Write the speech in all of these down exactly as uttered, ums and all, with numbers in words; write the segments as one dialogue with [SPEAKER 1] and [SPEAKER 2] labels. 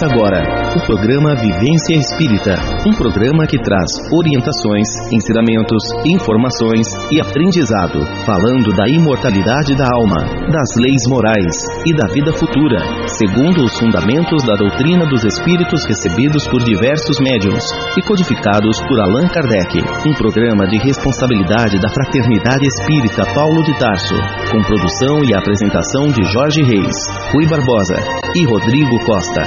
[SPEAKER 1] Começa agora o programa Vivência Espírita, um programa que traz orientações, ensinamentos, informações e aprendizado, falando da imortalidade da alma, das leis morais e da vida futura, segundo os fundamentos da doutrina dos espíritos recebidos por diversos médiuns e codificados por Allan Kardec. Um programa de responsabilidade da Fraternidade Espírita Paulo de Tarso, com produção e apresentação de Jorge Reis, Rui Barbosa e Rodrigo Costa.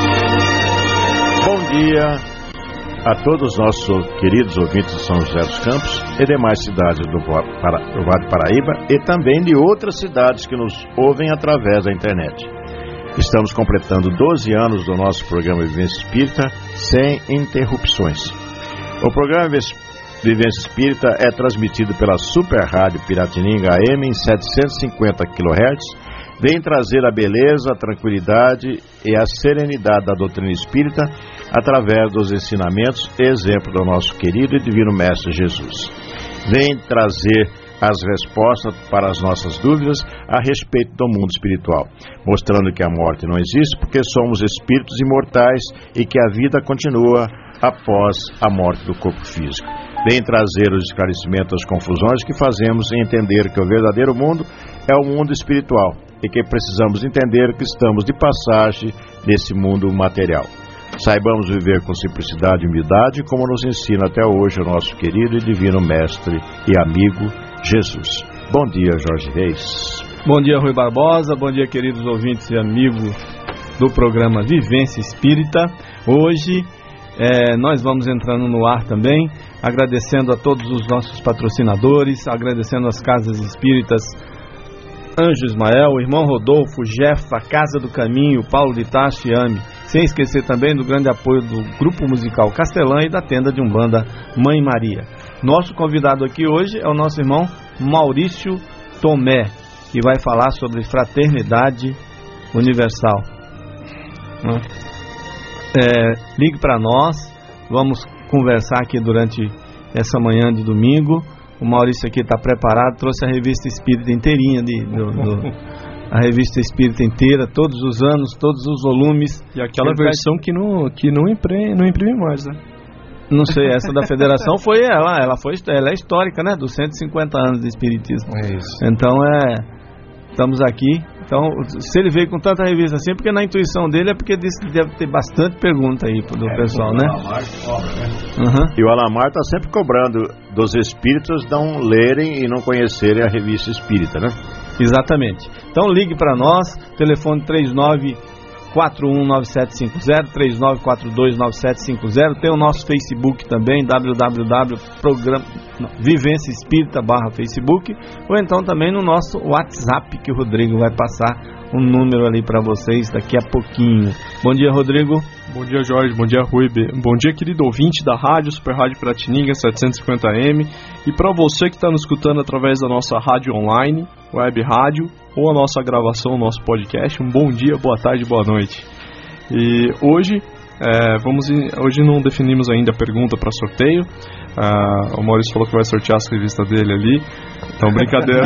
[SPEAKER 2] Bom dia a todos os nossos queridos ouvintes de São José dos Campos e demais cidades do Vale do Paraíba e também de outras cidades que nos ouvem através da internet. Estamos completando doze anos do nosso programa Vivência Espírita sem interrupções. O programa Vivência Espírita é transmitido pela Super Rádio Piratininga A M em setecentos e cinquenta quilohertz. Vem trazer a beleza, a tranquilidade e a serenidade da doutrina espírita através dos ensinamentos e exemplos do nosso querido e divino Mestre Jesus. Vem trazer as respostas para as nossas dúvidas a respeito do mundo espiritual, mostrando que a morte não existe porque somos espíritos imortais e que a vida continua após a morte do corpo físico. Vem trazer os esclarecimentos das confusões que fazemos em entender que o verdadeiro mundo é o mundo espiritual e que precisamos entender que estamos de passagem nesse mundo material. Saibamos viver com simplicidade e humildade, como nos ensina até hoje o nosso querido e divino Mestre e amigo Jesus. Bom dia, Jorge Reis.
[SPEAKER 3] Bom dia, Rui Barbosa. Bom dia, queridos ouvintes e amigos do programa Vivência Espírita. Hoje é, nós vamos entrando no ar também, agradecendo a todos os nossos patrocinadores, agradecendo as casas espíritas Anjo Ismael, o irmão Rodolfo, Jeff, a Casa do Caminho, Paulo de Tarso e Ame. Sem esquecer também do grande apoio do Grupo Musical Castelã e da Tenda de Umbanda Mãe Maria. Nosso convidado aqui hoje é o nosso irmão Maurício Tomé, que vai falar sobre fraternidade universal. É, ligue para nós, vamos conversar aqui durante essa manhã de domingo. O Maurício aqui está preparado, trouxe a revista Espírita inteirinha, de, do, do, a revista Espírita inteira, todos os anos, todos os volumes.
[SPEAKER 4] E aquela Ele versão vai... que, não, que não, imprime, não imprime mais, né?
[SPEAKER 3] Não sei, essa da Federação foi ela, ela, foi, ela é histórica, né? Dos cento e cinquenta anos de Espiritismo.
[SPEAKER 4] É isso.
[SPEAKER 3] Então, é, estamos aqui. Então, se ele veio com tanta revista assim, porque na intuição dele é porque disse que deve ter bastante pergunta aí do é, pessoal, né? Cobra, né?
[SPEAKER 2] Uhum. E o Alamar está sempre cobrando dos espíritos não lerem e não conhecerem a revista espírita, né?
[SPEAKER 3] Exatamente. Então ligue para nós, telefone três nove quatro um nove sete cinco zero, três nove quatro dois nove sete cinco zero. Tem o nosso Facebook também, w w w ponto vivência espírita barra Facebook, ou então também no nosso WhatsApp, que o Rodrigo vai passar um número ali para vocês daqui a pouquinho. Bom dia, Rodrigo.
[SPEAKER 4] Bom dia, Jorge. Bom dia, Rui. Bom dia, querido ouvinte da rádio Super Rádio Piratininga setecentos e cinquenta A M, e para você que está nos escutando através da nossa rádio online, web rádio, ou a nossa gravação, o nosso podcast, um bom dia, boa tarde, boa noite. E hoje, é, vamos in... hoje não definimos ainda a pergunta para sorteio. Ah, o Maurício falou que vai sortear as revistas dele ali. Então, brincadeira.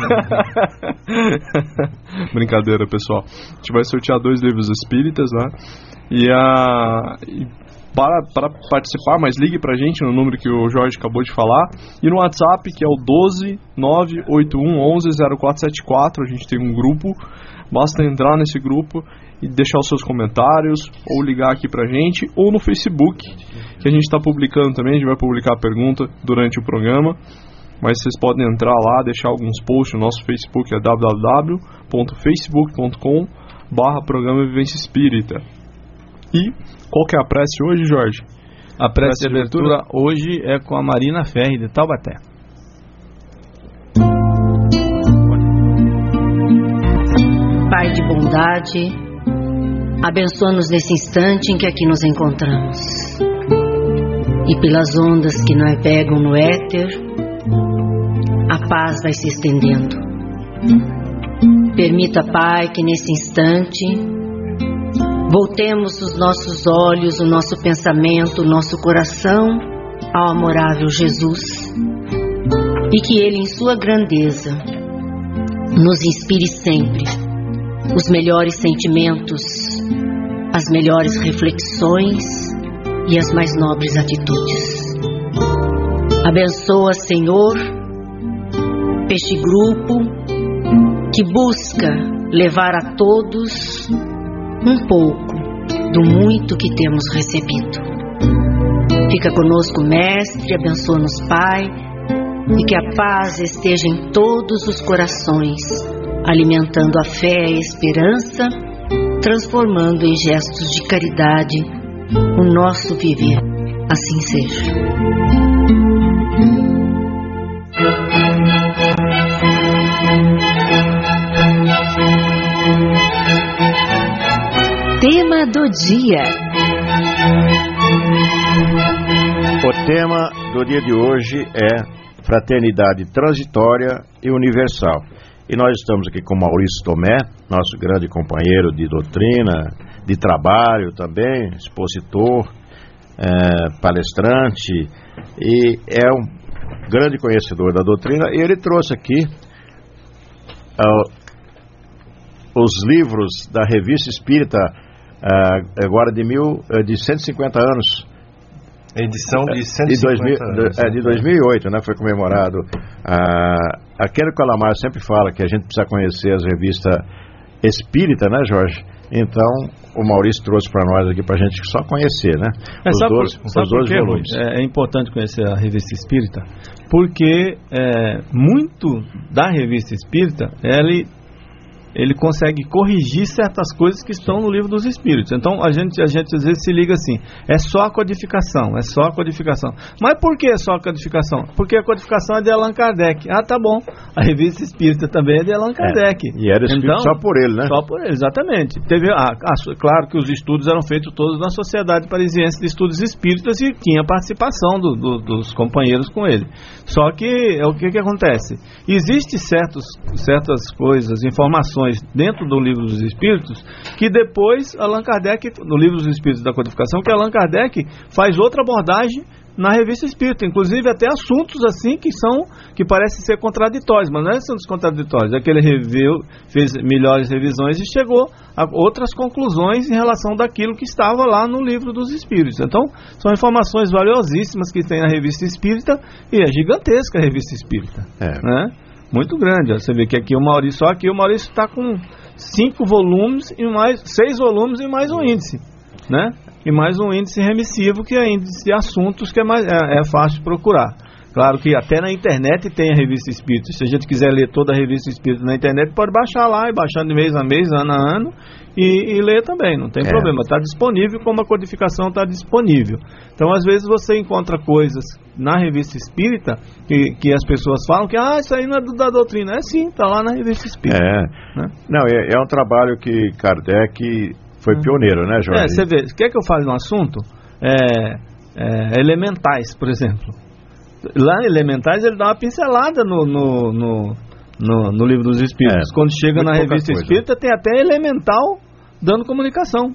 [SPEAKER 4] Brincadeira, pessoal. A gente vai sortear dois livros espíritas, né? E, a... e para, para participar, mas ligue pra gente no número que o Jorge acabou de falar. E no WhatsApp, que é o doze nove oito um onze zero quatro sete quatro. A gente tem um grupo. Basta entrar nesse grupo e deixar os seus comentários, ou ligar aqui pra gente, ou no Facebook, que a gente está publicando também. A gente vai publicar a pergunta durante o programa, mas vocês podem entrar lá, deixar alguns posts. O nosso Facebook é w w w ponto facebook ponto com barra programa Vivência Espírita. E qual que é a prece hoje, Jorge?
[SPEAKER 3] A prece, prece de abertura hoje é com a Marina Ferri, de Taubaté.
[SPEAKER 5] Pai de bondade, abençoa-nos nesse instante em que aqui nos encontramos. E pelas ondas que navegam no éter, a paz vai se estendendo. Permita, Pai, que nesse instante voltemos os nossos olhos, o nosso pensamento, o nosso coração ao amorável Jesus, e que Ele, em sua grandeza, nos inspire sempre os melhores sentimentos, as melhores reflexões e as mais nobres atitudes. Abençoa, Senhor, este grupo que busca levar a todos um pouco do muito que temos recebido. Fica conosco, Mestre, abençoa-nos, Pai, e que a paz esteja em todos os corações, alimentando a fé e a esperança, transformando em gestos de caridade o nosso viver. Assim seja.
[SPEAKER 6] Tema do dia.
[SPEAKER 2] O tema do dia de hoje é fraternidade transitória e universal. E nós estamos aqui com Maurício Tomé, nosso grande companheiro de doutrina, de trabalho também, expositor, é, palestrante, e é um grande conhecedor da doutrina. E ele trouxe aqui uh, os livros da Revista Espírita, uh, agora de, mil, uh, de cento e cinquenta anos.
[SPEAKER 7] Edição de cento e cinquenta
[SPEAKER 2] de dois mil,
[SPEAKER 7] anos.
[SPEAKER 2] É, de dois mil e oito, né? Foi comemorado. Ah, aquele que o Alamar sempre fala que a gente precisa conhecer as revistas espírita, né, Jorge? Então, o Maurício trouxe para nós aqui para a gente só conhecer, né?
[SPEAKER 3] É,
[SPEAKER 2] os
[SPEAKER 3] sabe
[SPEAKER 2] dois,
[SPEAKER 3] por, sabe
[SPEAKER 2] os dois
[SPEAKER 3] por quê,
[SPEAKER 2] volumes.
[SPEAKER 3] É, é importante conhecer a Revista Espírita, porque é, muito da Revista Espírita, ele... ele consegue corrigir certas coisas que estão no Livro dos Espíritos. Então, a gente, a gente às vezes se liga assim, é só a codificação, é só a codificação. Mas por que é só a codificação? Porque a codificação é de Allan Kardec. Ah, tá bom. A Revista Espírita também é de Allan Kardec.
[SPEAKER 2] É, e era escrito então, só por ele, né?
[SPEAKER 3] Só por ele, exatamente. Teve, ah, ah, claro que os estudos eram feitos todos na Sociedade Parisiense de Estudos Espíritas e tinha participação do, do, dos companheiros com ele. Só que, o que que acontece? Existem certos, certas coisas, informações dentro do Livro dos Espíritos, que depois Allan Kardec, no Livro dos Espíritos da Codificação, que Allan Kardec faz outra abordagem na Revista Espírita, inclusive até assuntos assim que são, que parecem ser contraditórios, mas não é assuntos contraditórios, é que ele reviu, fez melhores revisões e chegou a outras conclusões em relação daquilo que estava lá no Livro dos Espíritos. Então, são informações valiosíssimas que tem na Revista Espírita, e é gigantesca a Revista Espírita,
[SPEAKER 2] é.
[SPEAKER 3] né? Muito grande. Você vê que aqui o Maurício, só aqui o Maurício está com cinco volumes e mais seis volumes e mais um índice, né? E mais um índice remissivo, que é índice de assuntos, que é, mais, é, é fácil de procurar. Claro que até na internet tem a Revista Espírita. Se a gente quiser ler toda a Revista Espírita na internet, pode baixar lá e baixar de mês a mês, ano a ano, e, e ler também, não tem é. problema. Está disponível como a codificação está disponível. Então, às vezes, você encontra coisas na Revista Espírita que, que as pessoas falam que, ah, isso aí não é da doutrina. É sim, está lá na Revista Espírita.
[SPEAKER 2] É,
[SPEAKER 3] né?
[SPEAKER 2] Não, é, é um trabalho que Kardec foi pioneiro, né, Jorge?
[SPEAKER 3] É, você vê, quer que eu fale no assunto? É, é, elementais, por exemplo. Lá em Elementais ele dá uma pincelada no, no, no, no, no Livro dos Espíritos. É, quando chega na Revista coisa. Espírita tem até elemental dando comunicação,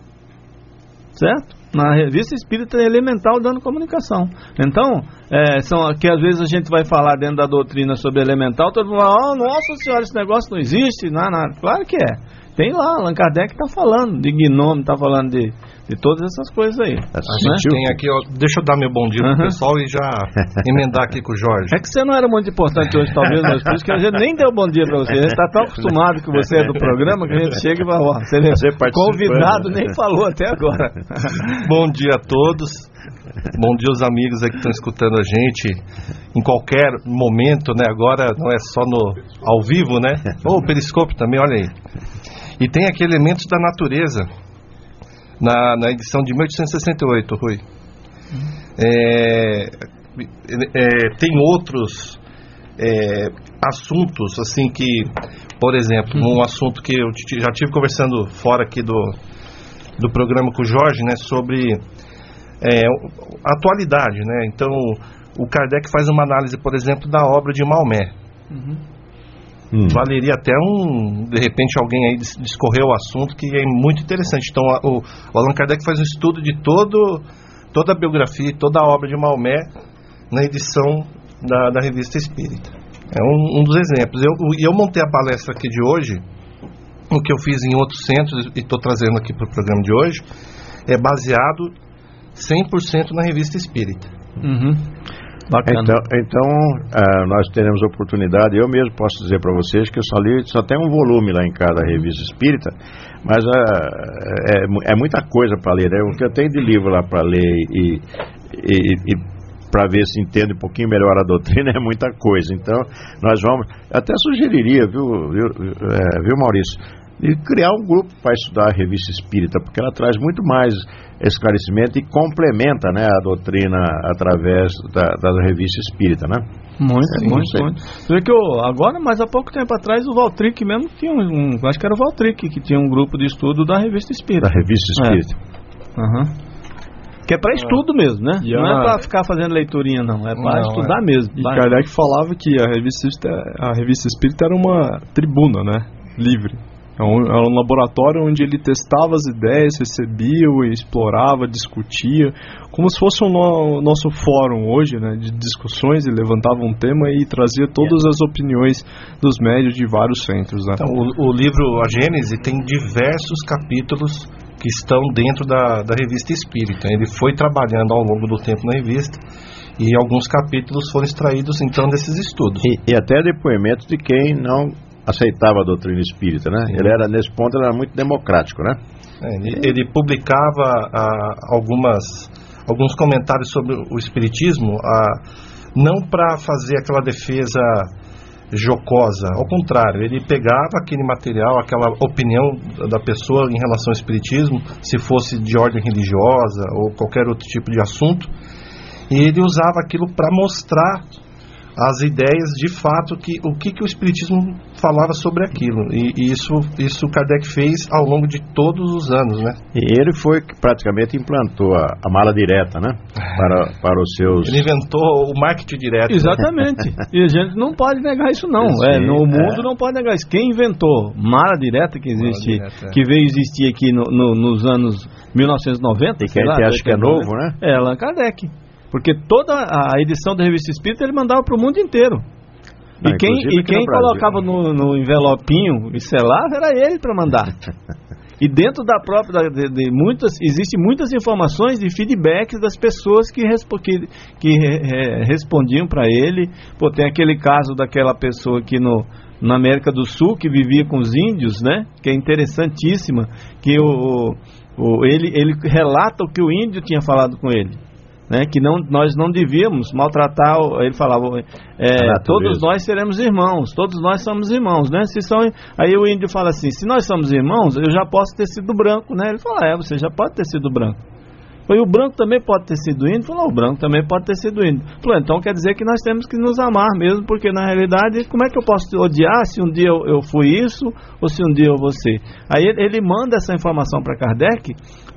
[SPEAKER 3] certo? Na Revista Espírita tem elemental dando comunicação. Então, é, são, que às vezes a gente vai falar dentro da doutrina sobre elemental, todo mundo fala, oh, nossa senhora, esse negócio não existe, não, não. Claro que é. Tem lá, Allan Kardec está falando de gnome, está falando de, de todas essas coisas aí.
[SPEAKER 7] A gente né? tem aqui, ó, deixa eu dar meu bom dia pro uhum. pessoal e já emendar aqui com o Jorge.
[SPEAKER 3] É que você não era muito importante hoje, talvez, mas por isso que a gente nem deu bom dia para você. A gente está tão acostumado que você é do programa que a gente chega e fala, ó, você vê, você convidado nem falou até agora.
[SPEAKER 7] Bom dia a todos. Bom dia aos amigos aí que estão escutando a gente em qualquer momento, né? Agora não é só no ao vivo, né? Ou o Periscope também, olha aí. E tem aqui elementos da natureza na, na edição de mil oitocentos e sessenta e oito, Rui. É, é, tem outros é, assuntos, assim, que, por exemplo, um assunto que eu já tive conversando fora aqui do, do programa com o Jorge, né, sobre é, a atualidade, né? Então, o Kardec faz uma análise, por exemplo, da obra de Maomé. Uhum. Hum. Valeria até um, de repente alguém aí discorrer o assunto, que é muito interessante. Então a, o, o Allan Kardec faz um estudo de todo, toda a biografia, toda a obra de Maomé na edição da, da Revista Espírita. É um, um dos exemplos. E eu, eu montei a palestra aqui de hoje o que eu fiz em outros centros e estou trazendo aqui para o programa de hoje, é baseado cem por cento na Revista Espírita.
[SPEAKER 3] Uhum. Bacana.
[SPEAKER 2] Então, então uh, nós teremos oportunidade, eu mesmo posso dizer para vocês que eu só li, só tem um volume lá em cada Revista Espírita, mas uh, é, é muita coisa para ler, né? O que eu tenho de livro lá para ler e, e, e para ver se entende um pouquinho melhor a doutrina é muita coisa. Então nós vamos, até sugeriria, viu, viu, é, viu Maurício, de criar um grupo para estudar a Revista Espírita, porque ela traz muito mais esclarecimento e complementa, né, a doutrina através da, da Revista Espírita, né?
[SPEAKER 3] Muito,
[SPEAKER 2] é,
[SPEAKER 3] muito, muito. Você vê que eu, agora, mas há pouco tempo atrás, o Valtric mesmo tinha um, um, acho que era o Valtric que tinha um grupo de estudo da Revista Espírita.
[SPEAKER 2] Da Revista Espírita.
[SPEAKER 3] É. Uhum. Que é para estudo mesmo, né?
[SPEAKER 4] E
[SPEAKER 3] não
[SPEAKER 4] a...
[SPEAKER 3] é para ficar fazendo leiturinha, não. É para estudar
[SPEAKER 7] é.
[SPEAKER 3] mesmo.
[SPEAKER 4] E Kardec falava que a Revista Espírita, a Revista Espírita era uma tribuna, né? Livre. É um, é um laboratório onde ele testava as ideias, recebia, explorava, discutia, como se fosse um no, nosso fórum hoje, né, de discussões, e levantava um tema e trazia todas as opiniões dos médios de vários centros. Né?
[SPEAKER 7] Então, o, o livro A Gênese tem diversos capítulos que estão dentro da, da Revista Espírita. Ele foi trabalhando ao longo do tempo na revista e alguns capítulos foram extraídos então desses estudos.
[SPEAKER 2] E, e até depoimentos de quem não aceitava a doutrina espírita, né? Sim. Ele era, nesse ponto, ele era muito democrático, né?
[SPEAKER 7] É, ele, ele publicava ah, algumas, alguns comentários sobre o espiritismo, ah, não para fazer aquela defesa jocosa, ao contrário, ele pegava aquele material, aquela opinião da pessoa em relação ao espiritismo, se fosse de ordem religiosa ou qualquer outro tipo de assunto, e ele usava aquilo para mostrar as ideias de fato, que, o que, que o Espiritismo falava sobre aquilo. E, e isso, isso Kardec fez ao longo de todos os anos, né?
[SPEAKER 2] E ele foi que praticamente implantou a, a mala direta, né? Para, para os seus...
[SPEAKER 7] Ele inventou o marketing direto.
[SPEAKER 3] Exatamente. E a gente não pode negar isso, não. Sim, é, no mundo é. não pode negar isso. Quem inventou mala direta, que existe, direta, é. que veio existir aqui no, no, nos anos mil novecentos e noventa,
[SPEAKER 2] e que a gente acha que é novo, né?
[SPEAKER 3] É Allan Kardec. Porque toda a edição da Revista Espírita ele mandava para o mundo inteiro. Não, e quem, e quem colocava no, no envelopinho e selava era ele para mandar. E dentro da própria, de, de muitas, existem muitas informações de feedbacks das pessoas que, respo, que, que é, respondiam para ele. Pô, tem aquele caso daquela pessoa aqui no, na América do Sul que vivia com os índios, né? Que é interessantíssima, que o, o, ele, ele relata o que o índio tinha falado com ele. Né, que não, nós não devíamos maltratar, ele falava, é, todos nós seremos irmãos, todos nós somos irmãos, né? Se são, aí o índio fala assim, se nós somos irmãos, eu já posso ter sido branco, né? Ele fala, é, você já pode ter sido branco. E o branco também pode ter sido índio, falou, o branco também pode ter sido índio. Falou, então quer dizer que nós temos que nos amar mesmo, porque na realidade, como é que eu posso te odiar se um dia eu, eu fui isso, ou se um dia eu vou ser? Aí ele, ele manda essa informação para Kardec,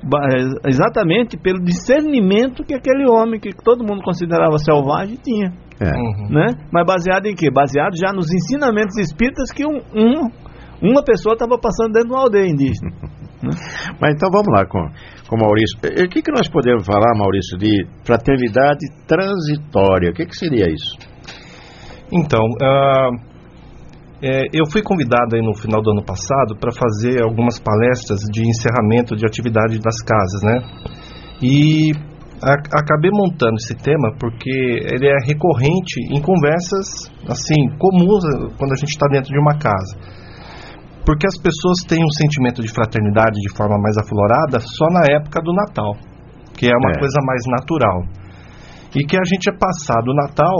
[SPEAKER 3] exatamente pelo discernimento que aquele homem, que todo mundo considerava selvagem, tinha.
[SPEAKER 2] É.
[SPEAKER 3] Uhum. Né? Mas baseado em quê? Baseado já nos ensinamentos espíritas que um, um, uma pessoa estava passando dentro de uma aldeia indígena. Né?
[SPEAKER 2] Mas então vamos lá com, com o Maurício. O que, que nós podemos falar, Maurício, de fraternidade transitória? O que, que seria isso?
[SPEAKER 7] Então, uh, é, eu fui convidado aí no final do ano passado para fazer algumas palestras de encerramento de atividade das casas, né? E a, acabei montando esse tema porque ele é recorrente em conversas assim comuns quando a gente está dentro de uma casa. Porque as pessoas têm um sentimento de fraternidade de forma mais aflorada só na época do Natal, que é uma é. coisa mais natural. E que a gente é passado o Natal,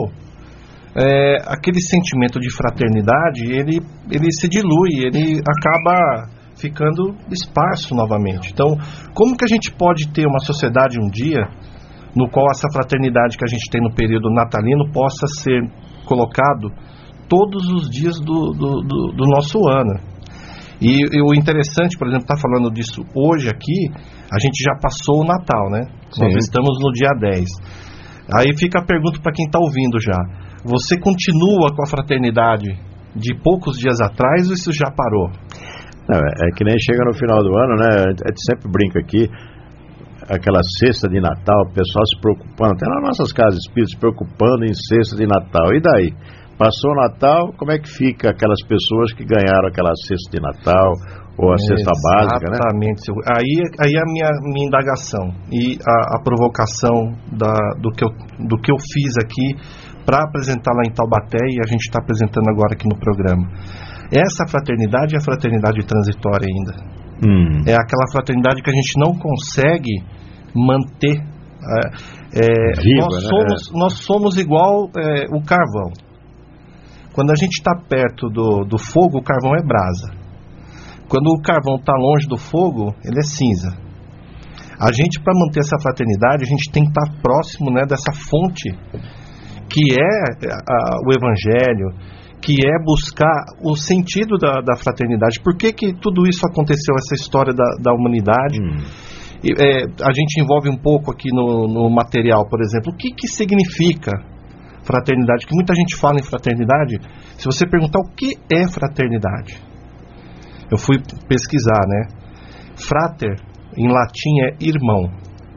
[SPEAKER 7] é, aquele sentimento de fraternidade, ele, ele se dilui, ele acaba ficando esparso novamente. Então, como que a gente pode ter uma sociedade um dia no qual essa fraternidade que a gente tem no período natalino possa ser colocado todos os dias do, do, do, do nosso ano? E, e o interessante, por exemplo, estar tá falando disso hoje aqui, a gente já passou o Natal, né? Sim. Nós estamos no dia dez. Aí fica a pergunta para quem está ouvindo já. Você continua com a fraternidade de poucos dias atrás ou isso já parou?
[SPEAKER 2] Não, é, é que nem chega no final do ano, né? A gente sempre brinca aqui, aquela cesta de Natal, o pessoal se preocupando, até nas nossas casas espíritas se preocupando em cesta de Natal. E daí? Passou o Natal, como é que fica aquelas pessoas que ganharam aquela cesta de Natal ou a cesta básica, né?
[SPEAKER 7] Exatamente. Aí, aí é a minha, minha indagação e a, a provocação da, do, que eu, do que eu fiz aqui para apresentar lá em Taubaté e a gente está apresentando agora aqui no programa. Essa fraternidade é a fraternidade transitória ainda. Hum. É aquela fraternidade que a gente não consegue manter. É, é, Viva, nós, somos, né? nós somos igual é, o carvão. Quando a gente está perto do, do fogo, o carvão é brasa. Quando o carvão está longe do fogo, ele é cinza. A gente, para manter essa fraternidade, a gente tem que estar tá próximo, né, dessa fonte que é a, o Evangelho, que é buscar o sentido da, da fraternidade. Por que que tudo isso aconteceu, essa história da, da humanidade? Hum. E, é, a gente envolve um pouco aqui no, no material, por exemplo, o que que significa fraternidade? Que muita gente fala em fraternidade. Se você perguntar o que é fraternidade, eu fui pesquisar, né? Frater, em latim, é irmão.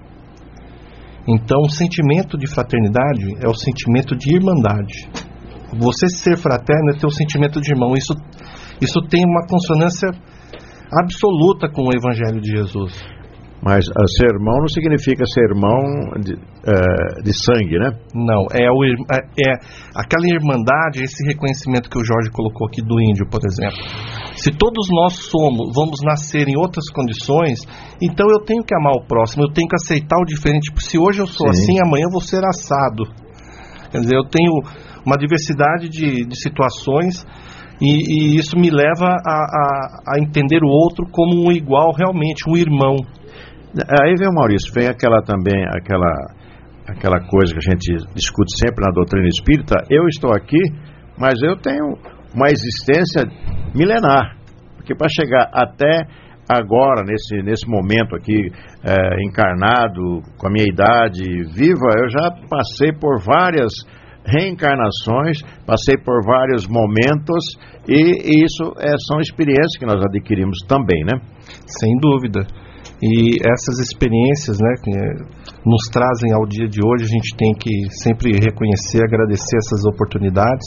[SPEAKER 7] Então, o sentimento de fraternidade é o sentimento de irmandade. Você ser fraterno é ter o sentimento de irmão. Isso, isso tem uma consonância absoluta com o Evangelho de Jesus.
[SPEAKER 2] Mas uh, ser irmão não significa ser irmão de, uh, de sangue, né?
[SPEAKER 7] Não, é, o, é, é aquela irmandade, esse reconhecimento que o Jorge colocou aqui do índio, por exemplo. Se todos nós somos, vamos nascer em outras condições, então eu tenho que amar o próximo, eu tenho que aceitar o diferente. Se hoje eu sou Sim. assim, amanhã eu vou ser assado. Quer dizer, eu tenho uma diversidade de, de situações e, e isso me leva a, a, a entender o outro como um igual, realmente, um irmão.
[SPEAKER 2] Aí vem o Maurício, vem aquela também, aquela, aquela coisa que a gente discute sempre na doutrina espírita. Eu estou aqui, mas eu tenho uma existência milenar, porque para chegar até agora, nesse, nesse momento aqui, é, encarnado, com a minha idade viva, eu já passei por várias reencarnações, passei por vários momentos, e, e isso é, são experiências que nós adquirimos também, né?
[SPEAKER 7] Sem dúvida. E essas experiências, né, que nos trazem ao dia de hoje, a gente tem que sempre reconhecer, agradecer essas oportunidades.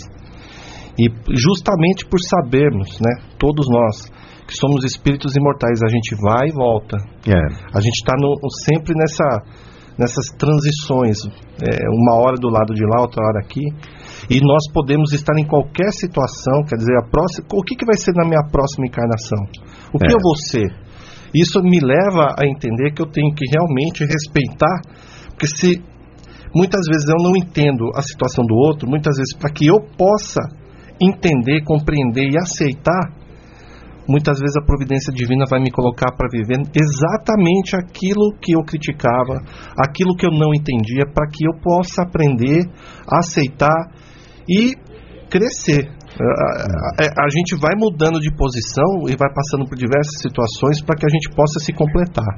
[SPEAKER 7] E justamente por sabermos, né, todos nós, que somos espíritos imortais, a gente vai e volta. É. A gente está sempre nessa, nessas transições, é, uma hora do lado de lá, outra hora aqui. E nós podemos estar em qualquer situação, quer dizer, a próxima, o que, que vai ser na minha próxima encarnação? O que é. eu vou ser? Isso me leva a entender que eu tenho que realmente respeitar, porque se muitas vezes eu não entendo a situação do outro, muitas vezes para que eu possa entender, compreender e aceitar, muitas vezes a providência divina vai me colocar para viver exatamente aquilo que eu criticava, aquilo que eu não entendia, para que eu possa aprender, aceitar e crescer. A, a, a gente vai mudando de posição e vai passando por diversas situações para que a gente possa se completar.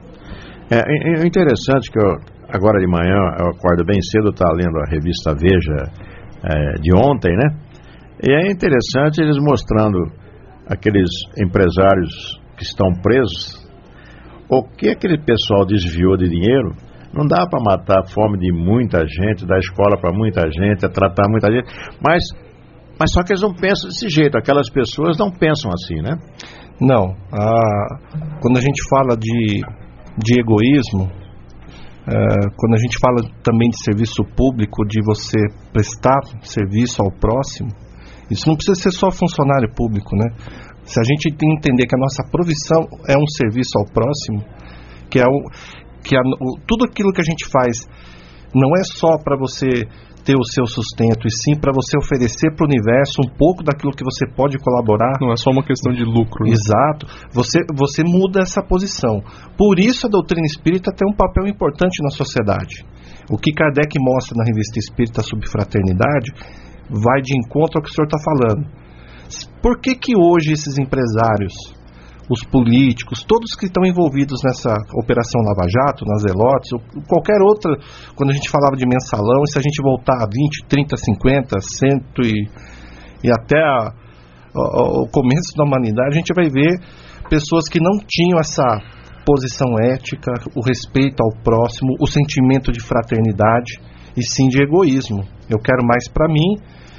[SPEAKER 2] É, é interessante que eu, agora de manhã eu acordo bem cedo, estou tá lendo a revista Veja é, de ontem, né? E é interessante eles mostrando aqueles empresários que estão presos, o que aquele pessoal desviou de dinheiro. Não dá para matar a fome de muita gente, dar escola para muita gente, tratar muita gente, mas Mas só que eles não pensam desse jeito, aquelas pessoas não pensam assim, né?
[SPEAKER 7] Não. Ah, quando a gente fala de, de egoísmo, ah, quando a gente fala também de serviço público, de você prestar serviço ao próximo, isso não precisa ser só funcionário público, né? Se a gente entender que a nossa profissão é um serviço ao próximo, que é o, que a, o, tudo aquilo que a gente faz não é só para você ter o seu sustento, e sim para você oferecer para o universo um pouco daquilo que você pode colaborar.
[SPEAKER 4] Não é só uma questão de lucro, né?
[SPEAKER 7] Exato. Você, você muda essa posição. Por isso a doutrina espírita tem um papel importante na sociedade. O que Kardec mostra na revista Espírita sobre Fraternidade vai de encontro ao que o senhor está falando. Por que que hoje esses empresários, os políticos, todos que estão envolvidos nessa Operação Lava Jato, nas Zelotes, ou qualquer outra, quando a gente falava de mensalão, e se a gente voltar a vinte, trinta, cinquenta, cento e, e até a, a, o começo da humanidade, a gente vai ver pessoas que não tinham essa posição ética, o respeito ao próximo, o sentimento de fraternidade, e sim de egoísmo. Eu quero mais para mim,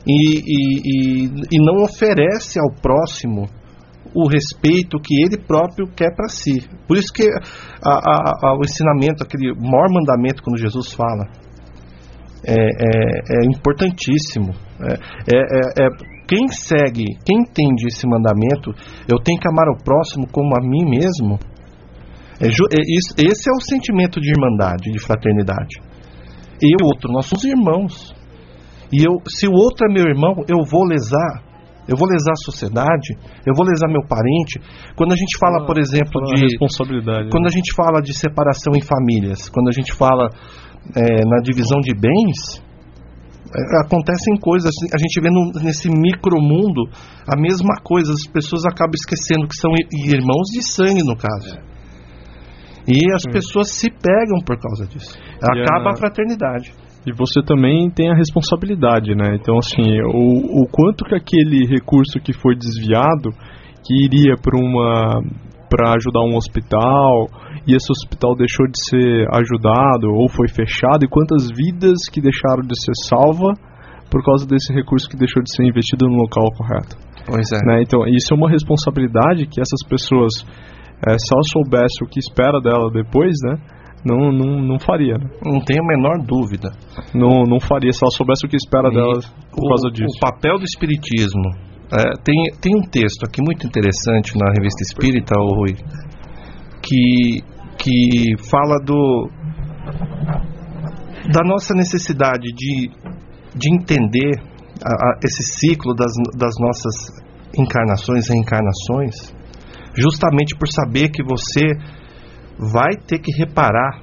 [SPEAKER 7] e, e, e, e não oferece ao próximo o respeito que ele próprio quer para si. Por isso que a, a, a, o ensinamento, aquele maior mandamento, quando Jesus fala, é, é, é importantíssimo. É, é, é, é, quem segue, quem entende esse mandamento, eu tenho que amar o próximo como a mim mesmo. É, é, isso, esse é o sentimento de irmandade, de fraternidade. E o outro, nós somos irmãos. E eu, se o outro é meu irmão, eu vou lesar. Eu vou lesar a sociedade, eu vou lesar meu parente. Quando a gente fala, por exemplo, de
[SPEAKER 4] responsabilidade,
[SPEAKER 7] quando
[SPEAKER 4] né?
[SPEAKER 7] a gente fala de separação em famílias, quando a gente fala é, na divisão de bens, é, acontecem coisas. A gente vê no, nesse micromundo a mesma coisa. As pessoas acabam esquecendo que são irmãos de sangue, no caso. E as Sim. pessoas se pegam por causa disso. Acaba a... a fraternidade.
[SPEAKER 4] E você também tem a responsabilidade, né? Então, assim, o, o quanto que aquele recurso que foi desviado, que iria para uma para ajudar um hospital, e esse hospital deixou de ser ajudado ou foi fechado, e quantas vidas que deixaram de ser salva por causa desse recurso que deixou de ser investido no local correto.
[SPEAKER 7] Pois é.
[SPEAKER 4] Né? Então, isso é uma responsabilidade que essas pessoas, é, se elas soubessem o que espera dela depois, né? Não, não, não faria, né?
[SPEAKER 7] Não tenho a menor dúvida.
[SPEAKER 4] Não, não faria se ela soubesse o que espera
[SPEAKER 7] e
[SPEAKER 4] dela por
[SPEAKER 7] o,
[SPEAKER 4] causa disso.
[SPEAKER 7] O papel do espiritismo. É, tem, tem um texto aqui muito interessante na Revista Espírita, ô Rui, que, que fala do da nossa necessidade de, de entender a, a, esse ciclo das, das nossas encarnações e reencarnações, justamente por saber que você vai ter que reparar.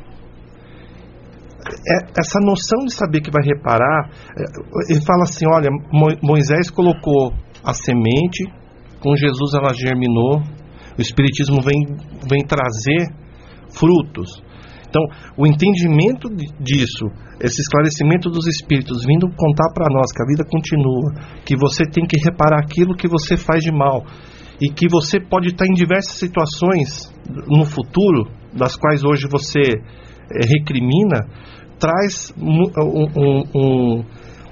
[SPEAKER 7] É, essa noção de saber que vai reparar, é, ele fala assim, olha, Mo, Moisés colocou a semente, com Jesus ela germinou, o Espiritismo vem, vem trazer frutos. Então, o entendimento disso, esse esclarecimento dos Espíritos vindo contar para nós que a vida continua, que você tem que reparar aquilo que você faz de mal, e que você pode estar em diversas situações no futuro, das quais hoje você é, recrimina, traz um, um, um,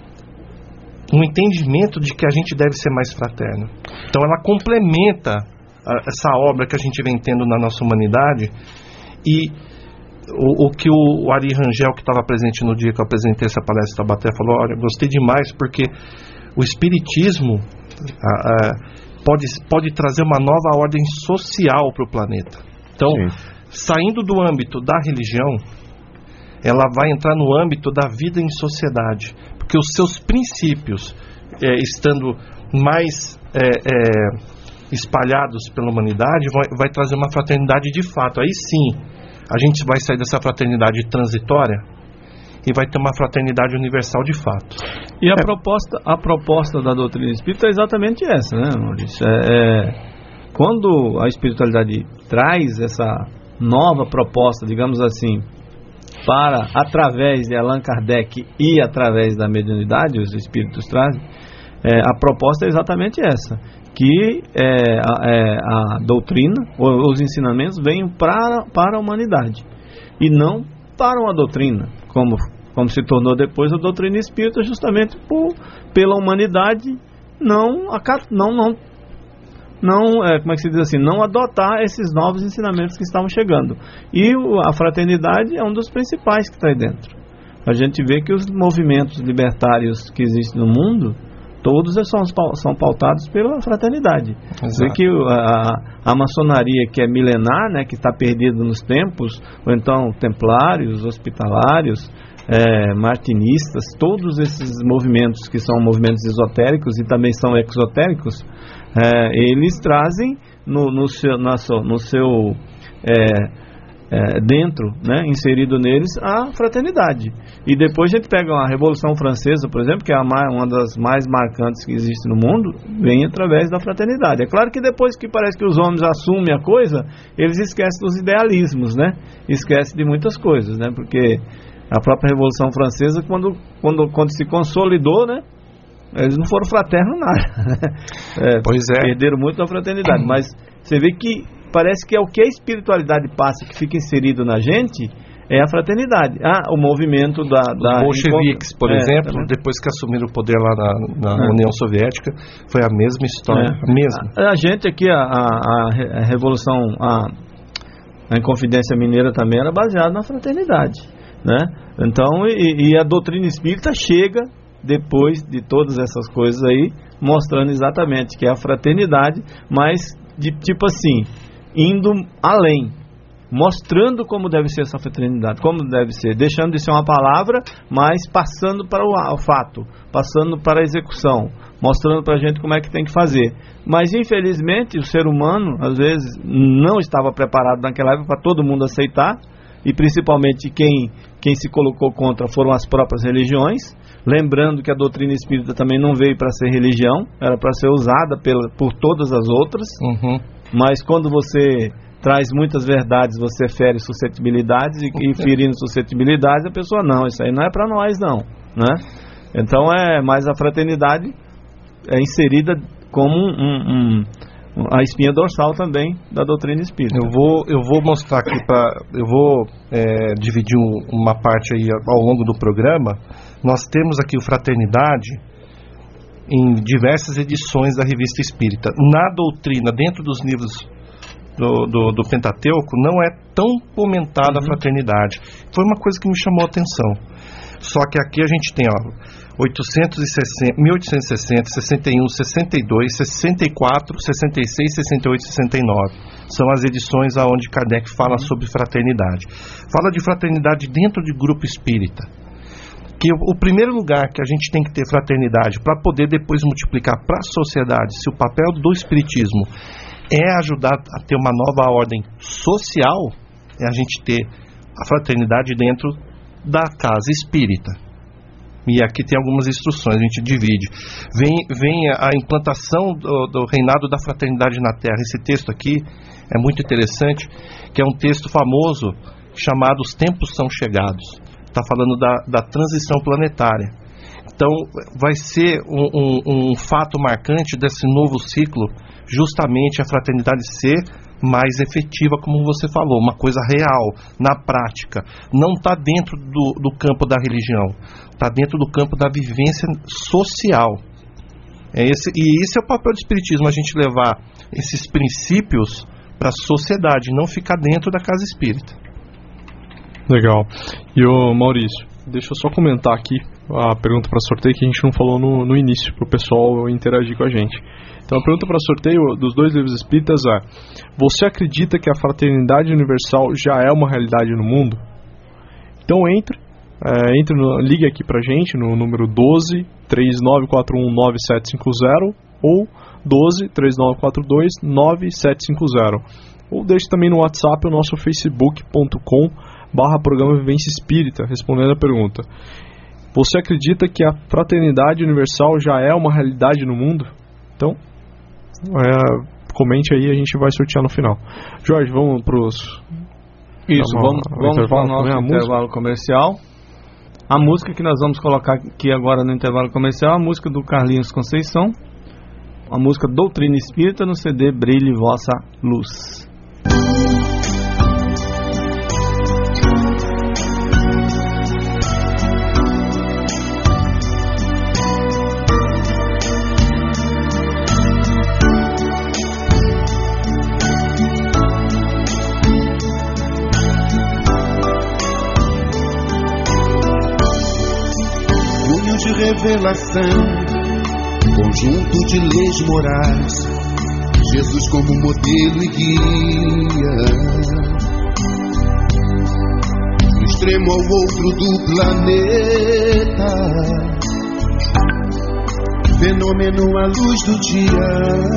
[SPEAKER 7] um entendimento de que a gente deve ser mais fraterno. Então ela complementa a, essa obra que a gente vem tendo na nossa humanidade. E o, o que o Ari Rangel, que estava presente no dia que eu apresentei essa palestra em Taubaté, falou, olha, gostei demais, porque o Espiritismo a, a, pode, pode trazer uma nova ordem social para o planeta. Então, Sim. saindo do âmbito da religião, ela vai entrar no âmbito da vida em sociedade, porque os seus princípios, é, estando mais é, é, espalhados pela humanidade, vai, vai trazer uma fraternidade de fato. Aí sim, a gente vai sair dessa fraternidade transitória e vai ter uma fraternidade universal de fato.
[SPEAKER 3] E a, é. proposta, a proposta da doutrina espírita é exatamente essa, né, Maurício? É, é, quando a espiritualidade traz essa nova proposta, digamos assim, para, através de Allan Kardec e através da mediunidade, os espíritos trazem, é, a proposta é exatamente essa, que é, a, é, a doutrina, os ensinamentos venham para, para a humanidade, e não para uma doutrina, como, como se tornou depois a doutrina espírita, justamente por, pela humanidade não, não, não, não é, como é que se diz assim, não adotar esses novos ensinamentos que estavam chegando. E o, a fraternidade é um dos principais que está aí dentro. A gente vê que os movimentos libertários que existem no mundo, todos são, são pautados pela fraternidade. Exato. Vê que a, a maçonaria, que é milenar, né, que está perdida nos tempos, ou então templários, hospitalários, é, martinistas, todos esses movimentos que são movimentos esotéricos e também são exotéricos, é, eles trazem no, no seu, na so, no seu é, é, dentro, né, inserido neles, a fraternidade. E depois a gente pega a Revolução Francesa, por exemplo, que é a mais, uma das mais marcantes que existe no mundo, vem através da fraternidade. É claro que depois que parece que os homens assumem a coisa, eles esquecem dos idealismos, né? Esquecem de muitas coisas, né? Porque a própria Revolução Francesa, quando, quando, quando se consolidou, né, eles não foram fraternos nada. É,
[SPEAKER 7] pois é.
[SPEAKER 3] Perderam muito da fraternidade. Mas você vê que parece que é o que a espiritualidade passa, que fica inserido na gente, é a fraternidade. Ah, o movimento da... da
[SPEAKER 7] Os bolcheviques, por
[SPEAKER 3] é,
[SPEAKER 7] exemplo,
[SPEAKER 3] também.
[SPEAKER 7] depois que assumiram o poder lá na, na
[SPEAKER 3] é.
[SPEAKER 7] União Soviética, foi a mesma história,
[SPEAKER 3] é.
[SPEAKER 7] a mesma.
[SPEAKER 3] A, a gente aqui, a, a, a Revolução, a, a Inconfidência Mineira também era baseada na fraternidade, né? Então, e, e a doutrina espírita chega depois de todas essas coisas aí, mostrando exatamente que é a fraternidade, mas de tipo assim, indo além, mostrando como deve ser essa fraternidade, como deve ser, deixando de ser uma palavra, mas passando para o, o fato, passando para a execução, mostrando para a gente como é que tem que fazer. Mas infelizmente o ser humano às vezes não estava preparado naquela época para todo mundo aceitar, e principalmente quem, quem se colocou contra foram as próprias religiões. Lembrando que a doutrina espírita também não veio para ser religião, era para ser usada pela, por todas as outras.
[SPEAKER 7] Uhum.
[SPEAKER 3] Mas quando você traz muitas verdades, você fere suscetibilidades, e, e ferindo suscetibilidades, a pessoa, não, isso aí não é para nós não, né? Então é, mas a fraternidade é inserida como um, um, um, a espinha dorsal também da doutrina espírita.
[SPEAKER 7] Eu vou, eu vou mostrar aqui, pra, eu vou é, dividir um, uma parte aí ao longo do programa. Nós temos aqui o Fraternidade em diversas edições da Revista Espírita. Na doutrina, dentro dos livros do, do, do Pentateuco, não é tão comentada a fraternidade. Foi uma coisa que me chamou a atenção. Só que aqui a gente tem, ó, oitocentos e sessenta, mil oitocentos e sessenta, sessenta e um, sessenta e dois, sessenta e quatro, sessenta e seis, sessenta e oito, sessenta e nove. São as edições onde Kardec fala sobre fraternidade. Fala de fraternidade dentro de grupo espírita. Que o, o primeiro lugar que a gente tem que ter fraternidade para poder depois multiplicar para a sociedade, se o papel do espiritismo é ajudar a ter uma nova ordem social, é a gente ter a fraternidade dentro da casa espírita. E aqui tem algumas instruções, a gente divide. Vem, vem a implantação do, do reinado da fraternidade na Terra. Esse texto aqui é muito interessante, que é um texto famoso chamado Os Tempos São Chegados. Está falando da, da transição planetária. Então vai ser um, um, um fato marcante desse novo ciclo, justamente a fraternidade ser mais efetiva, como você falou, uma coisa real, na prática. Não está dentro do, do campo da religião, está dentro do campo da vivência social. É esse, e esse é o papel do espiritismo, a gente levar esses princípios para a sociedade, não ficar dentro da casa espírita.
[SPEAKER 4] Legal. E o Maurício, deixa eu só comentar aqui a pergunta para sorteio que a gente não falou no, no início, para o pessoal interagir com a gente. Então a pergunta para sorteio dos dois livros espíritas é: você acredita que a fraternidade universal já é uma realidade no mundo? Então entre, é, entre no, ligue aqui para a gente no número doze, três nove quatro um, nove sete cinco zero ou doze, três nove quatro dois, nove sete cinco zero. Ou deixe também no WhatsApp o nosso facebook ponto com barra programa Vivência Espírita, respondendo a pergunta: você acredita que a fraternidade universal já é uma realidade no mundo? Então, é, comente aí, a gente vai sortear no final. Jorge, vamos para os...
[SPEAKER 3] Isso, vamos, vamos para o nosso intervalo comercial. A música que nós vamos colocar aqui agora no intervalo comercial é a música do Carlinhos Conceição, a música Doutrina Espírita, no C D Brilhe Vossa Luz.
[SPEAKER 8] Revelação, conjunto de leis morais, Jesus como modelo e guia, do extremo ao outro do planeta, fenômeno à luz do dia,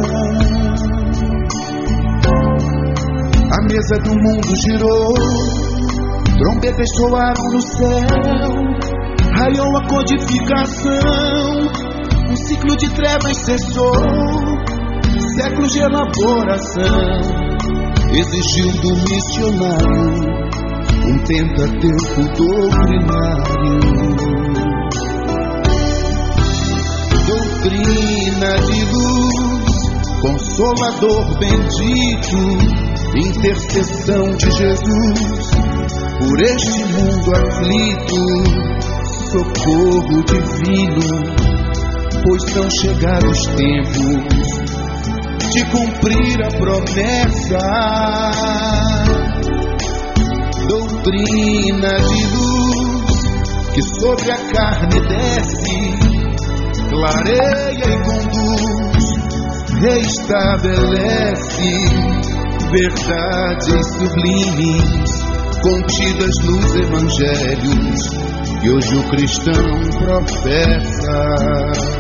[SPEAKER 8] a mesa do mundo girou, trombetas soaram no céu, raiou a codificação, um ciclo de trevas cessou, séculos de elaboração, exigiu do missionário um Pentateuco doutrinário. Doutrina de luz, consolador bendito, intercessão de Jesus, por este mundo aflito, socorro divino, pois são chegados tempos de cumprir a promessa. Doutrina de luz que sobre a carne desce, clareia e conduz, restabelece verdades sublimes contidas nos evangelhos que hoje o cristão professa.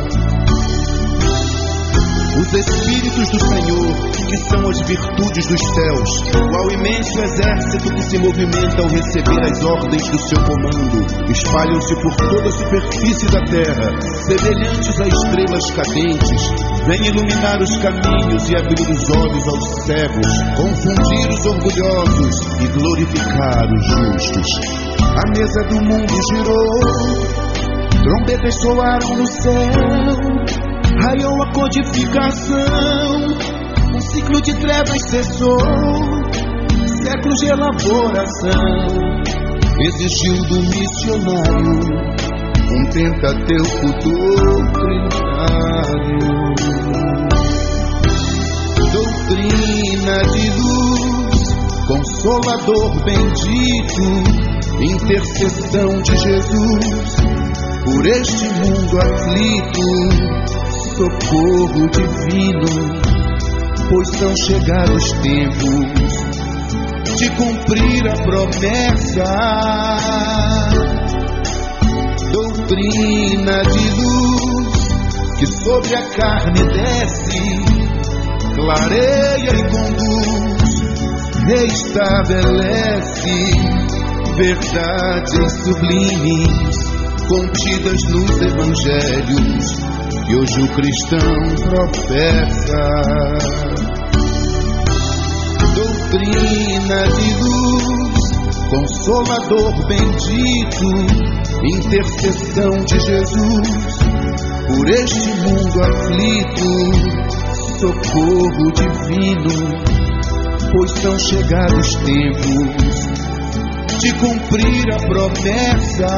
[SPEAKER 8] Os Espíritos do Senhor, que são as virtudes dos céus, qual imenso exército que se movimenta ao receber as ordens do seu comando, espalham-se por toda a superfície da terra, semelhantes a estrelas cadentes, vêm iluminar os caminhos e abrir os olhos aos cegos, confundir os orgulhosos e glorificar os justos. A mesa do mundo girou, trombetas soaram no céu, raiou a codificação, um ciclo de trevas cessou, séculos de elaboração, exigiu do missionário um Pentateuco doutrinário. Doutrina de luz, consolador bendito, intercessão de Jesus, por este mundo aflito, socorro divino, pois são chegados tempos de cumprir a promessa. Doutrina de luz que sobre a carne desce, clareia e conduz, restabelece verdades sublimes contidas nos evangelhos que hoje o cristão professa. Doutrina de luz, consolador bendito, intercessão de Jesus, por este mundo aflito, socorro divino, pois são chegados tempos de cumprir a promessa.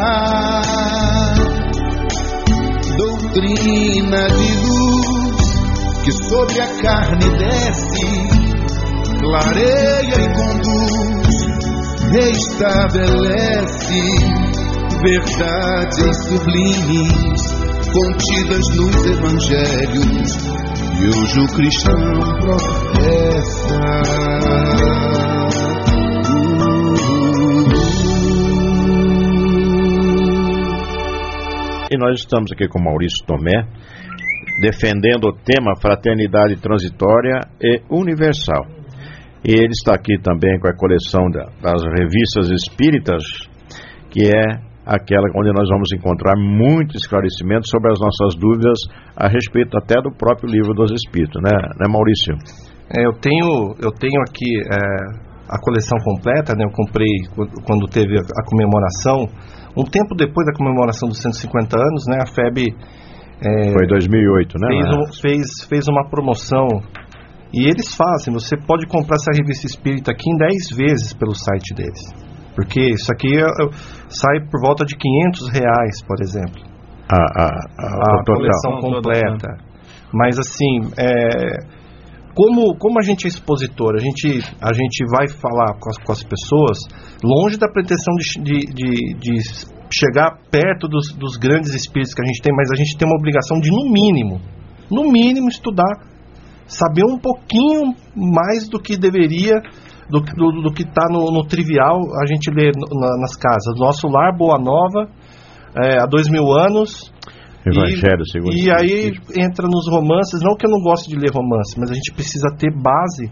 [SPEAKER 8] Doutrina de luz que sobre a carne desce, clareia e conduz, restabelece verdades sublimes contidas nos evangelhos que hoje o cristão professa.
[SPEAKER 2] E nós estamos aqui com Maurício Tomé, defendendo o tema Fraternidade Transitória e Universal. E ele está aqui também com a coleção da, das revistas espíritas, que é aquela onde nós vamos encontrar muito esclarecimento sobre as nossas dúvidas a respeito até do próprio livro dos Espíritos, né, né Maurício?
[SPEAKER 7] É, eu tenho, eu tenho aqui é, a coleção completa, né? Eu comprei quando teve a comemoração. Um tempo depois da comemoração dos cento e cinquenta anos, né, a F E B... É,
[SPEAKER 2] foi em dois mil e oito, né?
[SPEAKER 7] Fez, um, fez, fez uma promoção. E eles fazem, você pode comprar essa revista espírita aqui em dez vezes pelo site deles. Porque isso aqui é, é, sai por volta de quinhentos reais, por exemplo.
[SPEAKER 2] A, a, a,
[SPEAKER 7] a coleção completa. Mas assim, é, como, como a gente é expositor, a gente, a gente vai falar com as, com as pessoas, longe da pretensão de, de, de, de chegar perto dos, dos grandes espíritos que a gente tem, mas a gente tem uma obrigação de, no mínimo, no mínimo, estudar, saber um pouquinho mais do que deveria, do, do, do que está no, no trivial, a gente lê na, nas casas. Nosso Lar, Boa Nova, é, há dois mil anos...
[SPEAKER 2] Evangelho, segundo
[SPEAKER 7] E, e aí entra nos romances, não que eu não goste de ler romance, mas a gente precisa ter base.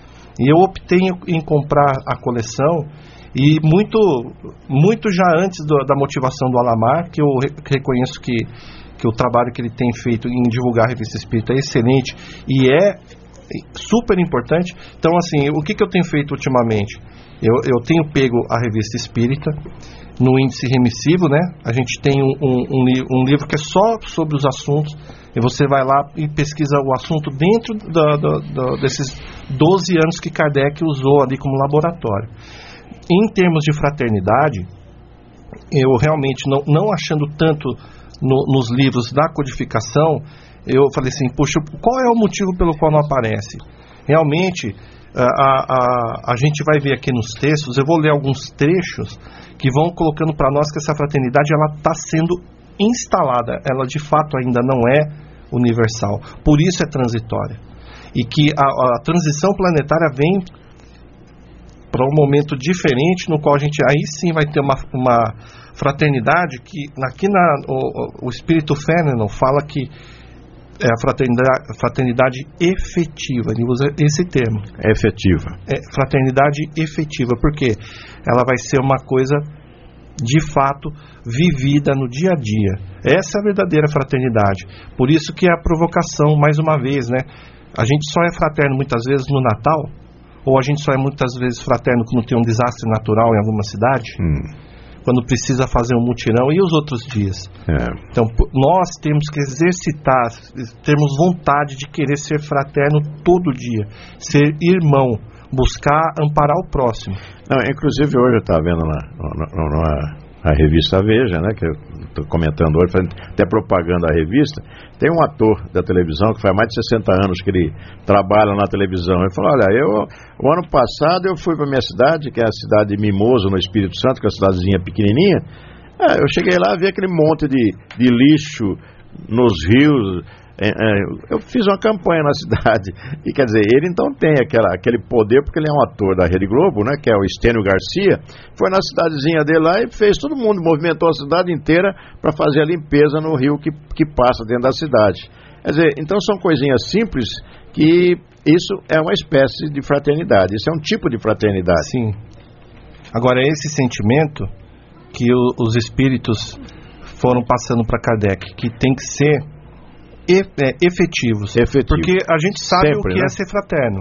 [SPEAKER 7] E eu optei em, em comprar a coleção, e muito, muito já antes do, da motivação do Alamar, que eu re, reconheço que, que o trabalho que ele tem feito em divulgar a Revista Espírita é excelente e é super importante. Então, assim, o que, que eu tenho feito ultimamente? Eu, eu tenho pego a Revista Espírita no índice remissivo, né? A gente tem um, um, um, li- um livro que é só sobre os assuntos, e você vai lá e pesquisa o assunto dentro da, da, da, desses doze anos que Kardec usou ali como laboratório. em termos de fraternidade, eu realmente, não, não achando tanto no, nos livros da codificação, eu falei assim, poxa, qual é o motivo pelo qual não aparece? Realmente, a, a, a gente vai ver aqui nos textos, eu vou ler alguns trechos que vão colocando para nós que essa fraternidade ela está sendo instalada, ela de fato ainda não é universal, por isso é transitória. E que a, a transição planetária vem para um momento diferente, no qual a gente aí sim vai ter uma, uma fraternidade que aqui na, o, o Espírito Fenelon fala que é a fraternidade, fraternidade efetiva, ele usa esse termo.
[SPEAKER 2] Efetiva.
[SPEAKER 7] É fraternidade efetiva, porque ela vai ser uma coisa de fato vivida no dia a dia. Essa é a verdadeira fraternidade. Por isso que é a provocação, mais uma vez, né? A gente só é fraterno muitas vezes no Natal, ou a gente só é muitas vezes fraterno quando tem um desastre natural em alguma cidade, hum. quando precisa fazer um mutirão, e os outros dias. É. Então, nós temos que exercitar, termos vontade de querer ser fraterno todo dia, ser irmão, buscar amparar o próximo.
[SPEAKER 2] Não, inclusive, hoje eu estava vendo na, na, na, na revista Veja, né, que eu estou comentando hoje, fazendo até propaganda da revista, tem um ator da televisão que faz mais de sessenta anos que ele trabalha na televisão. Ele falou, olha, eu, o ano passado eu fui para minha cidade, que é a cidade de Mimoso, no Espírito Santo, que é uma cidadezinha pequenininha. É, eu cheguei lá e vi aquele monte de, de lixo nos rios. É, é, eu fiz uma campanha na cidade. E quer dizer, ele então tem aquela, aquele poder, porque ele é um ator da Rede Globo, né, que é o Estênio Garcia. Foi na cidadezinha dele lá e fez todo mundo, movimentou a cidade inteira para fazer a limpeza no rio que, que passa dentro da cidade. Quer dizer, então são coisinhas simples que isso é uma espécie de fraternidade. Isso é um tipo de fraternidade.
[SPEAKER 7] Sim. Agora, esse sentimento que o, os espíritos foram passando para Kardec, que tem que ser e, é, efetivos.
[SPEAKER 2] Efetivo.
[SPEAKER 7] Porque a gente sabe
[SPEAKER 2] Sempre,
[SPEAKER 7] o que
[SPEAKER 2] né?
[SPEAKER 7] é ser fraterno.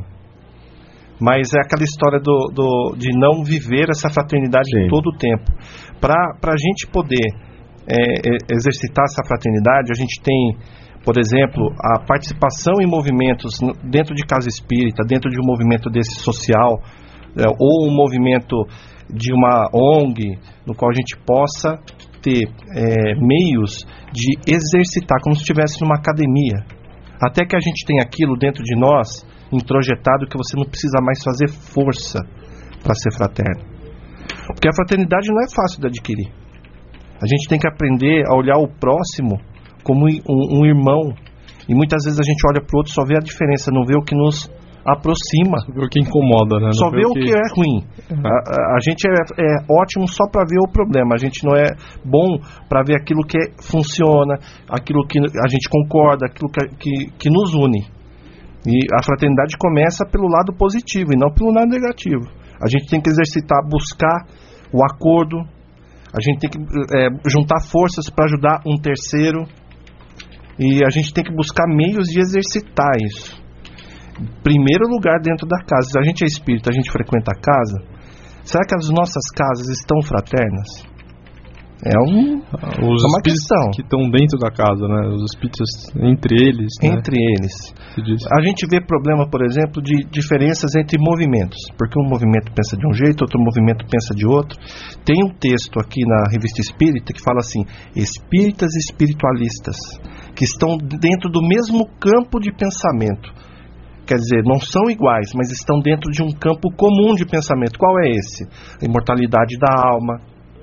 [SPEAKER 7] Mas é aquela história do, do, de não viver essa fraternidade Sim. todo o tempo. Para a gente poder é, exercitar essa fraternidade, a gente tem, por exemplo, a participação em movimentos dentro de casa espírita, dentro de um movimento desse social, é, ou um movimento de uma O N G, no qual a gente possa ter é, meios de exercitar, como se estivesse numa academia. Até que a gente tenha aquilo dentro de nós, introjetado, que você não precisa mais fazer força para ser fraterno. Porque a fraternidade não é fácil de adquirir. A gente tem que aprender a olhar o próximo como um, um irmão. E muitas vezes a gente olha para o outro e só vê a diferença, não vê o que nos aproxima.
[SPEAKER 4] Só vê o que incomoda, né? Não
[SPEAKER 7] Só vê, vê o que... que é ruim. Uhum. A, a, a gente é, é ótimo só para ver o problema. A gente não é bom para ver aquilo que é, funciona, aquilo que a gente concorda, aquilo que, que, que nos une. E a fraternidade começa pelo lado positivo e não pelo lado negativo. A gente tem que exercitar, buscar o acordo. A gente tem que é, juntar forças para ajudar um terceiro. E a gente tem que buscar meios de exercitar isso. Primeiro lugar dentro da casa. Se a gente é espírita, a gente frequenta a casa, será que as nossas casas estão fraternas? É um,
[SPEAKER 4] Os
[SPEAKER 7] uma questão.
[SPEAKER 4] Que estão dentro da casa, né? Os espíritos entre eles.
[SPEAKER 7] Entre
[SPEAKER 4] né?
[SPEAKER 7] eles. A gente vê problema, por exemplo, de diferenças entre movimentos. Porque um movimento pensa de um jeito, outro movimento pensa de outro. Tem um texto aqui na Revista Espírita que fala assim: espíritas e espiritualistas, que estão dentro do mesmo campo de pensamento. Quer dizer, não são iguais, mas estão dentro de um campo comum de pensamento. Qual é esse? A imortalidade da alma,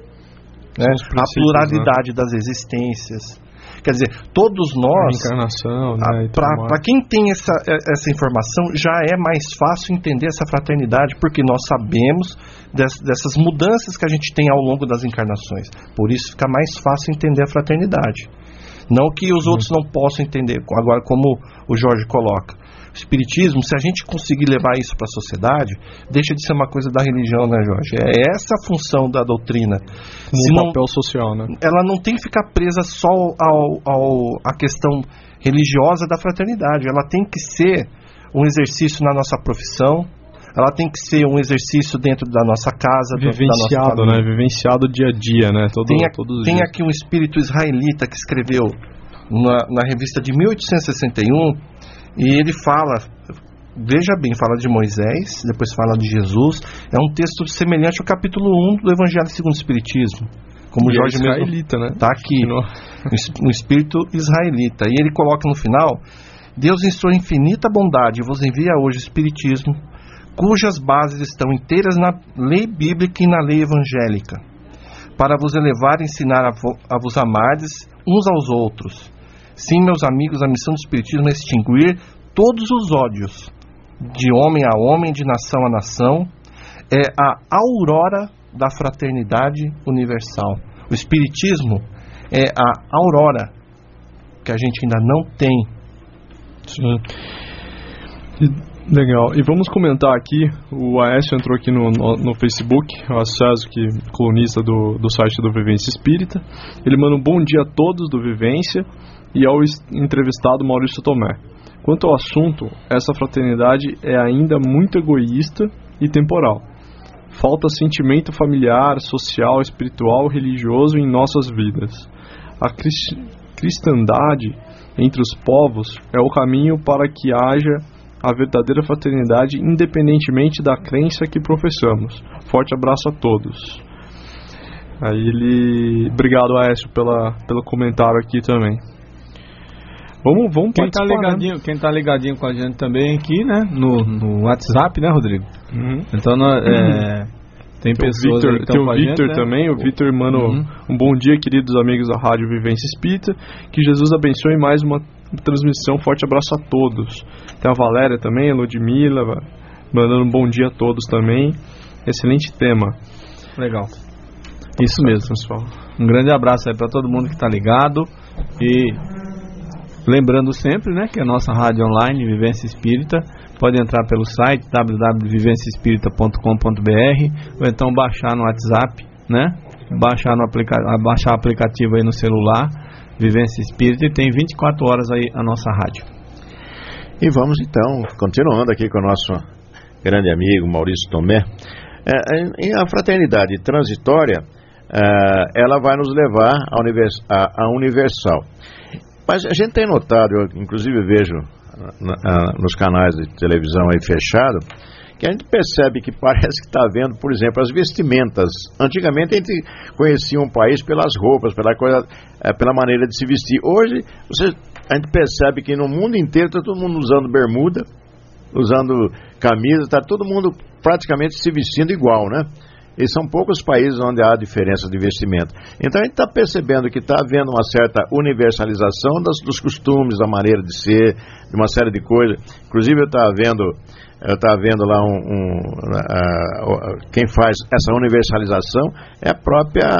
[SPEAKER 7] né? A pluralidade, né, das existências. Quer dizer, todos nós...
[SPEAKER 4] A encarnação, né?
[SPEAKER 7] Para quem tem essa, essa informação, já é mais fácil entender essa fraternidade, porque nós sabemos des, dessas mudanças que a gente tem ao longo das encarnações. Por isso fica mais fácil entender a fraternidade. Não que os outros não possam entender, agora como o Jorge coloca. O espiritismo, se a gente conseguir levar isso para a sociedade, deixa de ser uma coisa da religião, né, Jorge? É essa a função da doutrina.
[SPEAKER 4] Um papel social, né?
[SPEAKER 7] Ela não tem que ficar presa só ao, ao, à questão religiosa da fraternidade. Ela tem que ser um exercício na nossa profissão. Ela tem que ser um exercício dentro da nossa casa,
[SPEAKER 4] vivenciado,
[SPEAKER 7] da nossa
[SPEAKER 4] né? Vivenciado dia a dia, né? Todo,
[SPEAKER 7] tem a,
[SPEAKER 4] todos os
[SPEAKER 7] tem
[SPEAKER 4] dias.
[SPEAKER 7] aqui um espírito israelita que escreveu na, na revista de mil oitocentos e sessenta e um, e ele fala veja bem, fala de Moisés, depois fala de Jesus. É um texto semelhante ao capítulo um do Evangelho segundo o Espiritismo. Como o Jorge mesmo
[SPEAKER 4] israelita, né?
[SPEAKER 7] Está aqui, no espírito israelita. E ele coloca no final: Deus em sua infinita bondade vos envia hoje o Espiritismo, cujas bases estão inteiras na lei bíblica e na lei evangélica, para vos elevar e ensinar a, vo, a vos amardes uns aos outros. Sim, meus amigos, a missão do Espiritismo é extinguir todos os ódios, de homem a homem, de nação a nação. É a aurora da fraternidade universal. O Espiritismo é a aurora que a gente ainda não tem.
[SPEAKER 4] Sim. Legal. E vamos comentar aqui, o Aécio entrou aqui no, no, no Facebook, o Acésio, que é colunista do, do site do Vivência Espírita. Ele manda um bom dia a todos do Vivência e ao entrevistado Maurício Tomé. Quanto ao assunto, essa fraternidade é ainda muito egoísta e temporal. Falta sentimento familiar, social, espiritual, religioso em nossas vidas. A crist- cristandade entre os povos é o caminho para que haja a verdadeira fraternidade, independentemente da crença que professamos. Forte abraço a todos. Aí ele... Obrigado, Aécio, pela, pelo comentário aqui também. Vamos, vamos
[SPEAKER 3] quem tá ligadinho, né? Quem tá ligadinho com a gente também aqui, né? No, no WhatsApp, né, Rodrigo? Uhum. Então, nós, é, tem, tem pessoas
[SPEAKER 4] Victor,
[SPEAKER 3] aí que
[SPEAKER 4] tem o Victor
[SPEAKER 3] né?
[SPEAKER 4] também. O Victor manda uhum. um bom dia, queridos amigos da Rádio Vivência Espírita. Que Jesus abençoe mais uma transmissão. Forte abraço a todos. Tem a Valéria também, a Ludmila, mandando um bom dia a todos também. Excelente tema.
[SPEAKER 3] Legal. Isso mesmo, pessoal. Um grande abraço aí para todo mundo que está ligado. E lembrando sempre, né, que a nossa rádio online, Vivência Espírita, pode entrar pelo site w w w ponto vivência espírita ponto com ponto b r ou então baixar no WhatsApp, né? Baixar, no aplica baixar o aplicativo aí no celular, Vivência Espírita, e tem vinte e quatro horas aí a nossa rádio.
[SPEAKER 2] E vamos então, continuando aqui com o nosso grande amigo Maurício Tomé. É, a fraternidade transitória, é, ela vai nos levar à univers, a, a universal. Mas a gente tem notado, eu inclusive vejo na, na, nos canais de televisão aí fechado, que a gente percebe que parece que está vendo, por exemplo, as vestimentas. Antigamente a gente conhecia um país pelas roupas, pela, coisa, é, pela maneira de se vestir. Hoje você, a gente percebe que no mundo inteiro está todo mundo usando bermuda, usando camisa, está todo mundo praticamente se vestindo igual, né? E são poucos países onde há diferença de vestimento. Então a gente está percebendo que está havendo uma certa universalização das, dos costumes, da maneira de ser, de uma série de coisas. Inclusive eu estava vendo, eu estava vendo lá um, um uh, uh, quem faz essa universalização é a própria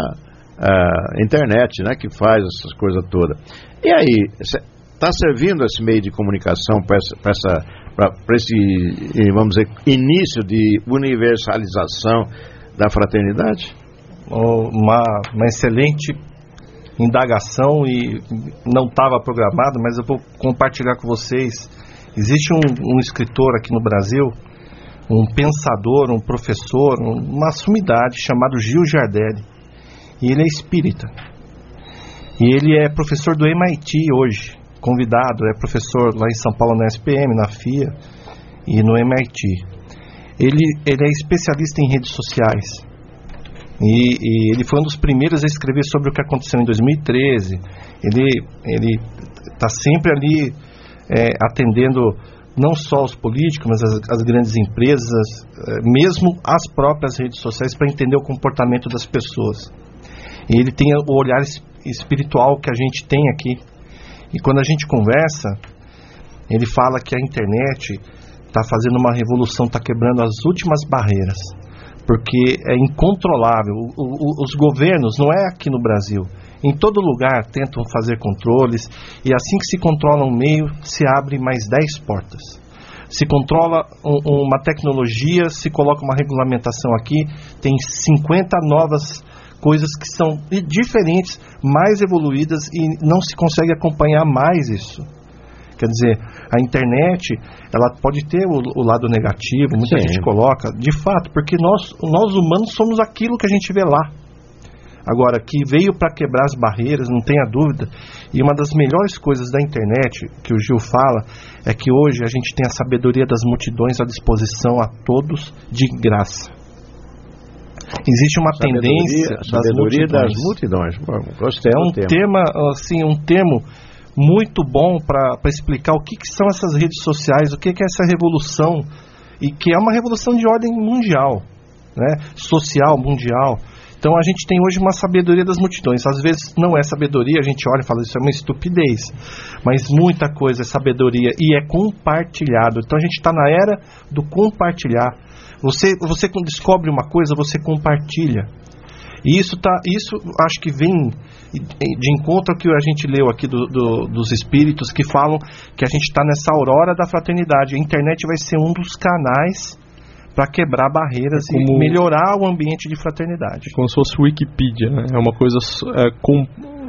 [SPEAKER 2] uh, internet, né, que faz essas coisas todas. E aí, está servindo esse meio de comunicação para essa, para essa, para esse, vamos dizer, início de universalização da fraternidade?
[SPEAKER 7] Uma, uma excelente indagação, e não estava programado, mas eu vou compartilhar com vocês. Existe um, um escritor aqui no Brasil, um pensador, um professor, uma sumidade, chamado Gil Giardelli, e ele é espírita, e ele é professor do M I T hoje, convidado, é professor lá em São Paulo na S P M, na F I A e no M I T. Ele, ele é especialista em redes sociais, e, e ele foi um dos primeiros a escrever sobre o que aconteceu em dois mil e treze. Ele está sempre ali é, atendendo não só os políticos, mas as, as grandes empresas, é, mesmo as próprias redes sociais, para entender o comportamento das pessoas. E ele tem o olhar espiritual que a gente tem aqui. E quando a gente conversa, ele fala que a internet está fazendo uma revolução, está quebrando as últimas barreiras, porque é incontrolável. O, o, os governos, não é aqui no Brasil, em todo lugar tentam fazer controles, e assim que se controla um meio, se abre mais dez portas. Se controla um, uma tecnologia, se coloca uma regulamentação aqui, tem cinquenta novas coisas que são diferentes, mais evoluídas, e não se consegue acompanhar mais isso. Quer dizer, a internet, ela pode ter o, o lado negativo, muita Sim. gente coloca, de fato, porque nós, nós humanos somos aquilo que a gente vê lá. Agora, que veio para quebrar as barreiras, não tenha dúvida. E uma das melhores coisas da internet, que o Gil fala, é que hoje a gente tem a sabedoria das multidões à disposição a todos de graça. Existe uma
[SPEAKER 2] sabedoria,
[SPEAKER 7] tendência das
[SPEAKER 2] sabedoria
[SPEAKER 7] multidões.
[SPEAKER 2] das multidões. Bom, gostei
[SPEAKER 7] é um
[SPEAKER 2] do
[SPEAKER 7] tema, assim, um termo muito bom para explicar o que, que são essas redes sociais, o que, que é essa revolução, e que é uma revolução de ordem mundial, né? Social, mundial. Então a gente tem hoje uma sabedoria das multidões. Às vezes não é sabedoria, a gente olha e fala, isso é uma estupidez, mas muita coisa é sabedoria e é compartilhado. Então a gente está na era do compartilhar. Você, você descobre uma coisa, você compartilha. E isso, tá, isso acho que vem de encontro ao que a gente leu aqui do, do, dos espíritos que falam que a gente está nessa aurora da fraternidade. A internet vai ser um dos canais para quebrar barreiras é como, e melhorar o ambiente de fraternidade.
[SPEAKER 4] Como se fosse Wikipedia, né? É uma coisa, é, com,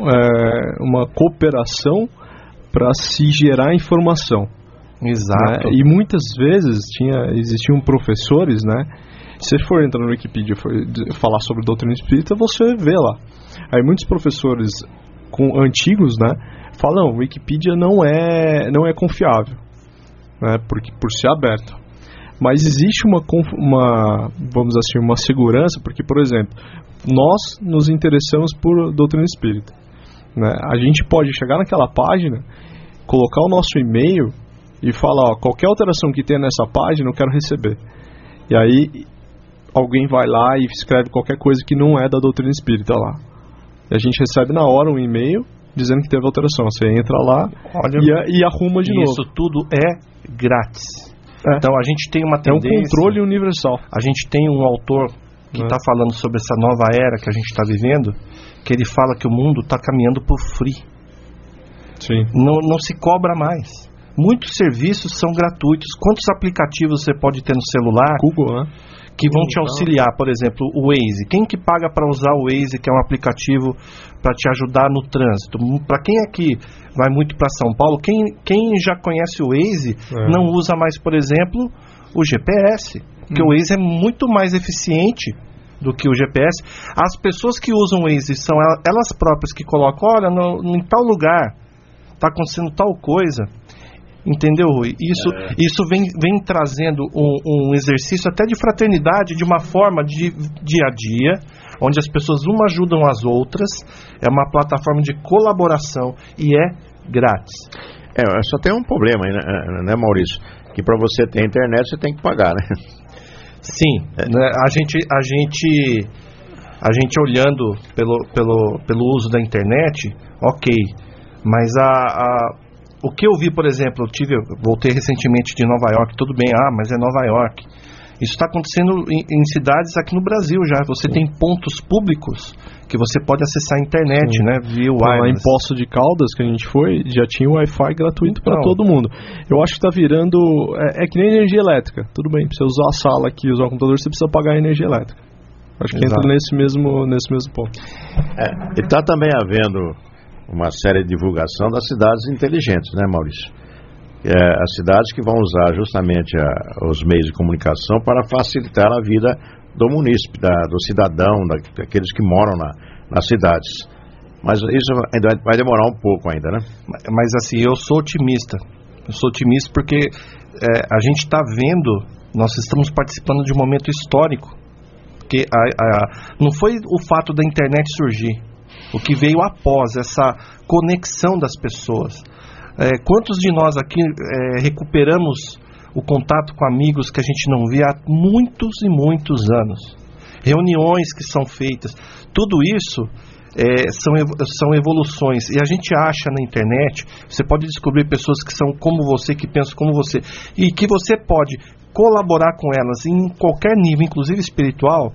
[SPEAKER 4] é, uma cooperação para se gerar informação.
[SPEAKER 7] Exato.
[SPEAKER 4] Né? E muitas vezes tinha, existiam professores, né? Se você for entrar no Wikipedia e falar sobre doutrina espírita, você vê lá. Aí muitos professores com, antigos, né, falam, não, Wikipedia não é, não é confiável, né, porque, por ser aberto. Mas existe uma, uma, vamos dizer assim, uma segurança, porque, por exemplo, nós nos interessamos por doutrina espírita. Né? A gente pode chegar naquela página, colocar o nosso e-mail e falar, ó, qualquer alteração que tenha nessa página eu quero receber. E aí alguém vai lá e escreve qualquer coisa que não é da doutrina espírita lá. E a gente recebe na hora um e-mail dizendo que teve alteração. Você entra lá Olha, e, e arruma de
[SPEAKER 7] isso
[SPEAKER 4] novo.
[SPEAKER 7] Isso tudo é grátis. É. Então a gente tem uma tendência...
[SPEAKER 4] É um controle universal.
[SPEAKER 7] A gente tem um autor que está é. falando sobre essa nova era que a gente está vivendo, que ele fala que o mundo está caminhando por free.
[SPEAKER 4] Sim.
[SPEAKER 7] Não, não se cobra mais. Muitos serviços são gratuitos. Quantos aplicativos você pode ter no celular
[SPEAKER 4] Google, né?
[SPEAKER 7] que vão te auxiliar? Por exemplo, o Waze. Quem que paga para usar o Waze, que é um aplicativo para te ajudar no trânsito? Para quem aqui vai muito para São Paulo, quem, quem já conhece o Waze é. não usa mais, por exemplo, o G P S. Porque hum. o Waze é muito mais eficiente do que o G P S. As pessoas que usam o Waze são elas próprias que colocam, olha, no, em tal lugar está acontecendo tal coisa. Entendeu, Rui? Isso, é. isso vem, vem trazendo um, um exercício até de fraternidade, de uma forma de dia a dia, onde as pessoas uma ajudam as outras. É uma plataforma de colaboração e é grátis.
[SPEAKER 2] É, só tem um problema aí, né, né Maurício? Que para você ter internet você tem que pagar, né?
[SPEAKER 7] Sim, é. né, a gente, a gente, a gente olhando pelo, pelo, pelo uso da internet, ok, mas a, a o que eu vi, por exemplo, eu tive, voltei recentemente de Nova York, tudo bem, ah, mas é Nova York. Isso está acontecendo em, em cidades aqui no Brasil já. Você Sim. tem pontos públicos que você pode acessar a internet, Sim. né, via wireless.
[SPEAKER 4] Lá em Poços de Caldas, que a gente foi, já tinha o Wi-Fi gratuito então, para todo mundo. Eu acho que está virando, é, é que nem energia elétrica. Tudo bem, para você usar a sala aqui, usar o computador, você precisa pagar a energia elétrica. Acho que Exato. entra nesse mesmo, nesse mesmo ponto.
[SPEAKER 2] É, e está também havendo uma série de divulgação das cidades inteligentes, né, Maurício? É, as cidades que vão usar justamente a, os meios de comunicação para facilitar a vida do munícipe, da, do cidadão, da, daqueles que moram na, nas cidades. Mas isso ainda vai demorar um pouco ainda, né?
[SPEAKER 7] Mas assim, eu sou otimista. Eu sou otimista porque é, a gente está vendo, nós estamos participando de um momento histórico. Porque a, a, não foi o fato da internet surgir. O que veio após essa conexão das pessoas. É, quantos de nós aqui é, recuperamos o contato com amigos que a gente não via há muitos e muitos anos? Reuniões que são feitas. Tudo isso é, são, são evoluções. E a gente acha na internet, você pode descobrir pessoas que são como você, que pensam como você. E que você pode colaborar com elas em qualquer nível, inclusive espiritual,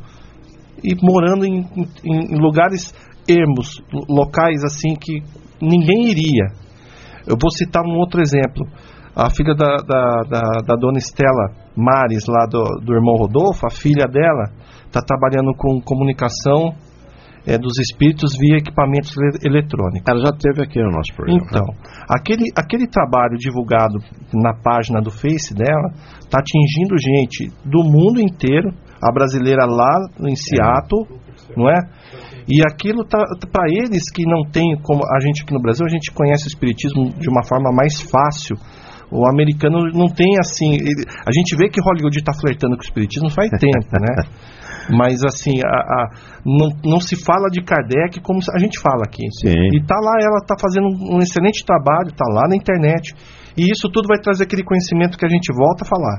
[SPEAKER 7] e morando em, em, em lugares ermos, locais assim que ninguém iria. Eu vou citar um outro exemplo. A filha da, da, da, da dona Estela Mares, lá do, do irmão Rodolfo, a filha dela está trabalhando com comunicação é, dos espíritos via equipamentos eletrônicos.
[SPEAKER 2] Ela já esteve aqui no nosso programa.
[SPEAKER 7] Então, aquele, aquele trabalho divulgado na página do Face dela está atingindo gente do mundo inteiro, a brasileira lá em Seattle, não é? E aquilo tá para eles que não tem, como a gente aqui no Brasil, a gente conhece o espiritismo de uma forma mais fácil. O americano não tem assim, ele, a gente vê que Hollywood está flertando com o espiritismo faz tempo, né? Mas assim, a, a, não, não se fala de Kardec como a gente fala aqui.
[SPEAKER 2] Sim.
[SPEAKER 7] E tá lá, ela tá fazendo um excelente trabalho, tá lá na internet. E isso tudo vai trazer aquele conhecimento que a gente volta a falar.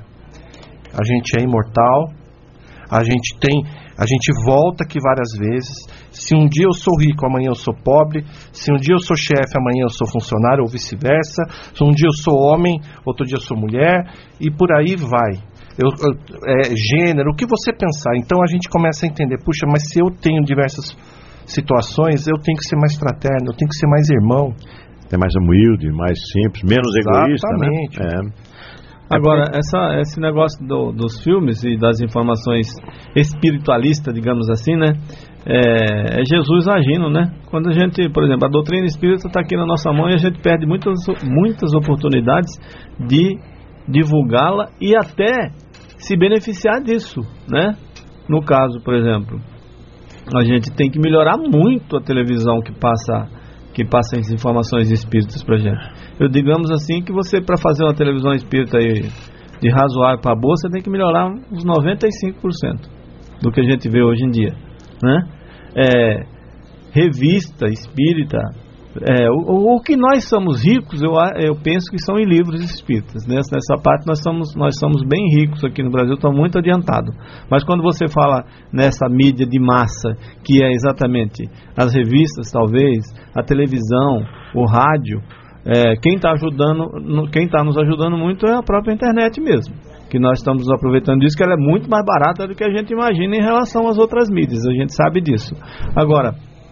[SPEAKER 7] A gente é imortal, a gente tem, a gente volta aqui várias vezes. Se um dia eu sou rico, amanhã eu sou pobre. Se um dia eu sou chefe, amanhã eu sou funcionário, ou vice-versa. Se um dia eu sou homem, outro dia eu sou mulher, e por aí vai. Eu, eu, é, gênero, o que você pensar. Então a gente começa a entender, puxa, mas se eu tenho diversas situações, eu tenho que ser mais fraterno, eu tenho que ser mais irmão.
[SPEAKER 2] É mais humilde, mais simples, menos egoísta, né?
[SPEAKER 7] Exatamente.
[SPEAKER 2] É.
[SPEAKER 3] Agora, essa, esse negócio do, dos filmes e das informações espiritualistas, digamos assim, né? É, é Jesus agindo, né? Quando a gente, por exemplo, a doutrina espírita está aqui na nossa mão e a gente perde muitas, muitas oportunidades de divulgá-la e até se beneficiar disso, né? No caso, por exemplo, a gente tem que melhorar muito a televisão que passa, que passa as informações espíritas pra gente. Eu digamos assim que você, para fazer uma televisão espírita aí de razoável para boa, você tem que melhorar uns noventa e cinco por cento do que a gente vê hoje em dia, né? É, revista espírita, é, o, o que nós somos ricos, eu, eu penso que são em livros espíritas. Nessa, nessa parte nós somos, nós somos bem ricos aqui no Brasil, estamos muito adiantados. Mas quando você fala nessa mídia de massa, que é exatamente as revistas, talvez, a televisão, o rádio, é, quem está ajudando, quem está nos ajudando muito é a própria internet mesmo, que nós estamos aproveitando disso, que ela é muito mais barata do que a gente imagina em relação às outras mídias, a gente sabe disso. Agora,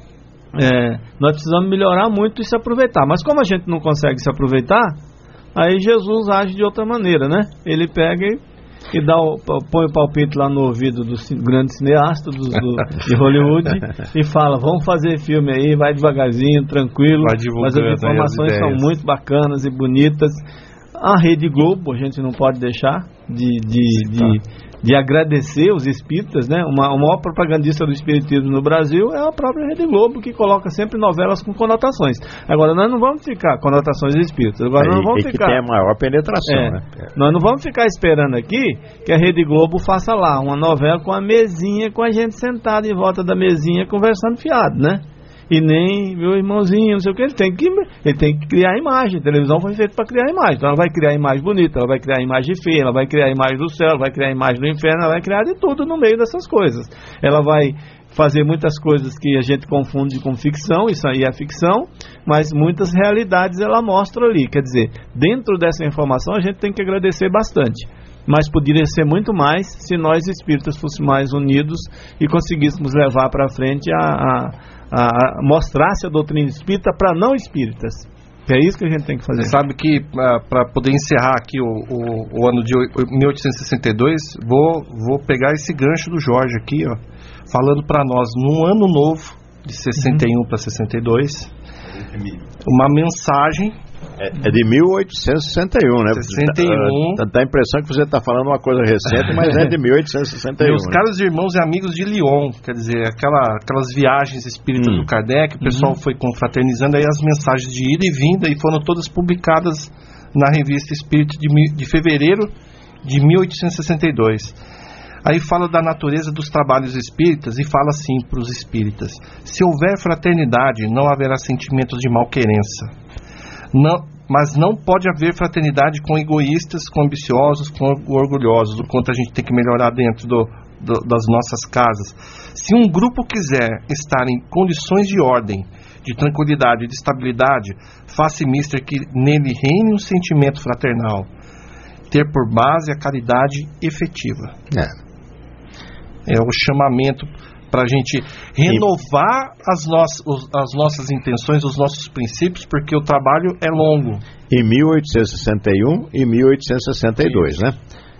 [SPEAKER 3] É, nós precisamos melhorar muito e se aproveitar, mas como a gente não consegue se aproveitar, aí Jesus age de outra maneira, né? Ele pega e, e dá o, põe o palpite lá no ouvido do grande cineasta do, do, de Hollywood e fala, vamos fazer filme aí, vai devagarzinho, tranquilo, mas as informações as são muito bacanas e bonitas. A Rede Globo, a gente não pode deixar de, de, de, de agradecer os espíritas, né? Uma, o maior propagandista do espiritismo no Brasil é a própria Rede Globo, que coloca sempre novelas com conotações. Agora, nós não vamos ficar, conotações espíritas, agora nós não vamos
[SPEAKER 2] e
[SPEAKER 7] ficar...
[SPEAKER 2] que tem a maior penetração,
[SPEAKER 7] é,
[SPEAKER 2] né?
[SPEAKER 7] Nós não vamos ficar esperando aqui que a Rede Globo faça lá uma novela com a mesinha, com a gente sentado em volta da mesinha, conversando fiado, né? E nem meu irmãozinho, não sei o que, ele tem que, ele tem que criar imagem. A televisão foi feita para criar imagem. Então ela vai criar imagem bonita, ela vai criar imagem feia, ela vai criar imagem do céu, ela vai criar imagem do inferno, ela vai criar de tudo no meio dessas coisas. Ela vai fazer muitas coisas que a gente confunde com ficção, isso aí é ficção, mas muitas realidades ela mostra ali. Quer dizer, dentro dessa informação a gente tem que agradecer bastante. Mas poderia ser muito mais se nós espíritas fôssemos mais unidos e conseguíssemos levar para frente a... a A, a mostrasse a doutrina espírita para não espíritas. É isso que a gente tem que fazer.
[SPEAKER 9] Você sabe que para poder encerrar aqui o, o, o ano de mil oitocentos e sessenta e dois, vou, vou pegar esse gancho do Jorge aqui, ó, falando para nós num ano novo de sessenta e um uhum. para sessenta e dois, uma mensagem.
[SPEAKER 2] É, é de mil oitocentos e sessenta e um, né?
[SPEAKER 9] sessenta e um.
[SPEAKER 2] Dá, dá a impressão que você está falando uma coisa recente, mas é de mil oitocentos e sessenta e um.
[SPEAKER 9] Meus caros irmãos e amigos de Lyon, quer dizer, aquela, aquelas viagens espíritas hum. do Kardec, o pessoal uhum. foi confraternizando aí as mensagens de ida e vinda e foram todas publicadas na revista Espírita de, de fevereiro de mil oitocentos e sessenta e dois. Aí fala da natureza dos trabalhos espíritas e fala assim para os espíritas: se houver fraternidade, não haverá sentimentos de malquerença. Não, mas não pode haver fraternidade com egoístas, com ambiciosos, com orgulhosos, o quanto a gente tem que melhorar dentro do, do, das nossas casas. Se um grupo quiser estar em condições de ordem, de tranquilidade, de estabilidade, faça mister que nele reine um sentimento fraternal, ter por base a caridade efetiva. É, é o chamamento para a gente renovar as, no as nossas intenções, os nossos princípios, porque o trabalho é longo.
[SPEAKER 2] Em mil oitocentos e sessenta e um e mil oitocentos e sessenta e dois, né?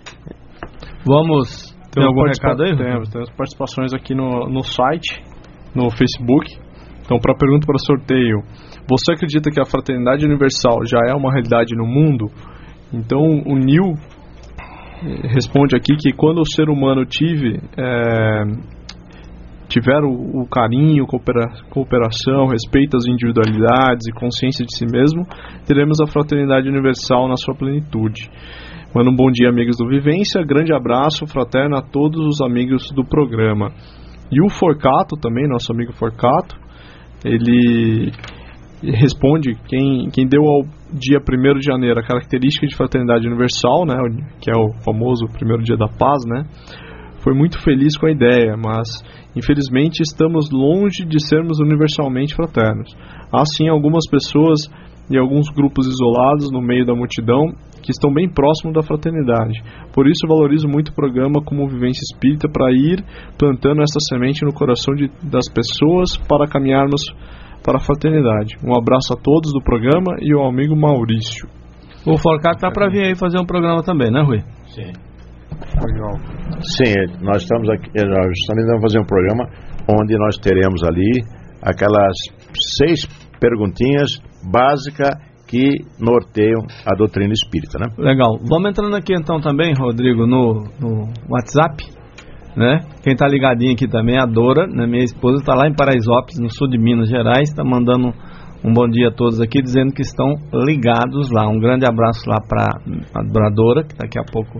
[SPEAKER 3] Vamos... Tem, tem algum recado aí?
[SPEAKER 4] Temos, temos participações aqui no, no site, no Facebook. Então, para a pergunta para sorteio: você acredita que a fraternidade universal já é uma realidade no mundo? Então, o Nil responde aqui que quando o ser humano tive... É, tiver o, o carinho, coopera, cooperação, respeito às individualidades e consciência de si mesmo, teremos a fraternidade universal na sua plenitude. Mano, um bom dia, amigos do Vivência, grande abraço fraterno a todos os amigos do programa. E o Forcato também, nosso amigo Forcato, ele responde, quem, quem deu ao dia primeiro de janeiro a característica de fraternidade universal, né, que é o famoso primeiro dia da paz, né, foi muito feliz com a ideia, mas infelizmente estamos longe de sermos universalmente fraternos. Há sim algumas pessoas e alguns grupos isolados no meio da multidão que estão bem próximos da fraternidade. Por isso valorizo muito o programa como Vivência Espírita, para ir plantando essa semente no coração de, das pessoas para caminharmos para a fraternidade. Um abraço a todos do programa e ao amigo Maurício.
[SPEAKER 3] O Forcato está para vir aí fazer um programa também, né, Rui?
[SPEAKER 2] Sim. Legal. Sim, nós estamos aqui, nós também vamos fazer um programa onde nós teremos ali aquelas seis perguntinhas básicas que norteiam a doutrina espírita, né?
[SPEAKER 3] Legal. Vamos entrando aqui então também, Rodrigo, no, no WhatsApp, né? Quem está ligadinho aqui também é a Dora, né? Minha esposa está lá em Paraisópolis, no sul de Minas Gerais, está mandando um bom dia a todos aqui, dizendo que estão ligados lá. Um grande abraço lá para a Dora, que daqui a pouco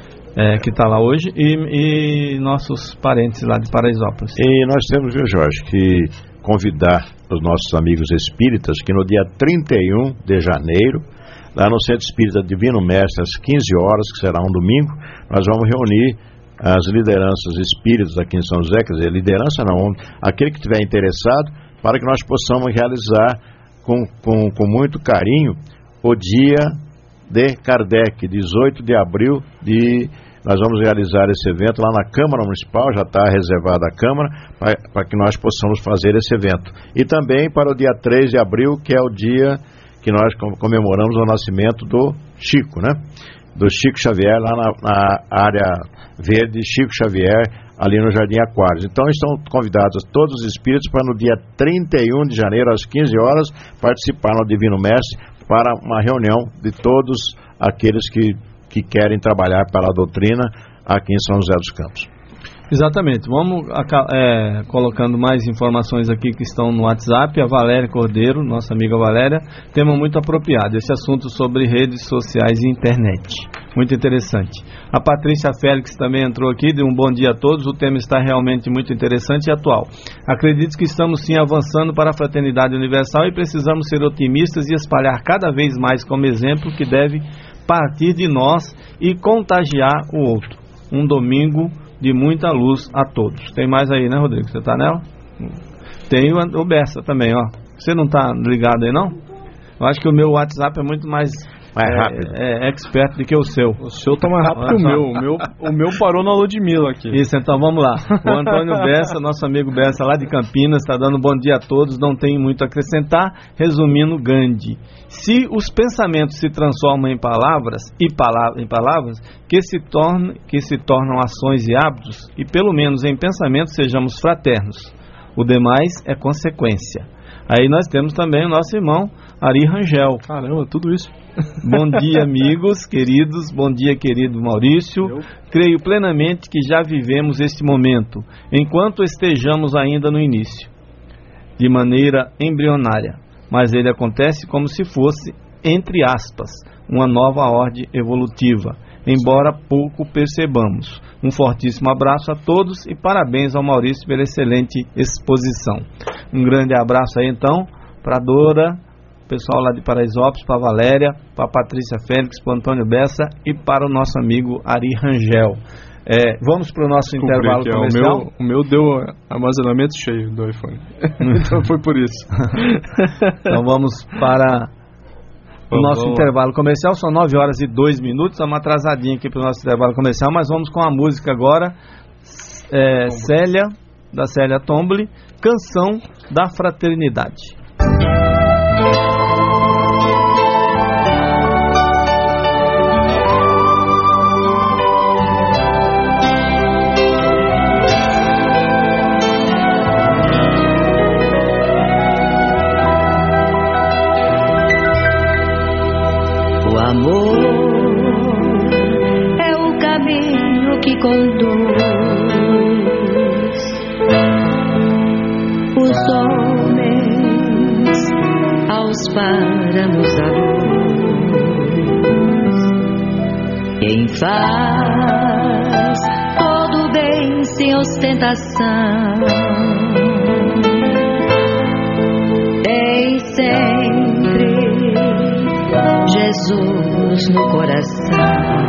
[SPEAKER 3] é, que está lá hoje, e, e nossos parentes lá de Paraisópolis.
[SPEAKER 2] E nós temos, viu, Jorge, que convidar os nossos amigos espíritas que no dia trinta e um de janeiro, lá no Centro Espírita Divino Mestre, às quinze horas, que será um domingo, nós vamos reunir as lideranças espíritas aqui em São José, quer dizer, liderança não, aquele que estiver interessado, para que nós possamos realizar com, com, com muito carinho o dia de Kardec, dezoito de abril de... Nós vamos realizar esse evento lá na Câmara Municipal, já está reservada a Câmara, para que nós possamos fazer esse evento. E também para o dia três de abril, que é o dia que nós comemoramos o nascimento do Chico, né? Do Chico Xavier, lá na, na área verde Chico Xavier, ali no Jardim Aquários. Então estão convidados todos os espíritos para no dia trinta e um de janeiro, às quinze horas, participar no Divino Mestre para uma reunião de todos aqueles que que querem trabalhar para a doutrina aqui em São José dos Campos.
[SPEAKER 3] Exatamente. Vamos é, colocando mais informações aqui que estão no WhatsApp. A Valéria Cordeiro, nossa amiga Valéria, tema muito apropriado, esse assunto sobre redes sociais e internet. Muito interessante. A Patrícia Félix também entrou aqui, deu um bom dia a todos. O tema está realmente muito interessante e atual. Acredito que estamos sim avançando para a fraternidade universal e precisamos ser otimistas e espalhar cada vez mais como exemplo que deve partir de nós e contagiar o outro. Um domingo de muita luz a todos. Tem mais aí, né, Rodrigo? Você tá nela? Tem o, o Bessa também, ó. Você não tá ligado aí, não? Eu acho que o meu WhatsApp é muito mais...
[SPEAKER 2] Mais
[SPEAKER 3] é,
[SPEAKER 2] rápido.
[SPEAKER 3] É, é expert do que o seu.
[SPEAKER 4] O seu tá mais rápido que o meu. O meu. O meu parou na Ludmilla aqui.
[SPEAKER 3] Isso, então vamos lá. O Antônio Bessa, nosso amigo Bessa lá de Campinas, está dando um bom dia a todos, não tem muito a acrescentar. Resumindo, Gandhi. Se os pensamentos se transformam em palavras, e palavra, em palavras que se, tornam, que se tornam ações e hábitos, e pelo menos em pensamento sejamos fraternos. O demais é consequência. Aí nós temos também o nosso irmão Ari Rangel.
[SPEAKER 4] Caramba, tudo isso.
[SPEAKER 3] Bom dia, amigos, queridos. Bom dia, querido Maurício. Eu? Creio plenamente que já vivemos este momento, enquanto estejamos ainda no início, de maneira embrionária. Mas ele acontece como se fosse, entre aspas, uma nova ordem evolutiva, embora pouco percebamos. Um fortíssimo abraço a todos e parabéns ao Maurício pela excelente exposição. Um grande abraço aí, então, para a Dora, pessoal lá de Paraisópolis, para a Valéria, para a Patrícia Félix, para o Antônio Bessa e para o nosso amigo Ari Rangel. É, vamos para o nosso Descobri intervalo
[SPEAKER 4] que,
[SPEAKER 3] comercial.
[SPEAKER 4] O meu, o meu deu armazenamento cheio do iPhone. Então foi por isso.
[SPEAKER 3] Então vamos para o nosso vamos. intervalo comercial. São nove horas e dois minutos. Estamos atrasadinho aqui para o nosso intervalo comercial, mas vamos com a música agora. É, Célia, da Célia Tomboli, Canção da Fraternidade.
[SPEAKER 5] O amor é o caminho que conduz homens aos páramos da luz. Quem faz todo bem sem ostentação tem sempre Jesus no coração.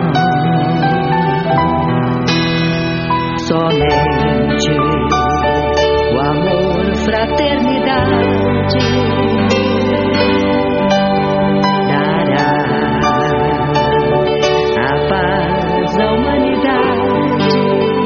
[SPEAKER 5] Somente o amor, fraternidade dará a paz à humanidade.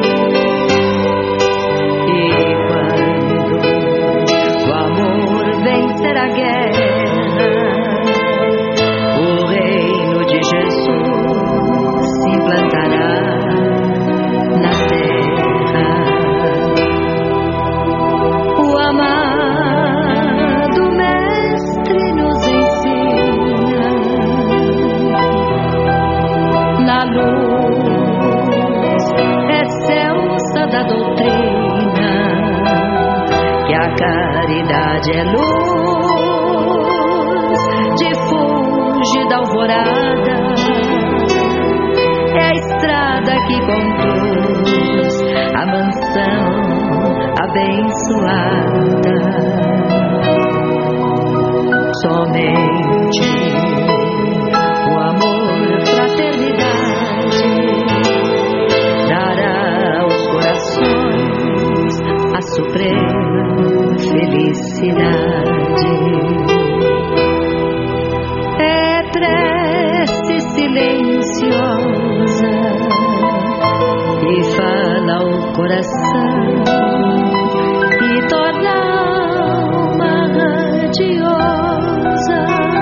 [SPEAKER 5] E quando o amor vencer a guerra, o reino de Jesus se implantará na terra. O amado Mestre nos ensina na luz excelsa da doutrina que a caridade é luz, difunde da alvorada, é a estrada que conduz à mansão abençoada. Somente o amor, fraternidade dará aos corações a suprema felicidade. É prece silenciosa e fala ao coração e torna a alma radiosa.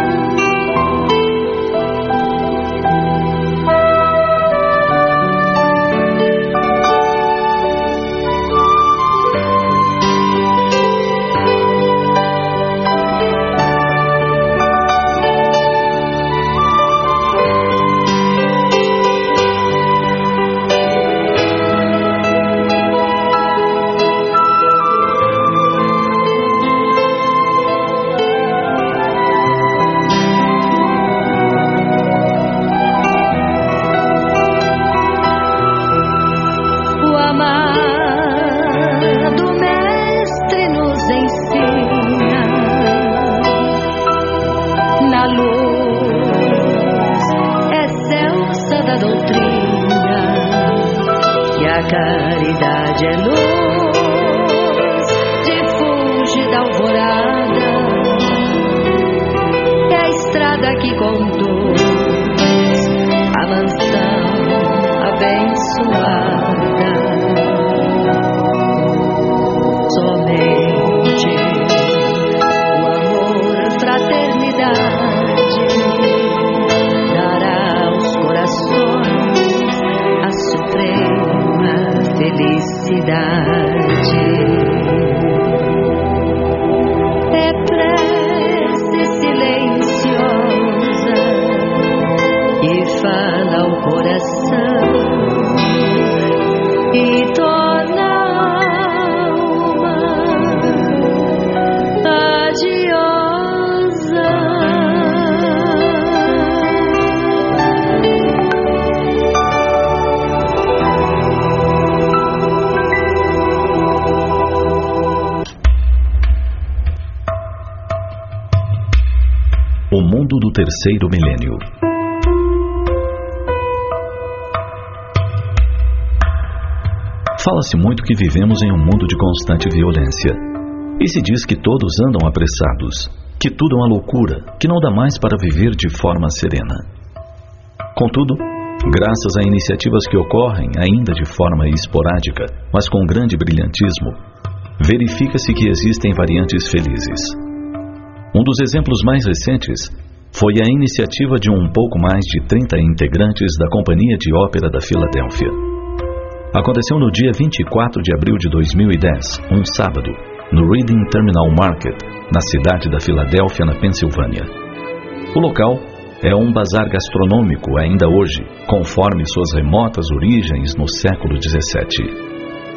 [SPEAKER 5] Caridade é luz, difunde da alvorada, é a estrada que conduz à mansão abençoada. Somente o amor, fraternidade dará aos corações a suprema felicidade. É prece silenciosa que fala ao coração e torna a alma radiosa.
[SPEAKER 1] O mundo do terceiro milênio. Fala-se muito que vivemos em um mundo de constante violência. E se diz que todos andam apressados, que tudo é uma loucura, que não dá mais para viver de forma serena. Contudo, graças a iniciativas que ocorrem ainda de forma esporádica, mas com grande brilhantismo, verifica-se que existem variantes felizes. Um dos exemplos mais recentes foi a iniciativa de um pouco mais de trinta integrantes da Companhia de Ópera da Filadélfia. Aconteceu no dia vinte e quatro de abril de dois mil e dez, um sábado, no Reading Terminal Market, na cidade da Filadélfia, na Pensilvânia. O local é um bazar gastronômico ainda hoje, conforme suas remotas origens no século dezessete.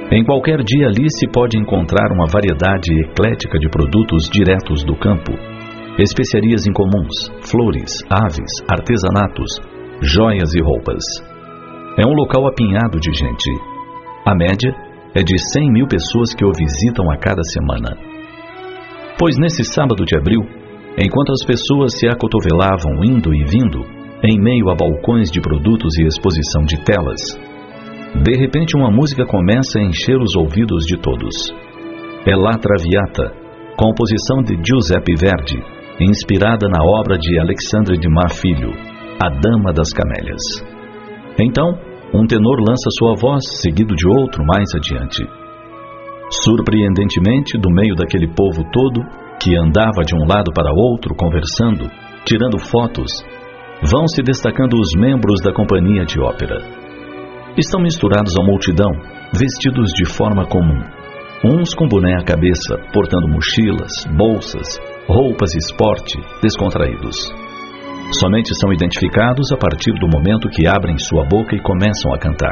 [SPEAKER 10] Em qualquer dia ali se pode encontrar uma variedade eclética de produtos diretos do campo, especiarias incomuns, flores, aves, artesanatos, joias e roupas. É um local apinhado de gente. A média é de cem mil pessoas que o visitam a cada semana. Pois nesse sábado de abril, enquanto as pessoas se acotovelavam indo e vindo, em meio a balcões de produtos e exposição de telas, de repente uma música começa a encher os ouvidos de todos. É La Traviata, composição de Giuseppe Verdi, inspirada na obra de Alexandre Dumas Filho, A Dama das Camélias. Então, um tenor lança sua voz, seguido de outro mais adiante. Surpreendentemente, do meio daquele povo todo, que andava de um lado para outro, conversando, tirando fotos, vão se destacando os membros da companhia de ópera. Estão misturados à multidão, vestidos de forma comum. Uns com boné à cabeça, portando mochilas, bolsas, roupas esporte, descontraídos. Somente são identificados a partir do momento que abrem sua boca e começam a cantar.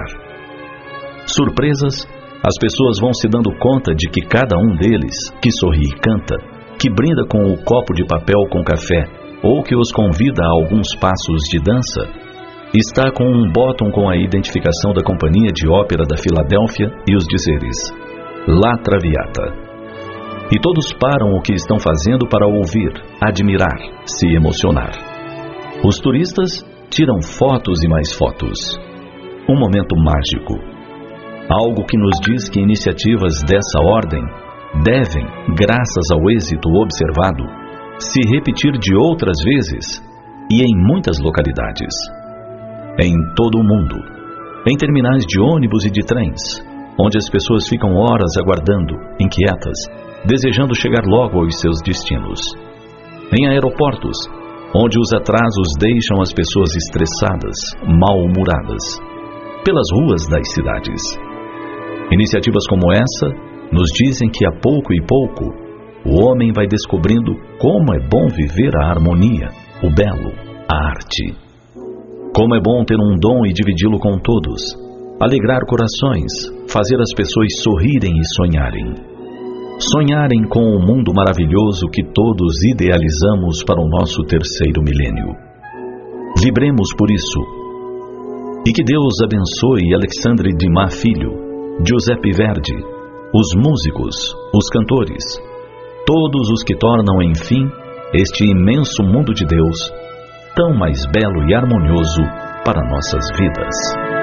[SPEAKER 10] Surpresas, as pessoas vão se dando conta de que cada um deles, que sorri e canta, que brinda com o copo de papel com café, ou que os convida a alguns passos de dança, está com um botão com a identificação da Companhia de Ópera da Filadélfia e os dizeres La Traviata. E todos param o que estão fazendo para ouvir, admirar, se emocionar. Os turistas tiram fotos e mais fotos. Um momento mágico. Algo que nos diz que iniciativas dessa ordem devem, graças ao êxito observado, se repetir de outras vezes e em muitas localidades. Em todo o mundo, em terminais de ônibus e de trens, onde as pessoas ficam horas aguardando, inquietas, desejando chegar logo aos seus destinos. Em aeroportos, onde os atrasos deixam as pessoas estressadas, mal-humoradas. Pelas ruas das cidades. Iniciativas como essa nos dizem que a pouco e pouco o homem vai descobrindo como é bom viver a harmonia, o belo, a arte. Como é bom ter um dom e dividi-lo com todos, alegrar corações, fazer as pessoas sorrirem e sonharem. Sonharem com o mundo maravilhoso que todos idealizamos para o nosso terceiro milênio. Vibremos por isso. E que Deus abençoe Alexandre Dumas Filho, Giuseppe Verdi, os músicos, os cantores, todos os que tornam, enfim, este imenso mundo de Deus tão mais belo e harmonioso para nossas vidas.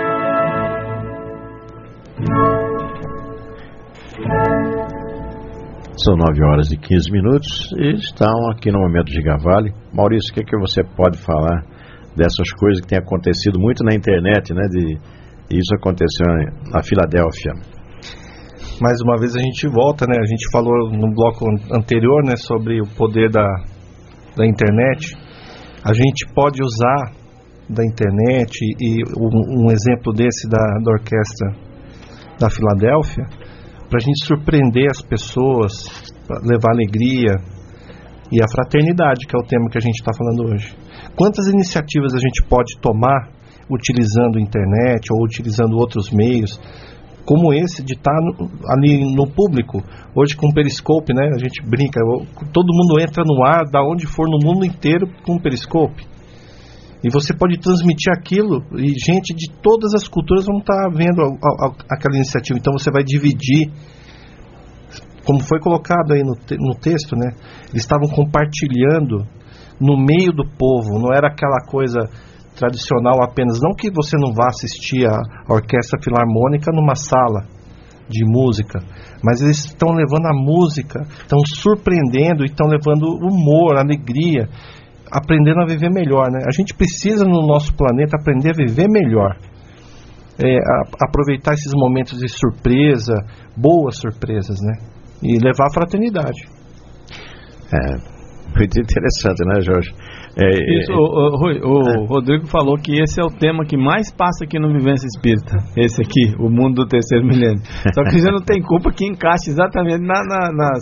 [SPEAKER 2] São nove horas e quinze minutos e estão aqui no Momento Gigavale. Maurício, o que, é que você pode falar dessas coisas que têm acontecido muito na internet, né? De, isso aconteceu na Filadélfia.
[SPEAKER 9] Mais uma vez a gente volta, né? A gente falou no bloco anterior, né, sobre o poder da, da internet. A gente pode usar da internet e um, um exemplo desse da, da orquestra da Filadélfia para a gente surpreender as pessoas, levar alegria e a fraternidade, que é o tema que a gente está falando hoje. Quantas iniciativas a gente pode tomar utilizando a internet ou utilizando outros meios, como esse de estar no, ali no público, hoje com o Periscope, né? A gente brinca, todo mundo entra no ar, da onde for no mundo inteiro, com o Periscope. E você pode transmitir aquilo, e gente de todas as culturas vão estar vendo a, a, a, aquela iniciativa. Então você vai dividir, como foi colocado aí no, te, no texto, né? Eles estavam compartilhando no meio do povo, não era aquela coisa tradicional apenas. Não que você não vá assistir a, a orquestra filarmônica numa sala de música, mas eles estão levando a música, estão surpreendendo e estão levando humor, alegria, aprendendo a viver melhor, né? A gente precisa no nosso planeta aprender a viver melhor, é, a, aproveitar esses momentos de surpresa, boas surpresas, né? E levar a fraternidade.
[SPEAKER 2] É muito interessante, né, Jorge? É,
[SPEAKER 3] Isso, é, o, o, o é. Rodrigo falou que esse é o tema que mais passa aqui no Vivência Espírita. Esse aqui, o mundo do terceiro milênio. Só que já não tem culpa que encaixe exatamente na, na, nas,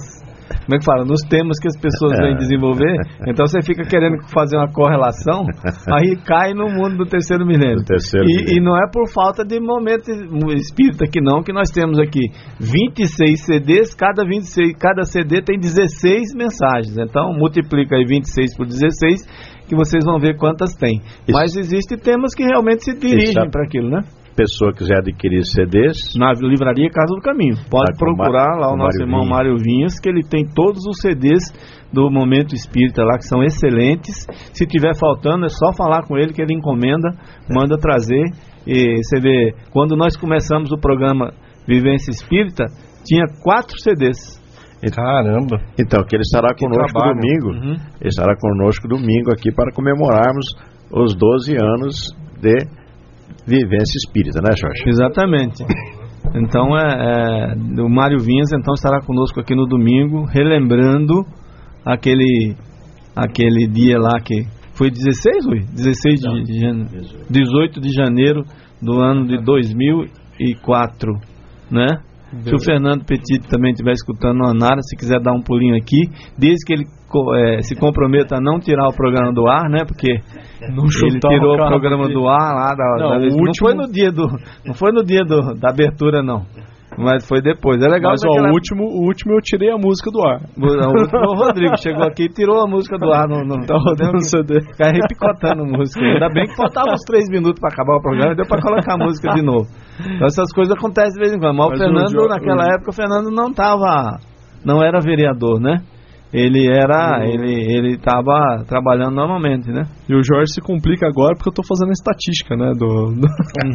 [SPEAKER 3] como é que fala, nos temas que as pessoas vêm desenvolver, então você fica querendo fazer uma correlação, aí cai no mundo do terceiro milênio.
[SPEAKER 2] Do terceiro
[SPEAKER 3] e,
[SPEAKER 2] milênio.
[SPEAKER 3] e não é por falta de momento espírita que não, que nós temos aqui vinte e seis C Ds, cada, vinte e seis, cada C D tem dezesseis mensagens, então multiplica aí vinte e seis por dezesseis, que vocês vão ver quantas tem. Isso. Mas existem temas que realmente se dirigem para aquilo, né?
[SPEAKER 2] Pessoa quiser adquirir C Ds
[SPEAKER 3] na livraria Casa do Caminho, pode procurar lá o nosso Mário irmão Vinhas. Mário Vinhas, que ele tem todos os C Ds do Momento Espírita lá, que são excelentes. Se tiver faltando, é só falar com ele que ele encomenda, manda trazer. E você vê, quando nós começamos o programa Vivência Espírita, tinha quatro C Ds.
[SPEAKER 9] Caramba!
[SPEAKER 2] Então, que ele estará que conosco trabalho. domingo, uhum. ele estará conosco domingo aqui para comemorarmos os doze anos de Vivência Espírita, né, Jorge?
[SPEAKER 3] Exatamente. Então, é, é, o Mário Vinhas então estará conosco aqui no domingo, relembrando aquele, aquele dia lá que foi dezesseis, Rui? dezesseis de, de janeiro, dezoito de janeiro do ano de dois mil e quatro, né? Se o Fernando Petit também estiver escutando o Anara, se quiser dar um pulinho aqui, desde que ele é, se comprometa a não tirar o programa do ar, né? Porque não ele tirou o, o programa do ar lá da, não, da vez. Último... não foi no dia do, não foi no dia do, da abertura não, mas foi depois. É legal.
[SPEAKER 4] Mas ó, o último, o último eu tirei a música do ar.
[SPEAKER 3] O, o último o Rodrigo chegou aqui e tirou a música do ar. No, no,
[SPEAKER 4] tá rodando o C D.
[SPEAKER 3] Ficar repicotando a música. Ainda bem que faltava uns três minutos para acabar o programa e deu para colocar a música de novo. Então essas coisas acontecem de vez em quando. Mas, Mas o Fernando, o, naquela o... época, o Fernando não estava, não era vereador, né? Ele era, uhum. ele ele estava trabalhando normalmente, né?
[SPEAKER 4] E o Jorge se complica agora porque eu estou fazendo a estatística, né, do do,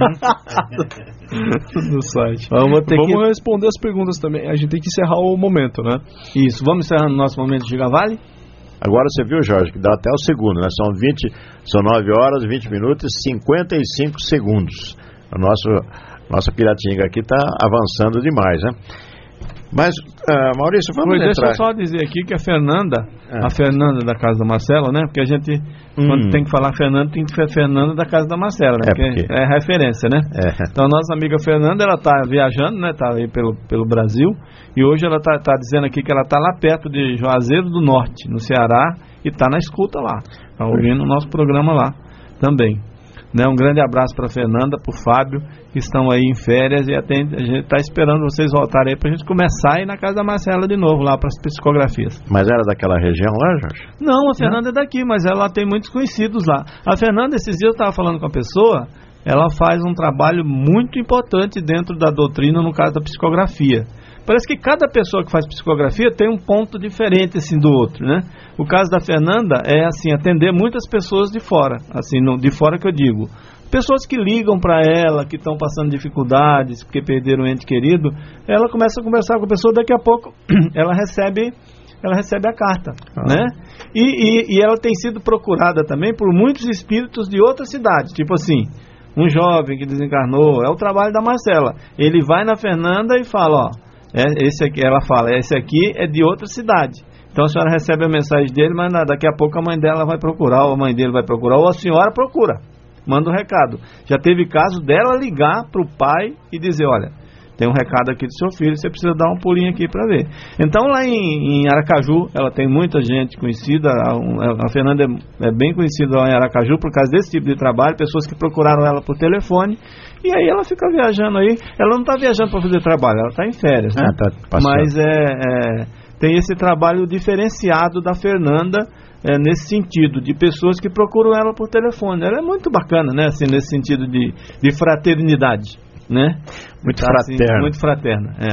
[SPEAKER 4] uhum. do site. Vamos, ter vamos que... responder as perguntas também. A gente tem que encerrar o momento, né?
[SPEAKER 3] Isso. Vamos encerrar no nosso momento de Gigavale?
[SPEAKER 2] Agora você viu, Jorge, que dá até o segundo, né? São vinte, são nove horas, vinte minutos e cinquenta e cinco segundos. O nosso nossa piratinga aqui está avançando demais, né? Mas, uh, Maurício, vamos
[SPEAKER 3] Pois,
[SPEAKER 2] entrar...
[SPEAKER 3] Deixa eu só dizer aqui que a Fernanda, é. a Fernanda da Casa da Marcela, né? Porque a gente, hum. quando tem que falar Fernanda, tem que ser Fernanda da Casa da Marcela, né?
[SPEAKER 2] É,
[SPEAKER 3] porque
[SPEAKER 2] porque...
[SPEAKER 3] é referência, né?
[SPEAKER 2] É.
[SPEAKER 3] Então, a nossa amiga Fernanda, ela está viajando, né? Está aí pelo, pelo Brasil, e hoje ela está tá dizendo aqui que ela está lá perto de Juazeiro do Norte, no Ceará, e está na escuta lá, está ouvindo o nosso programa lá também. Né, um grande abraço para a Fernanda, para o Fábio, que estão aí em férias, e até, a gente está esperando vocês voltarem aí para a gente começar a ir na casa da Marcela de novo, lá para as psicografias.
[SPEAKER 2] Mas era daquela região lá, Jorge?
[SPEAKER 3] Não, a Fernanda Não. é daqui, mas ela tem muitos conhecidos lá. A Fernanda, esses dias eu estava falando com a pessoa, ela faz um trabalho muito importante dentro da doutrina, no caso da psicografia. Parece que cada pessoa que faz psicografia tem um ponto diferente assim do outro, né? O caso da Fernanda é assim, atender muitas pessoas de fora, assim, no, de fora que eu digo. Pessoas que ligam para ela, que estão passando dificuldades, porque perderam um ente querido, ela começa a conversar com a pessoa, daqui a pouco ela recebe, ela recebe a carta, ah. né? E, e, e ela tem sido procurada também por muitos espíritos de outras cidades, tipo assim, um jovem que desencarnou, é o trabalho da Marcela. Ele vai na Fernanda e fala, ó, É, esse aqui, ela fala, esse aqui é de outra cidade. Então a senhora recebe a mensagem dele, mas daqui a pouco a mãe dela vai procurar, ou a mãe dele vai procurar, ou a senhora procura, manda um recado. Já teve caso dela ligar para o pai e dizer, olha, tem um recado aqui do seu filho, você precisa dar um pulinho aqui para ver. Então lá em, em Aracaju, ela tem muita gente conhecida, a, a Fernanda é, é bem conhecida lá em Aracaju por causa desse tipo de trabalho, pessoas que procuraram ela por telefone, e aí ela fica viajando aí. Ela não está viajando para fazer trabalho, ela está em férias, né?
[SPEAKER 2] Ah, tá
[SPEAKER 3] mas é, é, tem esse trabalho diferenciado da Fernanda, é, nesse sentido, de pessoas que procuram ela por telefone. Ela é muito bacana, né? Assim, nesse sentido de, de fraternidade, né?
[SPEAKER 2] Muito
[SPEAKER 3] tá,
[SPEAKER 2] fraterna.
[SPEAKER 3] Assim, muito fraterna, é.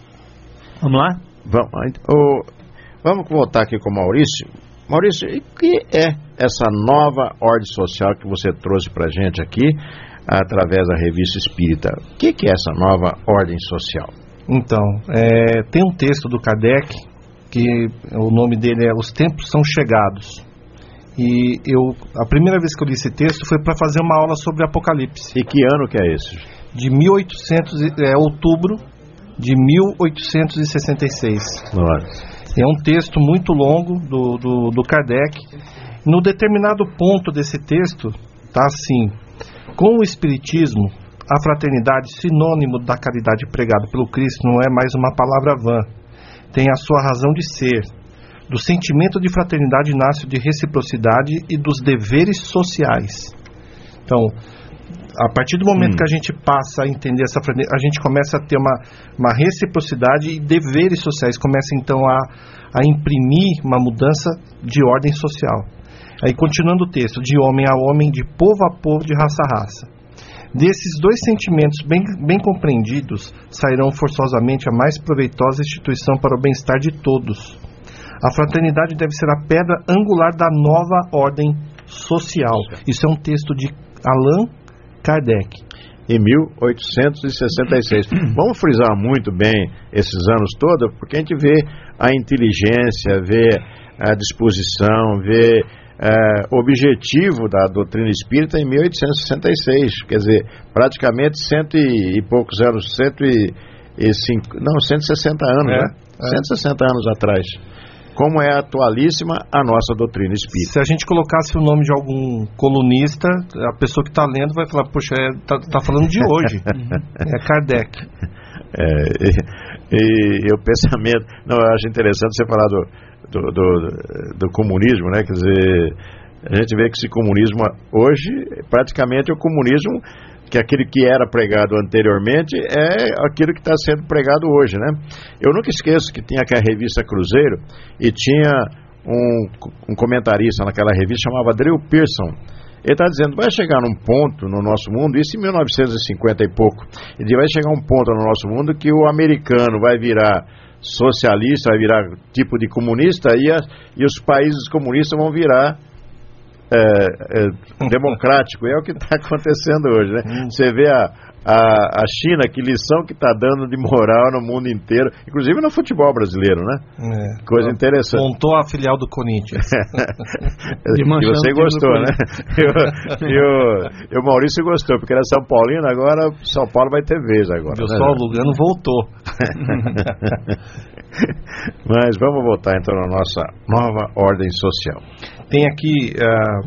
[SPEAKER 3] Vamos lá?
[SPEAKER 2] Vamos, oh, vamos voltar aqui com o Maurício. Maurício, o que é essa nova ordem social que você trouxe para a gente aqui, através da Revista Espírita? O que, que é essa nova ordem social?
[SPEAKER 9] Então, é, tem um texto do Kardec, que o nome dele é Os Tempos São Chegados. E eu, a primeira vez que eu li esse texto foi para fazer uma aula sobre Apocalipse.
[SPEAKER 2] E que ano que é esse?
[SPEAKER 9] De mil e oitocentos, é, outubro de mil oitocentos e sessenta e seis.
[SPEAKER 2] Nossa.
[SPEAKER 9] É um texto muito longo do, do, do Kardec. No determinado ponto desse texto, está assim: com o Espiritismo, a fraternidade, sinônimo da caridade pregada pelo Cristo, não é mais uma palavra vã. tem a sua razão de ser. Do sentimento de fraternidade nasce de reciprocidade e dos deveres sociais. Então, a partir do momento hum. que a gente passa a entender essa fraternidade, a gente começa a ter uma, uma reciprocidade e deveres sociais, começa então a, a imprimir uma mudança de ordem social. Aí, continuando o texto, de homem a homem, de povo a povo, de raça a raça. Desses dois sentimentos bem, bem compreendidos, sairão forçosamente a mais proveitosa instituição para o bem-estar de todos. A fraternidade deve ser a pedra angular da nova ordem social. Isso é um texto de Allan Kardec.
[SPEAKER 2] Em mil oitocentos e sessenta e seis. Vamos frisar muito bem esses anos todos, porque a gente vê a inteligência, vê a disposição, vê o objetivo da doutrina espírita em mil oitocentos e sessenta e seis. Quer dizer, praticamente cento e poucos anos, cento e cinco, não, cento e sessenta anos, é, né? É. cento e sessenta anos atrás. Como é atualíssima a nossa doutrina espírita.
[SPEAKER 9] Se a gente colocasse o nome de algum colunista, a pessoa que está lendo vai falar, poxa, está é, tá falando de hoje. É Kardec.
[SPEAKER 2] É, e, e, e o pensamento... Não, eu acho interessante você falar do, do, do, do comunismo, né? Quer dizer, a gente vê que esse comunismo hoje, praticamente é o comunismo... que aquele que era pregado anteriormente é aquilo que está sendo pregado hoje, né? Eu nunca esqueço que tinha aquela revista Cruzeiro e tinha um, um comentarista naquela revista, chamava Drew Pearson. Ele está dizendo, vai chegar num ponto no nosso mundo, isso em mil novecentos e cinquenta e pouco, ele diz, vai chegar um ponto no nosso mundo que o americano vai virar socialista, vai virar tipo de comunista e, a, e os países comunistas vão virar É, é, democrático, é o que está acontecendo hoje, né? Hum. Você vê a, a, a China, que lição que está dando de moral no mundo inteiro, inclusive no futebol brasileiro, né? É. Coisa Ela interessante.
[SPEAKER 9] Montou a filial do Corinthians.
[SPEAKER 2] E você gostou, né? E o, o Maurício gostou, porque era São Paulino, agora São Paulo vai ter vez agora.
[SPEAKER 9] O pessoal
[SPEAKER 2] né?
[SPEAKER 9] Lugano voltou.
[SPEAKER 2] Mas vamos voltar então na nossa nova ordem social.
[SPEAKER 9] Tem aqui uh,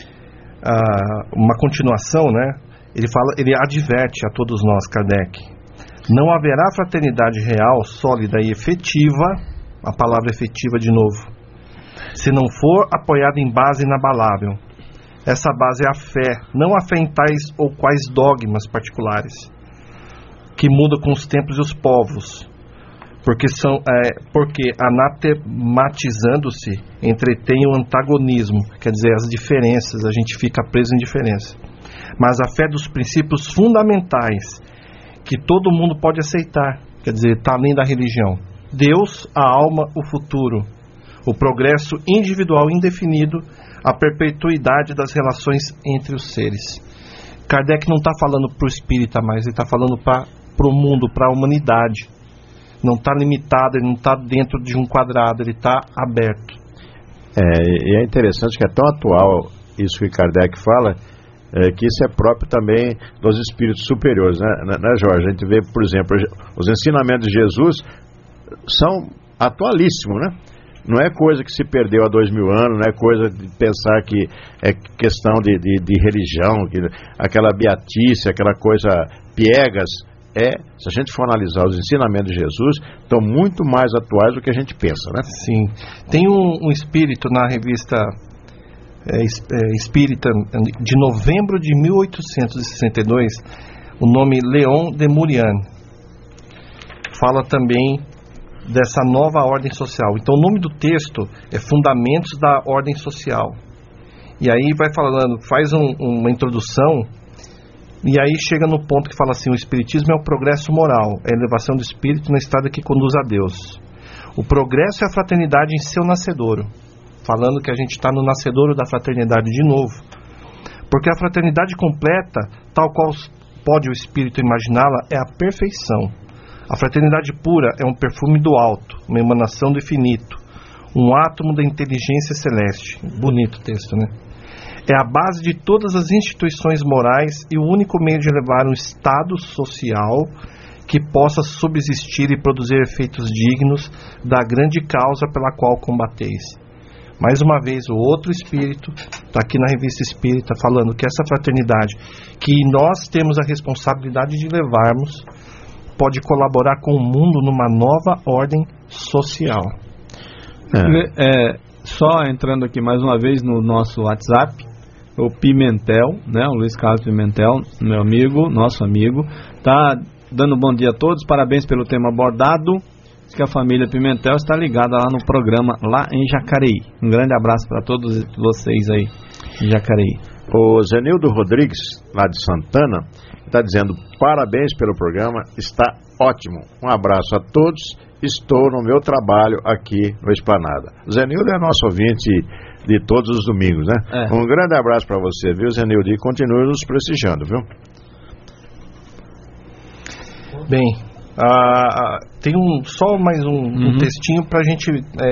[SPEAKER 9] uh, uma continuação, né? Ele fala, ele adverte a todos nós, Kardec. Não haverá fraternidade real, sólida e efetiva, a palavra efetiva de novo, se não for apoiada em base inabalável. Essa base é a fé, não a fé em tais ou quais dogmas particulares, que muda com os tempos e os povos. Porque, são, é, porque anatematizando-se, entretém o antagonismo, quer dizer, as diferenças, a gente fica preso em diferença. Mas a fé dos princípios fundamentais, que todo mundo pode aceitar, quer dizer, está além da religião. Deus, a alma, o futuro, o progresso individual indefinido, a perpetuidade das relações entre os seres. Kardec não está falando para o espírita mais, ele está falando para o mundo, para a humanidade. Não está limitado, ele não está dentro de um quadrado, ele está aberto.
[SPEAKER 2] É, e é interessante que é tão atual isso que Kardec fala, é, que isso é próprio também dos espíritos superiores, né, né, Jorge? A gente vê, por exemplo, os ensinamentos de Jesus são atualíssimos, né? Não é coisa que se perdeu há dois mil anos, não é coisa de pensar que é questão de, de, de religião, que, aquela beatice, aquela coisa piegas. É, se a gente for analisar os ensinamentos de Jesus, estão muito mais atuais do que a gente pensa, né?
[SPEAKER 9] Sim. Tem um, um espírito na revista é, é, Espírita de novembro de mil oitocentos e sessenta e dois, o nome Leon de Murian. Fala também dessa nova ordem social. Então o nome do texto é Fundamentos da Ordem Social. E aí vai falando, faz um, uma introdução. E aí chega no ponto que fala assim, o espiritismo é o progresso moral, é a elevação do espírito na estrada que conduz a Deus. O progresso é a fraternidade em seu nascedouro, falando que a gente está no nascedouro da fraternidade de novo. Porque a fraternidade completa, tal qual pode o espírito imaginá-la, é a perfeição. A fraternidade pura é um perfume do alto, uma emanação do infinito, um átomo da inteligência celeste. Bonito texto, né? É a base de todas as instituições morais e o único meio de elevar um estado social que possa subsistir e produzir efeitos dignos da grande causa pela qual combateis. Mais uma vez, o outro espírito está aqui na Revista Espírita falando que essa fraternidade que nós temos a responsabilidade de levarmos pode colaborar com o mundo numa nova ordem social.
[SPEAKER 3] É. É, só entrando aqui mais uma vez no nosso WhatsApp, o Pimentel, né, o Luiz Carlos Pimentel, meu amigo, nosso amigo, tá dando bom dia a todos, parabéns pelo tema abordado. Diz que a família Pimentel está ligada lá no programa, lá em Jacareí. Um grande abraço para todos vocês aí em Jacareí.
[SPEAKER 2] O Zenildo Rodrigues, lá de Santana, está dizendo: parabéns pelo programa, está ótimo. Um abraço a todos, estou no meu trabalho aqui no Esplanada. O Zenildo é nosso ouvinte de todos os domingos, né? É. Um grande abraço para você, viu, Zenildo? E continue nos prestigiando, viu?
[SPEAKER 9] Bem, ah, tem um, só mais um, uhum. um textinho para a gente é,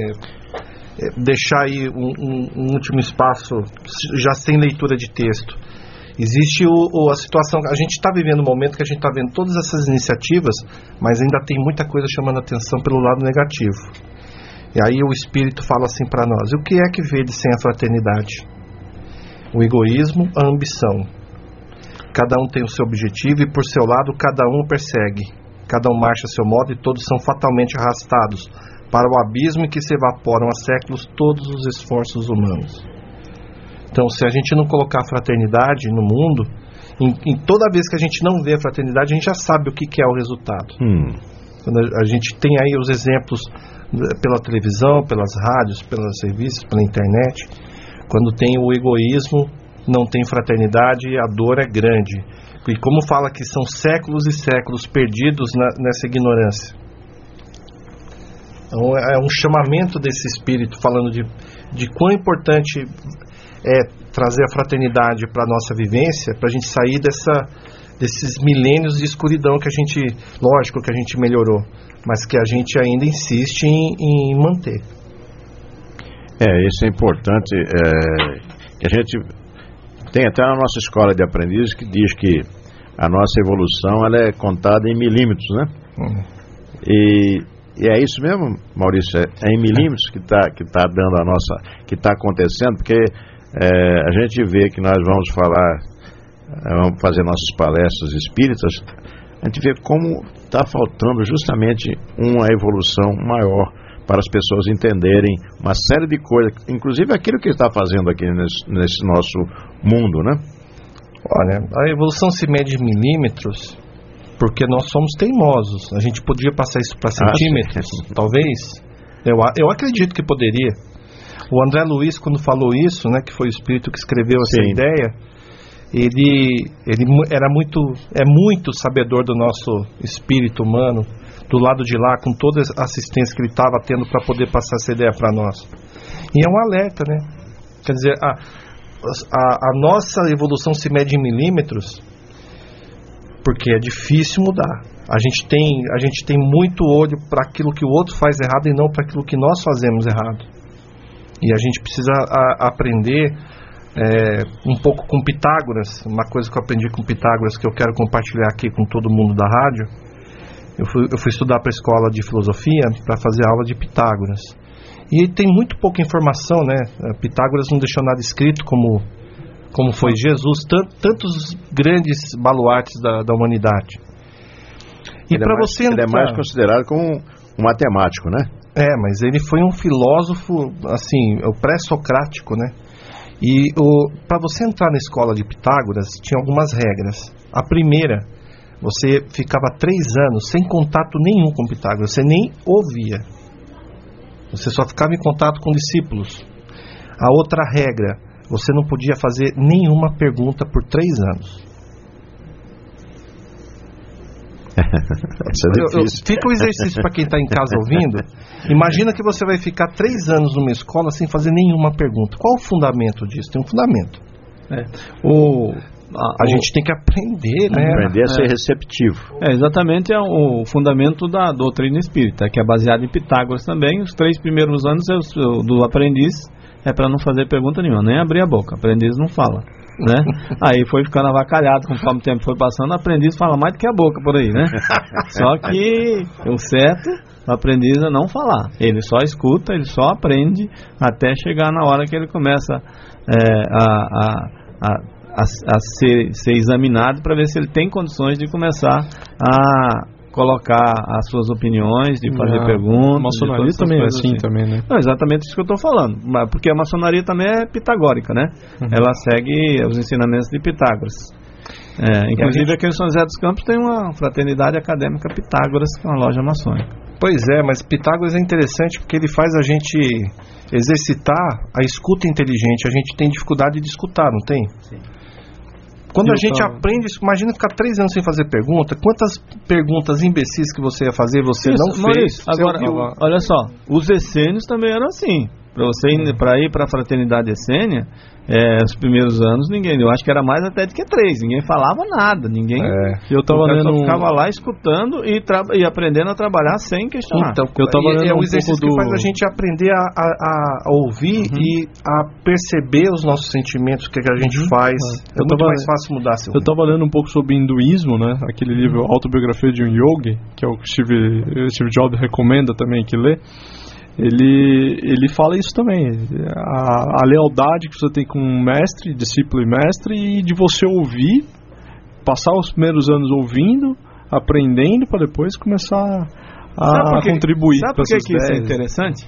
[SPEAKER 9] é, deixar aí um, um, um último espaço, já sem leitura de texto. Existe o, o, a situação, a gente está vivendo um momento que a gente está vendo todas essas iniciativas, mas ainda tem muita coisa chamando a atenção pelo lado negativo. E aí o Espírito fala assim para nós: o que é que vede sem a fraternidade? O egoísmo, a ambição. Cada um tem o seu objetivo e por seu lado cada um o persegue. Cada um marcha a seu modo e todos são fatalmente arrastados para o abismo em que se evaporam há séculos todos os esforços humanos. Então, se a gente não colocar a fraternidade no mundo, em, em toda vez que a gente não vê a fraternidade, a gente já sabe o que, que é o resultado.
[SPEAKER 2] Hum.
[SPEAKER 9] Quando a, a gente tem aí os exemplos pela televisão, pelas rádios, pelas revistas, pela internet, quando tem o egoísmo, não tem fraternidade, a dor é grande. E como fala que são séculos e séculos perdidos na, nessa ignorância. Então é um chamamento desse Espírito falando de, de quão importante é trazer a fraternidade para a nossa vivência, para a gente sair dessa, desses milênios de escuridão que a gente, lógico que a gente melhorou, mas que a gente ainda insiste em, em manter.
[SPEAKER 2] É, isso é importante. É, que a gente tem até na nossa escola de aprendizes que diz que a nossa evolução ela é contada em milímetros, né? Uhum. E, e é isso mesmo, Maurício, é, é em milímetros que está que tá dando a nossa, que está acontecendo, porque é, a gente vê que nós vamos falar, vamos fazer nossas palestras espíritas, a gente vê como está faltando justamente uma evolução maior para as pessoas entenderem uma série de coisas, inclusive aquilo que está fazendo aqui nesse, nesse nosso mundo, né?
[SPEAKER 9] Olha, a evolução se mede em milímetros porque nós somos teimosos. A gente podia passar isso para centímetros, ah, talvez. Eu, eu acredito que poderia. O André Luiz, quando falou isso, né, que foi o Espírito que escreveu essa sim. ideia, ele, ele era muito, é muito sabedor do nosso espírito humano, do lado de lá, com toda a assistência que ele estava tendo para poder passar essa ideia para nós. E é um alerta, né? Quer dizer, a, a, a nossa evolução se mede em milímetros porque é difícil mudar. A gente tem, a gente tem muito olho para aquilo que o outro faz errado e não para aquilo que nós fazemos errado. E a gente precisa a, aprender é, um pouco com Pitágoras. Uma coisa que eu aprendi com Pitágoras que eu quero compartilhar aqui com todo mundo da rádio. Eu fui, eu fui estudar para a escola de filosofia para fazer aula de Pitágoras. E tem muito pouca informação, né? Pitágoras não deixou nada escrito como, como foi Jesus, tant, tantos grandes baluartes da, da humanidade.
[SPEAKER 2] E para você entrar... Ele é mais considerado como um matemático, né?
[SPEAKER 9] É, mas ele foi um filósofo, assim, o pré-socrático, né? E para você entrar na escola de Pitágoras, tinha algumas regras. A primeira, você ficava três anos sem contato nenhum com Pitágoras, você nem ouvia. Você só ficava em contato com discípulos. A outra regra, você não podia fazer nenhuma pergunta por três anos. eu, eu, fica o exercício para quem está em casa ouvindo. Imagina que você vai ficar três anos numa escola sem fazer nenhuma pergunta. Qual o fundamento disso? Tem um fundamento. É. O, a, a o, gente tem que aprender, né?
[SPEAKER 2] Aprender a ser
[SPEAKER 3] é.
[SPEAKER 2] receptivo.
[SPEAKER 3] É, exatamente é o fundamento da doutrina espírita, que é baseado em Pitágoras também. Os três primeiros anos eu, do aprendiz é para não fazer pergunta nenhuma, nem abrir a boca. O aprendiz não fala. Né? Aí foi ficando avacalhado, conforme o tempo foi passando, o aprendiz fala mais do que a boca por aí, né? Só que o certo, o aprendiz é não falar. Ele só escuta, ele só aprende até chegar na hora que ele começa é, a, a, a a, a ser, ser examinado para ver se ele tem condições de começar a colocar as suas opiniões, de fazer
[SPEAKER 4] a
[SPEAKER 3] perguntas.
[SPEAKER 4] A maçonaria também é assim, assim também, né?
[SPEAKER 3] Não, exatamente isso que eu estou falando, porque a maçonaria também é pitagórica, né? Uhum. Ela segue os ensinamentos de Pitágoras. É, inclusive gente... aqui em São José dos Campos tem uma fraternidade acadêmica Pitágoras, que é uma loja maçônica.
[SPEAKER 9] Pois é, mas Pitágoras é interessante porque ele faz a gente exercitar a escuta inteligente. A gente tem dificuldade de escutar, não tem? Sim. Quando eu a gente tava... aprende isso, imagina ficar três anos sem fazer pergunta, quantas perguntas imbecis que você ia fazer, você isso, não
[SPEAKER 3] Maurício,
[SPEAKER 9] fez.
[SPEAKER 3] Agora, ouviu... olha só, os essênios também eram assim. Para você ir para ir para a fraternidade essênia, é, os primeiros anos ninguém, eu acho que era mais até do que três, ninguém falava nada, ninguém. É,
[SPEAKER 4] eu tava lendo,
[SPEAKER 3] ficava lá escutando e, tra... e aprendendo a trabalhar sem questionar.
[SPEAKER 9] Então, eu tava lendo é um exercício um que faz a gente aprender a, a, a ouvir uhum. e a perceber os nossos sentimentos, o que, que a gente uhum. faz. É, é muito tava, mais fácil mudar. Seu
[SPEAKER 4] eu estava lendo um pouco sobre hinduísmo, né? Aquele livro Autobiografia de um Yogi, que é o que Steve, Steve Jobs recomenda também que lê. Ele, ele fala isso também, a, a lealdade que você tem com um mestre, discípulo e mestre, e de você ouvir, passar os primeiros anos ouvindo, aprendendo, para depois começar a, a contribuir.
[SPEAKER 3] Sabe por que, que isso é interessante?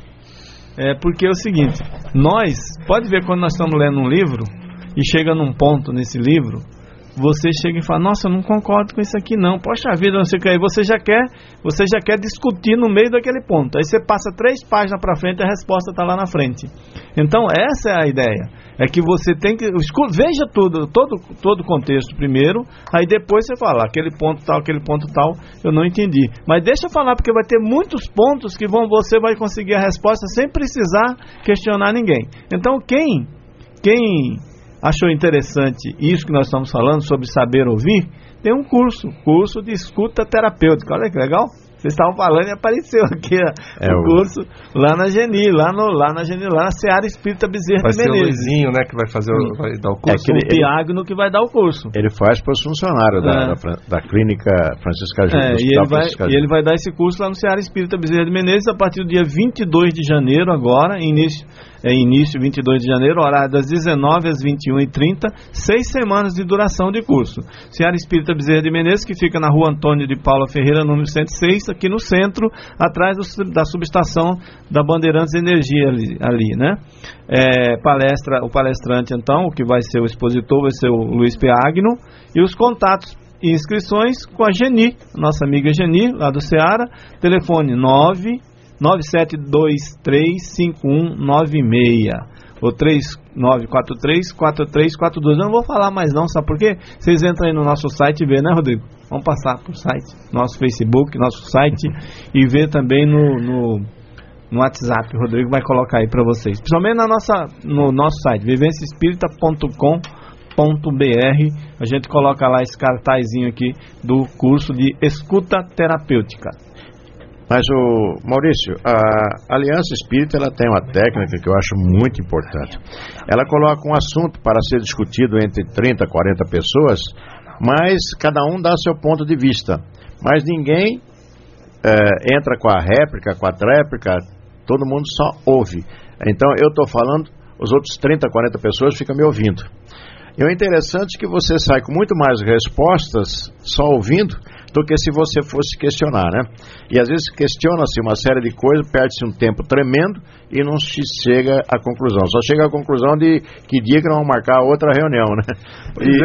[SPEAKER 3] É porque é o seguinte, nós, pode ver quando nós estamos lendo um livro, e chega num ponto nesse livro, você chega e fala, nossa, eu não concordo com isso aqui não, poxa vida, não sei o que, aí você já quer, você já quer discutir no meio daquele ponto, aí você passa três páginas para frente e a resposta está lá na frente. Então essa é a ideia, é que você tem que, veja tudo, todo, todo o contexto primeiro, aí depois você fala, aquele ponto tal, aquele ponto tal, eu não entendi, mas deixa eu falar, porque vai ter muitos pontos que vão, você vai conseguir a resposta sem precisar questionar ninguém. Então quem, quem achou interessante isso que nós estamos falando sobre saber ouvir, tem um curso, curso de escuta terapêutica. Olha que legal. Vocês estavam falando e apareceu aqui ó, é o curso lá na Geni, lá, no, lá na Geni, lá na Seara Espírita Bezerra de Menezes.
[SPEAKER 9] Vai ser o Luizinho, né, que vai fazer o, vai dar o curso.
[SPEAKER 3] É o Piagno que vai dar o curso.
[SPEAKER 2] Ele faz para os funcionários é. da, da, da clínica Francisca Júlia.
[SPEAKER 3] É, e, ele vai, e ele vai dar esse curso lá no Seara Espírita Bezerra de Menezes a partir do dia vinte e dois de janeiro agora, início, é início vinte e dois de janeiro, horário das dezenove às vinte e uma e trinta, seis semanas de duração de curso. Seara Espírita Bezerra de Menezes, que fica na rua Antônio de Paula Ferreira, número cento e seis, aqui no centro, atrás do, da subestação da Bandeirantes Energia ali, ali né? É, palestra, o palestrante então, o que vai ser o expositor, vai ser o Luiz Piagno, e os contatos e inscrições com a Geni, nossa amiga Geni, lá do Seara, telefone nove nove sete dois três cinco um nove seis ou três nove quatro três quatro três quatro dois. Eu não vou falar mais não, sabe por quê? Vocês entram aí no nosso site e vê, né, Rodrigo? Vamos passar pro site, nosso Facebook, nosso site, e ver também no, no, no WhatsApp. O Rodrigo vai colocar aí para vocês. Principalmente na nossa, no nosso site, vivência espírita ponto com ponto b r. A gente coloca lá esse cartazinho aqui do curso de escuta terapêutica.
[SPEAKER 2] Mas, o Maurício, a Aliança Espírita ela tem uma técnica que eu acho muito importante. Ela coloca um assunto para ser discutido entre trinta, quarenta pessoas, mas cada um dá seu ponto de vista. Mas ninguém é, entra com a réplica, com a tréplica, todo mundo só ouve. Então, eu estou falando, os outros trinta, quarenta pessoas ficam me ouvindo. E o interessante é que você sai com muito mais respostas só ouvindo do que se você fosse questionar, né? E às vezes questiona-se uma série de coisas, perde-se um tempo tremendo e não se chega à conclusão. Só chega à conclusão de que dia que não vão marcar outra reunião, né?
[SPEAKER 9] Pois e...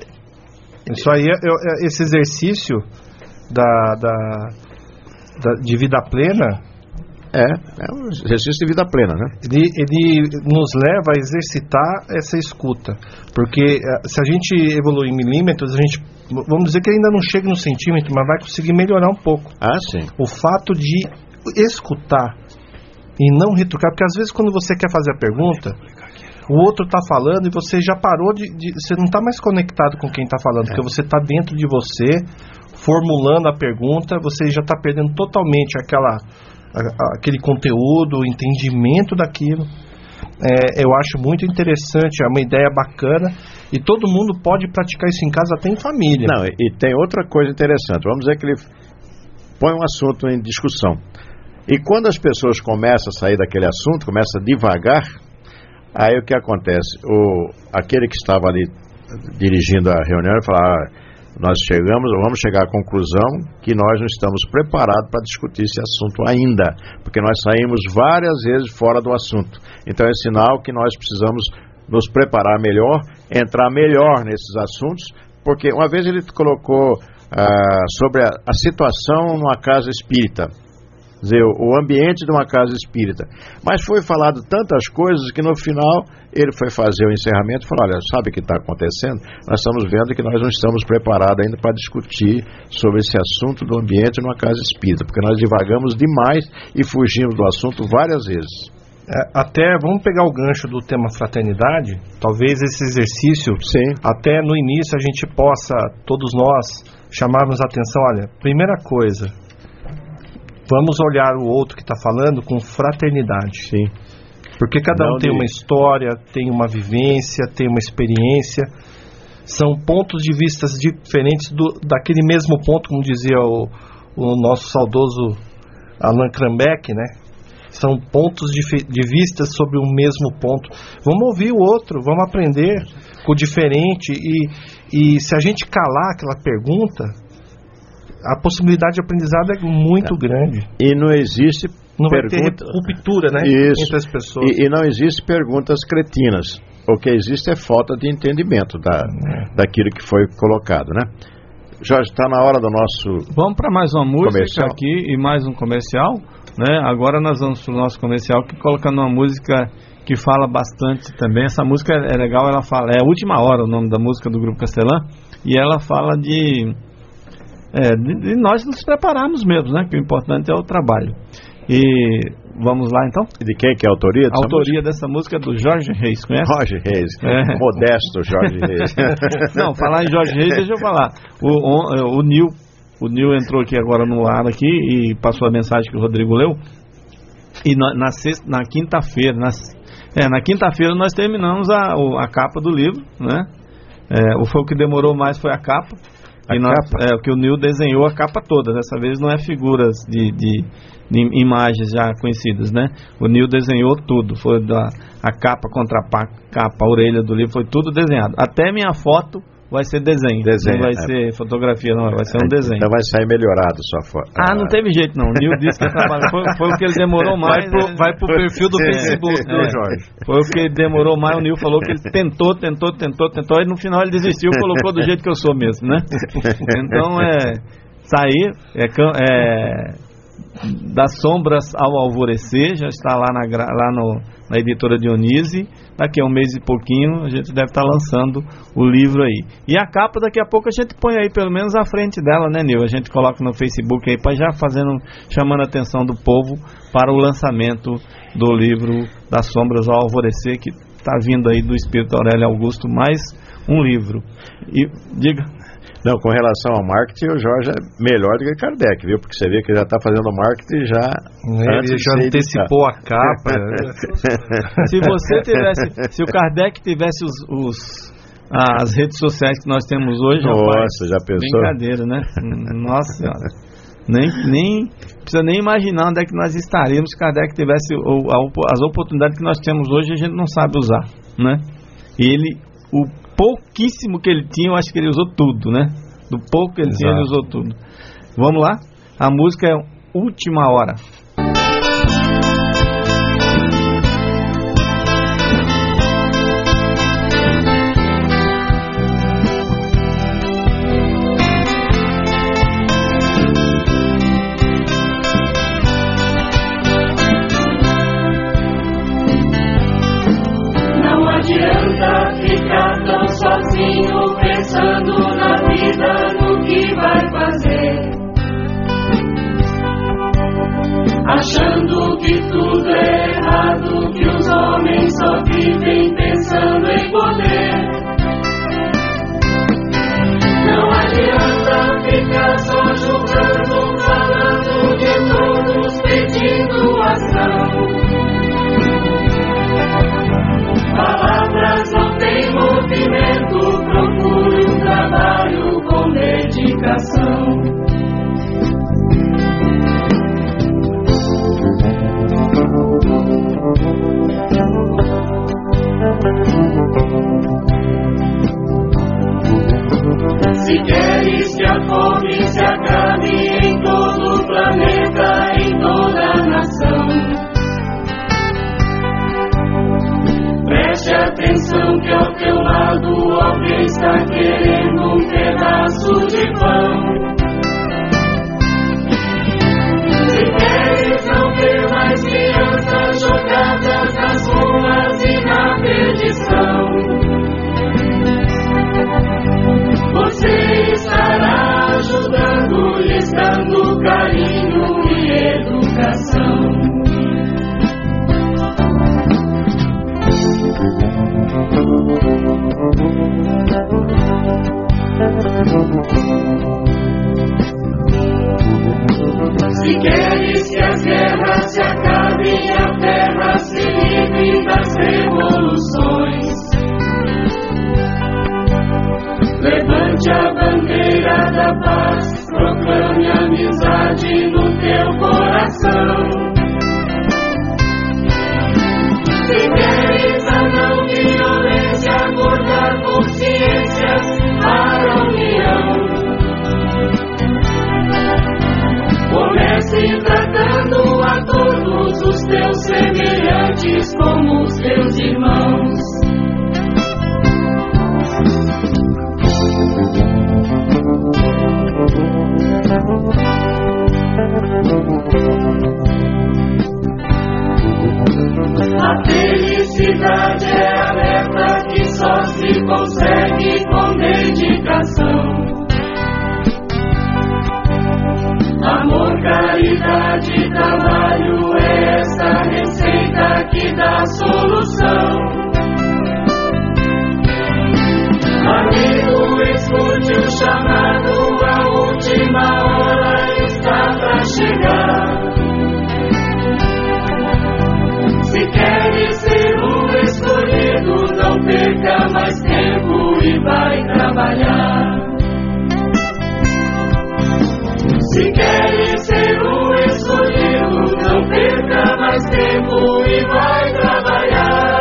[SPEAKER 9] é. Isso aí, é, é, esse exercício da, da, da, de vida plena...
[SPEAKER 2] É, é um exercício de vida plena, né?
[SPEAKER 9] Ele, ele nos leva a exercitar essa escuta. Porque se a gente evoluir em milímetros, a gente, vamos dizer que ainda não chega no centímetro, mas vai conseguir melhorar um pouco.
[SPEAKER 2] Ah, sim.
[SPEAKER 9] O fato de escutar e não retrucar, porque às vezes quando você quer fazer a pergunta, o outro está falando e você já parou de, de você não está mais conectado com quem está falando, é. Porque você está dentro de você, formulando a pergunta, você já está perdendo totalmente aquela... aquele conteúdo, o entendimento daquilo. É, eu acho muito interessante, é uma ideia bacana e todo mundo pode praticar isso em casa, até em família.
[SPEAKER 2] Não, e, e tem outra coisa interessante, vamos dizer que ele põe um assunto em discussão e quando as pessoas começam a sair daquele assunto, começam a divagar, aí o que acontece? O, aquele que estava ali dirigindo a reunião e falar, ah, nós chegamos, vamos chegar à conclusão que nós não estamos preparados para discutir esse assunto ainda, porque nós saímos várias vezes fora do assunto. Então é sinal que nós precisamos nos preparar melhor, entrar melhor nesses assuntos, porque uma vez ele colocou ah, sobre a, a situação numa casa espírita, quer dizer, o ambiente de uma casa espírita, mas foi falado tantas coisas que no final ele foi fazer o encerramento e falou, olha, sabe o que está acontecendo? Nós estamos vendo que nós não estamos preparados ainda para discutir sobre esse assunto do ambiente numa casa espírita, porque nós divagamos demais e fugimos do assunto várias vezes.
[SPEAKER 9] É, até, vamos pegar o gancho do tema fraternidade, talvez esse exercício,
[SPEAKER 2] sim,
[SPEAKER 9] até no início a gente possa, todos nós, chamarmos a atenção, olha, primeira coisa, vamos olhar o outro que está falando com fraternidade.
[SPEAKER 2] Sim.
[SPEAKER 9] Porque cada
[SPEAKER 2] Não
[SPEAKER 9] um tem
[SPEAKER 2] de...
[SPEAKER 9] uma história, tem uma vivência, tem uma experiência. São pontos de vista diferentes do, daquele mesmo ponto, como dizia o, o nosso saudoso Allan Kardec, né? São pontos de, de vista sobre o mesmo ponto. Vamos ouvir o outro, vamos aprender com o diferente. E, e se a gente calar aquela pergunta, a possibilidade de aprendizado é muito é. grande.
[SPEAKER 2] E não existe
[SPEAKER 9] não
[SPEAKER 2] pergunta...
[SPEAKER 9] vai ter ruptura, né,
[SPEAKER 2] Isso.
[SPEAKER 9] entre as pessoas.
[SPEAKER 2] E, e não existe perguntas cretinas. O que existe é falta de entendimento da, é. daquilo que foi colocado, né? Jorge, está na hora do nosso...
[SPEAKER 3] Vamos para mais uma música
[SPEAKER 2] comercial.
[SPEAKER 3] aqui e mais um comercial, né? Agora nós vamos para o nosso comercial, que colocando uma música que fala bastante também. Essa música é legal, ela fala... É a Última Hora o nome da música do Grupo Castelã. E ela fala de... É, de, de nós nos prepararmos mesmo, né? Que o importante é o trabalho. E vamos lá então?
[SPEAKER 2] E de quem que é a autoria dessa
[SPEAKER 3] A autoria
[SPEAKER 2] música?
[SPEAKER 3] dessa música é do Jorge Reis, conhece?
[SPEAKER 2] Jorge Reis,
[SPEAKER 3] é.
[SPEAKER 2] Modesto Jorge Reis.
[SPEAKER 3] Não, falar em Jorge Reis, deixa eu falar. O, o, o Nil, o Nil entrou aqui agora no ar aqui e passou a mensagem que o Rodrigo leu. E na, na, sexta, na quinta-feira, na, é, na quinta-feira nós terminamos a, a capa do livro, né? É, o, foi o que demorou mais foi a capa.
[SPEAKER 2] A
[SPEAKER 3] e nós,
[SPEAKER 2] capa?
[SPEAKER 3] É, o que o Nil desenhou a capa toda. Dessa vez não é figuras de, de, de imagens já conhecidas, né? O Nil desenhou tudo. Foi da, a capa contra a capa, a orelha do livro, foi tudo desenhado. Até minha foto vai ser desenho.
[SPEAKER 2] desenho
[SPEAKER 3] não vai
[SPEAKER 2] é.
[SPEAKER 3] ser fotografia, não. Vai ser um desenho.
[SPEAKER 2] Então vai sair melhorado sua foto.
[SPEAKER 3] Ah, não teve jeito não. O Nil disse que trabalha. Foi, foi o que ele demorou mais.
[SPEAKER 9] Vai pro,
[SPEAKER 3] né?
[SPEAKER 9] vai pro perfil do
[SPEAKER 3] é,
[SPEAKER 9] Facebook,
[SPEAKER 3] é,
[SPEAKER 9] do Jorge.
[SPEAKER 3] Foi o que demorou mais. O Nil falou que ele tentou, tentou, tentou, tentou. E no final ele desistiu, colocou do jeito que eu sou mesmo, né? Então é. Sair é, é das sombras ao alvorecer. Já está lá na, lá no, na editora Dionísio. Daqui a um mês e pouquinho a gente deve estar lançando o livro aí. E a capa daqui a pouco a gente põe aí pelo menos à frente dela, né, Nil? A gente coloca no Facebook aí para já fazendo, chamando a atenção do povo para o lançamento do livro Das Sombras ao Alvorecer, que está vindo aí do Espírito Aurélio Augusto, mais um livro. E diga...
[SPEAKER 2] Não, com relação ao marketing, o Jorge é melhor do que Kardec, viu? Porque você vê que já está fazendo marketing já...
[SPEAKER 9] Ele já antecipou a capa.
[SPEAKER 3] Se você tivesse... Se o Kardec tivesse os, os, as redes sociais que nós temos hoje...
[SPEAKER 2] Nossa,
[SPEAKER 3] rapaz,
[SPEAKER 2] já pensou?
[SPEAKER 3] Brincadeira, né? Nossa Senhora. Nem, nem precisa nem imaginar onde é que nós estaríamos se Kardec tivesse o, a, as oportunidades que nós temos hoje, a gente não sabe usar, né? Ele... O pouquíssimo que ele tinha, eu acho que ele usou tudo, né? Do pouco que ele Exato. tinha, ele usou tudo. Vamos lá? A música é Última Hora.
[SPEAKER 11] Não adianta ficar tão sozinho, pensando na vida, no que vai fazer, achando que tudo é errado, que os homens só vivem pensando em poder. Não adianta ficar só julgando, falando de todos, pedindo ação. Palavras não têm movimento, procure um trabalho com dedicação. queres que a fome se acabe em todo o planeta, em toda a nação, preste atenção que ao teu lado alguém está querendo um pedaço de pão. Se queres não ver mais crianças jogadas nas ruas e na perdição, você estará ajudando-lhes, dando carinho e educação. Se queres que as guerras se acabem e a terra se livre das revoluções, levante a bandeira da paz, proclame a amizade no teu coração. Se queres a não violência, acordar consciências para a união, comece tratando a todos os teus semelhantes como os teus irmãos. A felicidade é a meta que só se consegue com dedicação. Amor, caridade, trabalho é essa receita que dá solução. Amigo, escute o chamado, a última hora está pra chegar. Se queres ser um escolhido, não perca mais tempo e vai trabalhar. Se queres ser um escolhido, não perca mais tempo e vai trabalhar.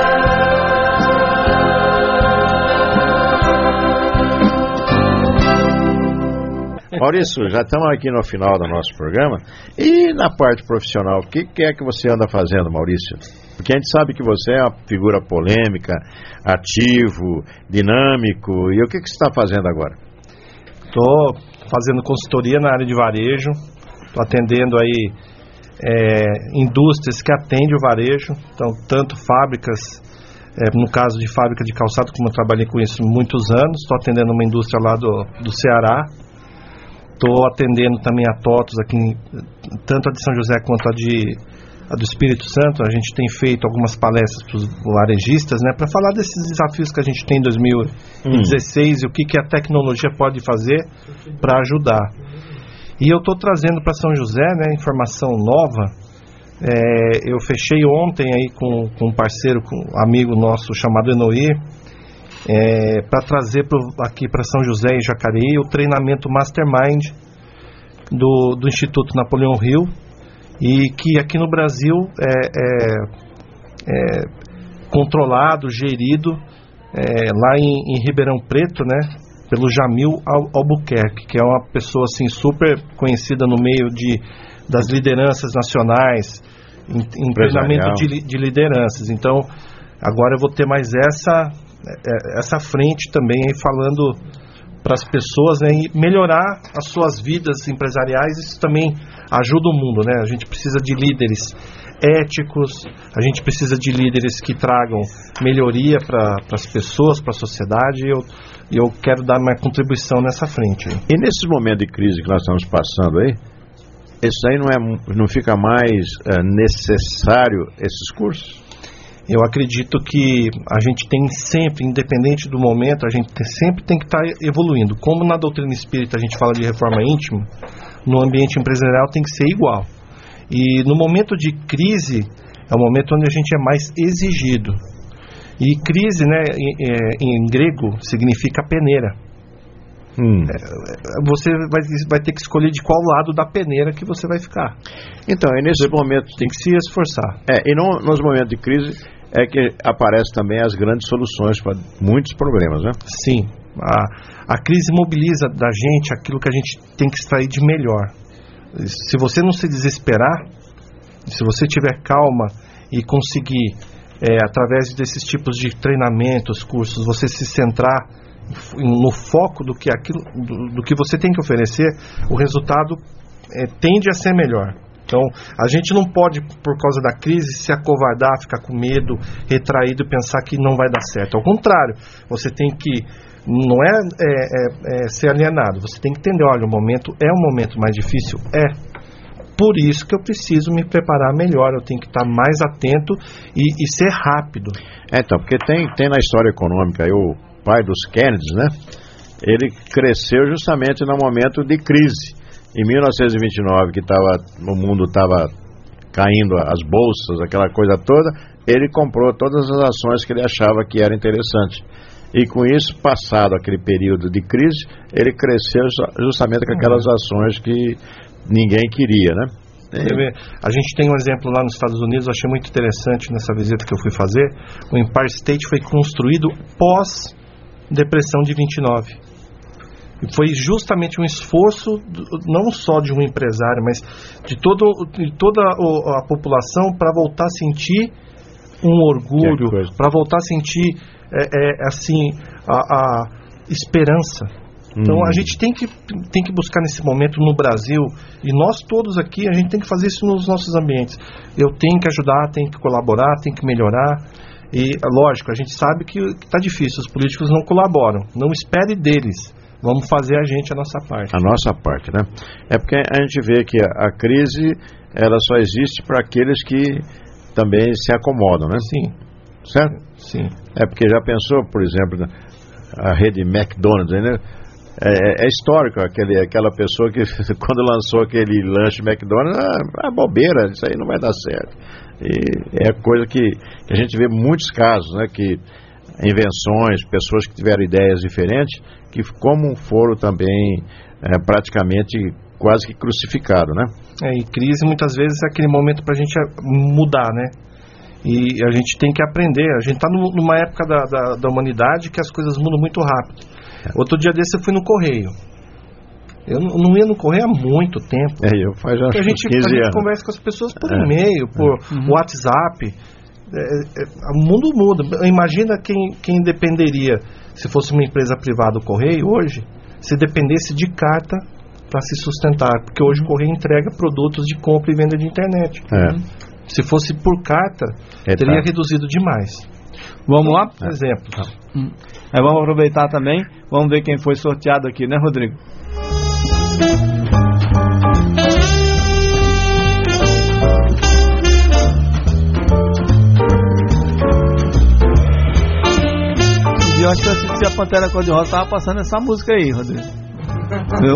[SPEAKER 2] Maurício, já estamos aqui no final do nosso programa. E na parte profissional, o que, que é que você anda fazendo, Maurício? Porque a gente sabe que você é uma figura polêmica, ativo, dinâmico. E o que, que você está fazendo agora?
[SPEAKER 9] Estou fazendo consultoria na área de varejo. Estou atendendo aí é, indústrias que atendem o varejo. Então, tanto fábricas, é, no caso de fábrica de calçado, como eu trabalhei com isso muitos anos. Estou atendendo uma indústria lá do, do Ceará. Estou atendendo também a TOTOS aqui, tanto a de São José quanto a, de, a do Espírito Santo. A gente tem feito algumas palestras para os varejistas, né, para falar desses desafios que a gente tem em dois mil e dezesseis hum. e o que, que a tecnologia pode fazer para ajudar. E eu estou trazendo para São José, né, informação nova. É, eu fechei ontem aí com, com um parceiro, com um amigo nosso chamado Enoir, É, para trazer pro, aqui para São José e Jacareí o treinamento Mastermind do, do Instituto Napoleão Hill, e que aqui no Brasil é, é, é controlado, gerido é, lá em, em Ribeirão Preto, né, pelo Jamil Albuquerque, que é uma pessoa assim super conhecida no meio de, das lideranças nacionais, em, em treinamento de, de lideranças. Então agora eu vou ter mais essa essa frente também aí, falando para as pessoas, né, e melhorar as suas vidas empresariais. Isso também ajuda o mundo, né? A gente precisa de líderes éticos, a gente precisa de líderes que tragam melhoria para as pessoas, para a sociedade, e eu, eu quero dar minha contribuição nessa frente.
[SPEAKER 2] E nesses momentos de crise que nós estamos passando aí, isso aí não, é, não fica mais é, necessário esses cursos?
[SPEAKER 9] Eu acredito que a gente tem sempre, independente do momento, a gente tem, sempre tem que estar evoluindo. Como na doutrina espírita a gente fala de reforma íntima, no ambiente empresarial tem que ser igual. E no momento de crise, é o momento onde a gente é mais exigido. E crise, né, em, em grego, significa peneira. Hum. Você vai, vai ter que escolher de qual lado da peneira que você vai ficar.
[SPEAKER 2] Então, e nesse momento
[SPEAKER 9] tem que se esforçar.
[SPEAKER 2] É, e no, nos momentos de crise é que aparecem também as grandes soluções para muitos problemas, né?
[SPEAKER 9] Sim, A, a crise mobiliza da gente aquilo que a gente tem que extrair de melhor. Se você não se desesperar, se você tiver calma e conseguir, é, através desses tipos de treinamentos, cursos, você se centrar no foco do que, aquilo, do, do que você tem que oferecer, o resultado é, tende a ser melhor. Então, a gente não pode, por causa da crise, se acovardar, ficar com medo, retraído e pensar que não vai dar certo. Ao contrário, você tem que, não é, é, é, é ser alienado, você tem que entender, olha, o momento é um momento mais difícil? É. Por isso que eu preciso me preparar melhor, eu tenho que estar mais atento e, e ser rápido.
[SPEAKER 2] É, então, porque tem, tem na história econômica aí o pai dos Kennedys, né? Ele cresceu justamente no momento de crise. Em mil novecentos e vinte e nove, que tava, o mundo estava caindo, as bolsas, aquela coisa toda, ele comprou todas as ações que ele achava que era interessante. E com isso, passado aquele período de crise, ele cresceu justamente com aquelas ações que ninguém queria, né?
[SPEAKER 9] É. A gente tem um exemplo lá nos Estados Unidos, eu achei muito interessante nessa visita que eu fui fazer. O Empire State foi construído pós-depressão de vinte e nove. E foi justamente um esforço, não só de um empresário, mas de, todo, de toda a população para voltar a sentir um orgulho, para voltar a sentir é, é, assim, a, a esperança. Então hum. a gente tem que, tem que buscar nesse momento no Brasil, e nós todos aqui, a gente tem que fazer isso nos nossos ambientes. Eu tenho que ajudar, tenho que colaborar, tenho que melhorar. E lógico, a gente sabe que está difícil, os políticos não colaboram. Não espere deles. Vamos fazer a gente a nossa parte.
[SPEAKER 2] A nossa parte, né? É porque a gente vê que a, a crise, ela só existe para aqueles que também se acomodam, né?
[SPEAKER 9] Sim.
[SPEAKER 2] Certo?
[SPEAKER 9] Sim.
[SPEAKER 2] É porque já pensou, por exemplo, a rede McDonald's, né? É, é histórico, aquele, aquela pessoa que quando lançou aquele lanche McDonald's, ah, é bobeira, isso aí não vai dar certo. E é coisa que, que a gente vê muitos casos, né? Que invenções, pessoas que tiveram ideias diferentes, que como foram também é, praticamente quase que crucificados, né?
[SPEAKER 9] É, e crise muitas vezes é aquele momento para a gente mudar, né? E a gente tem que aprender. A gente está numa época da, da, da humanidade que as coisas mudam muito rápido. É. Outro dia desse eu fui no correio. Eu não, não ia no correio há muito tempo.
[SPEAKER 2] É, eu faz já
[SPEAKER 9] a gente, a gente conversa com as pessoas por é. e-mail, por é. WhatsApp. É, é, o mundo muda. Imagina quem, quem dependeria, se fosse uma empresa privada, o correio hoje, se dependesse de carta para se sustentar, porque hoje o correio entrega produtos de compra e venda de internet.
[SPEAKER 2] É.
[SPEAKER 9] Se fosse por carta, é, teria tá. reduzido demais.
[SPEAKER 3] Vamos lá?
[SPEAKER 9] Por exemplo.
[SPEAKER 3] Hum. Aí vamos aproveitar também, vamos ver quem foi sorteado aqui, né, Rodrigo? E eu acho que eu assisti a Pantera Cor-de-Rosa, tava passando essa música aí, Rodrigo. Viu?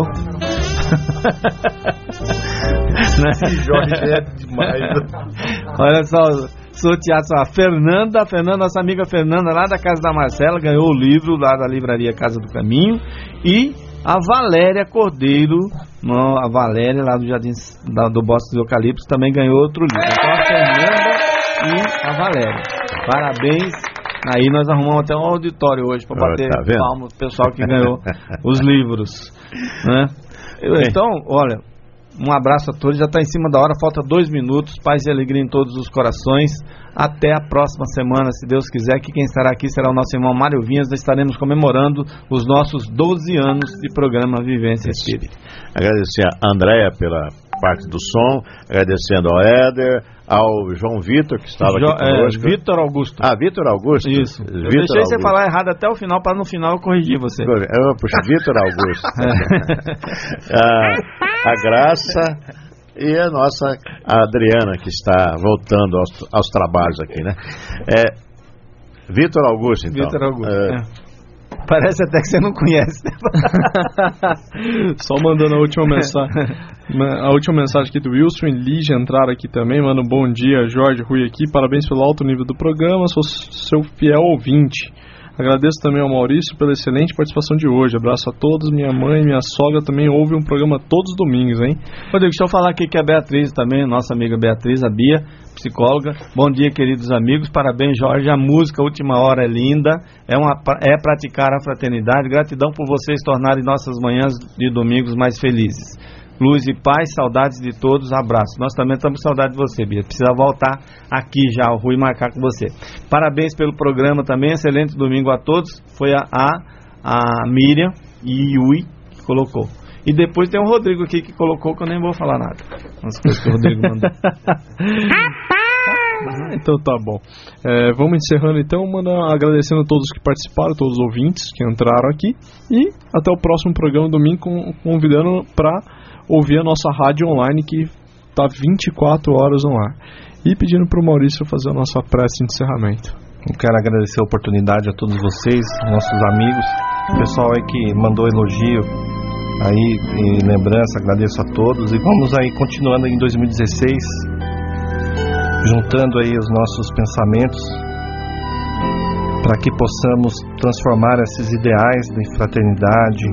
[SPEAKER 9] Esse Jorge é demais.
[SPEAKER 3] Olha só, sorteado só a Fernanda, a Fernanda, nossa amiga Fernanda, lá da Casa da Marcela, ganhou o livro lá da livraria Casa do Caminho. E a Valéria Cordeiro, não, a Valéria lá do Jardim da, do Bosque do Eucalipto, também ganhou outro livro. Então a Fernanda e a Valéria. Parabéns. Aí nós arrumamos até um auditório hoje para bater
[SPEAKER 2] tá
[SPEAKER 3] palmas pro pessoal que ganhou os livros, né? Então, olha, um abraço a todos, já está em cima da hora, falta dois minutos, paz e alegria em todos os corações. Até a próxima semana, se Deus quiser, que quem estará aqui será o nosso irmão Mário Vinhas. Nós estaremos comemorando os nossos doze anos de programa Vivência Espírita.
[SPEAKER 2] Agradecer a Andréia pela parte do som, agradecendo ao Éder, ao João Vitor, que estava jo, aqui conosco.
[SPEAKER 3] É, Vitor Augusto.
[SPEAKER 2] Ah, Vitor Augusto?
[SPEAKER 3] Isso. Eu
[SPEAKER 2] Vitor
[SPEAKER 3] deixei
[SPEAKER 2] Augusto.
[SPEAKER 3] Você falar errado até o final, para no final eu corrigir você.
[SPEAKER 2] Eu, puxa, Vitor Augusto. a, a Graça e a nossa a Adriana, que está voltando aos, aos trabalhos aqui, né? É, Vitor Augusto, então.
[SPEAKER 3] Vitor Augusto,
[SPEAKER 2] é,
[SPEAKER 3] é. Parece até que você não conhece.
[SPEAKER 4] Só mandando a última mensagem. A última mensagem aqui do Wilson e Lígia entraram aqui também. Mano, bom dia, Jorge, Rui aqui. Parabéns pelo alto nível do programa. Sou seu fiel ouvinte. Agradeço também ao Maurício pela excelente participação de hoje. Abraço a todos. Minha mãe e minha sogra também ouvem um programa todos os domingos, hein?
[SPEAKER 3] Rodrigo, deixa eu falar aqui que a Beatriz também, nossa amiga Beatriz, a Bia, psicóloga. Bom dia, queridos amigos. Parabéns, Jorge. A música Última Hora é linda. É, uma, é praticar a fraternidade. Gratidão por vocês tornarem nossas manhãs de domingos mais felizes. Luz e paz, saudades de todos, abraço. Nós também estamos com saudade de você, Bia. Precisa voltar aqui já, o Rui, marcar com você. Parabéns pelo programa também, excelente domingo a todos. Foi a, a, a Miriam e Yui que colocou. E depois tem o Rodrigo aqui que colocou, que eu nem vou falar nada. As coisas que o Rodrigo mandou.
[SPEAKER 4] Então tá bom. É, vamos encerrando então, manda, agradecendo a todos que participaram, todos os ouvintes que entraram aqui. E até o próximo programa domingo, com, convidando para ouvir a nossa rádio online que está vinte e quatro horas no ar. E pedindo para o Maurício fazer a nossa prece de encerramento.
[SPEAKER 9] Eu quero agradecer a oportunidade a todos vocês, nossos amigos, o pessoal aí que mandou elogio aí e lembrança, agradeço a todos. E vamos aí continuando em dois mil e dezesseis, juntando aí os nossos pensamentos para que possamos transformar esses ideais de fraternidade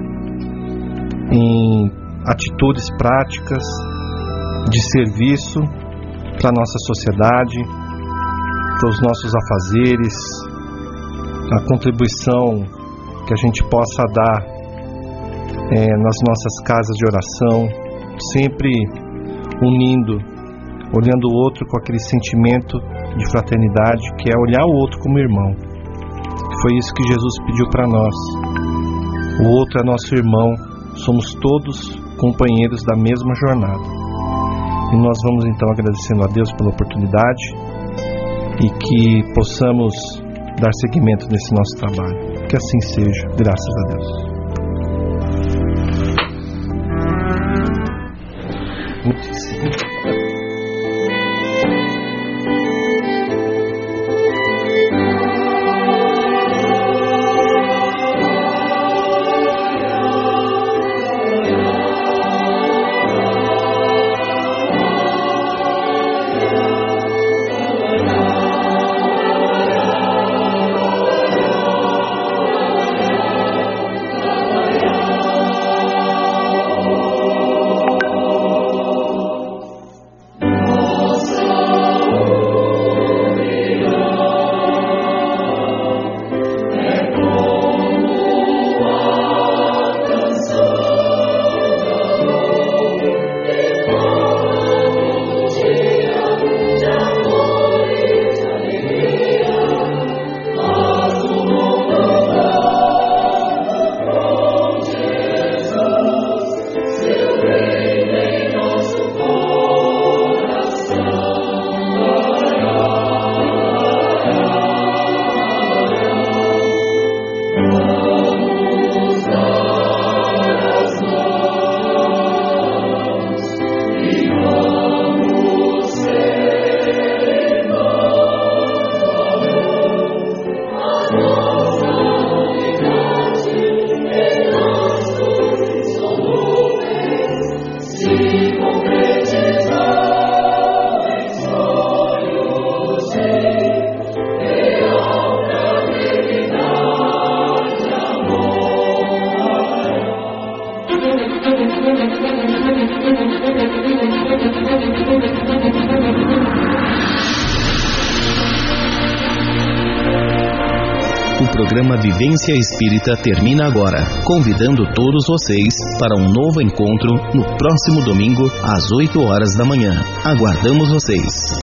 [SPEAKER 9] em atitudes práticas de serviço para a nossa sociedade, para os nossos afazeres, a contribuição que a gente possa dar é, nas nossas casas de oração, sempre unindo, olhando o outro com aquele sentimento de fraternidade, que é olhar o outro como irmão. Foi isso que Jesus pediu para nós. O outro é nosso irmão, somos todos companheiros da mesma jornada. E nós vamos então agradecendo a Deus pela oportunidade e que possamos dar seguimento nesse nosso trabalho. Que assim seja, graças a Deus.
[SPEAKER 1] O programa Vivência Espírita termina agora, convidando todos vocês para um novo encontro no próximo domingo às oito horas da manhã. Aguardamos vocês.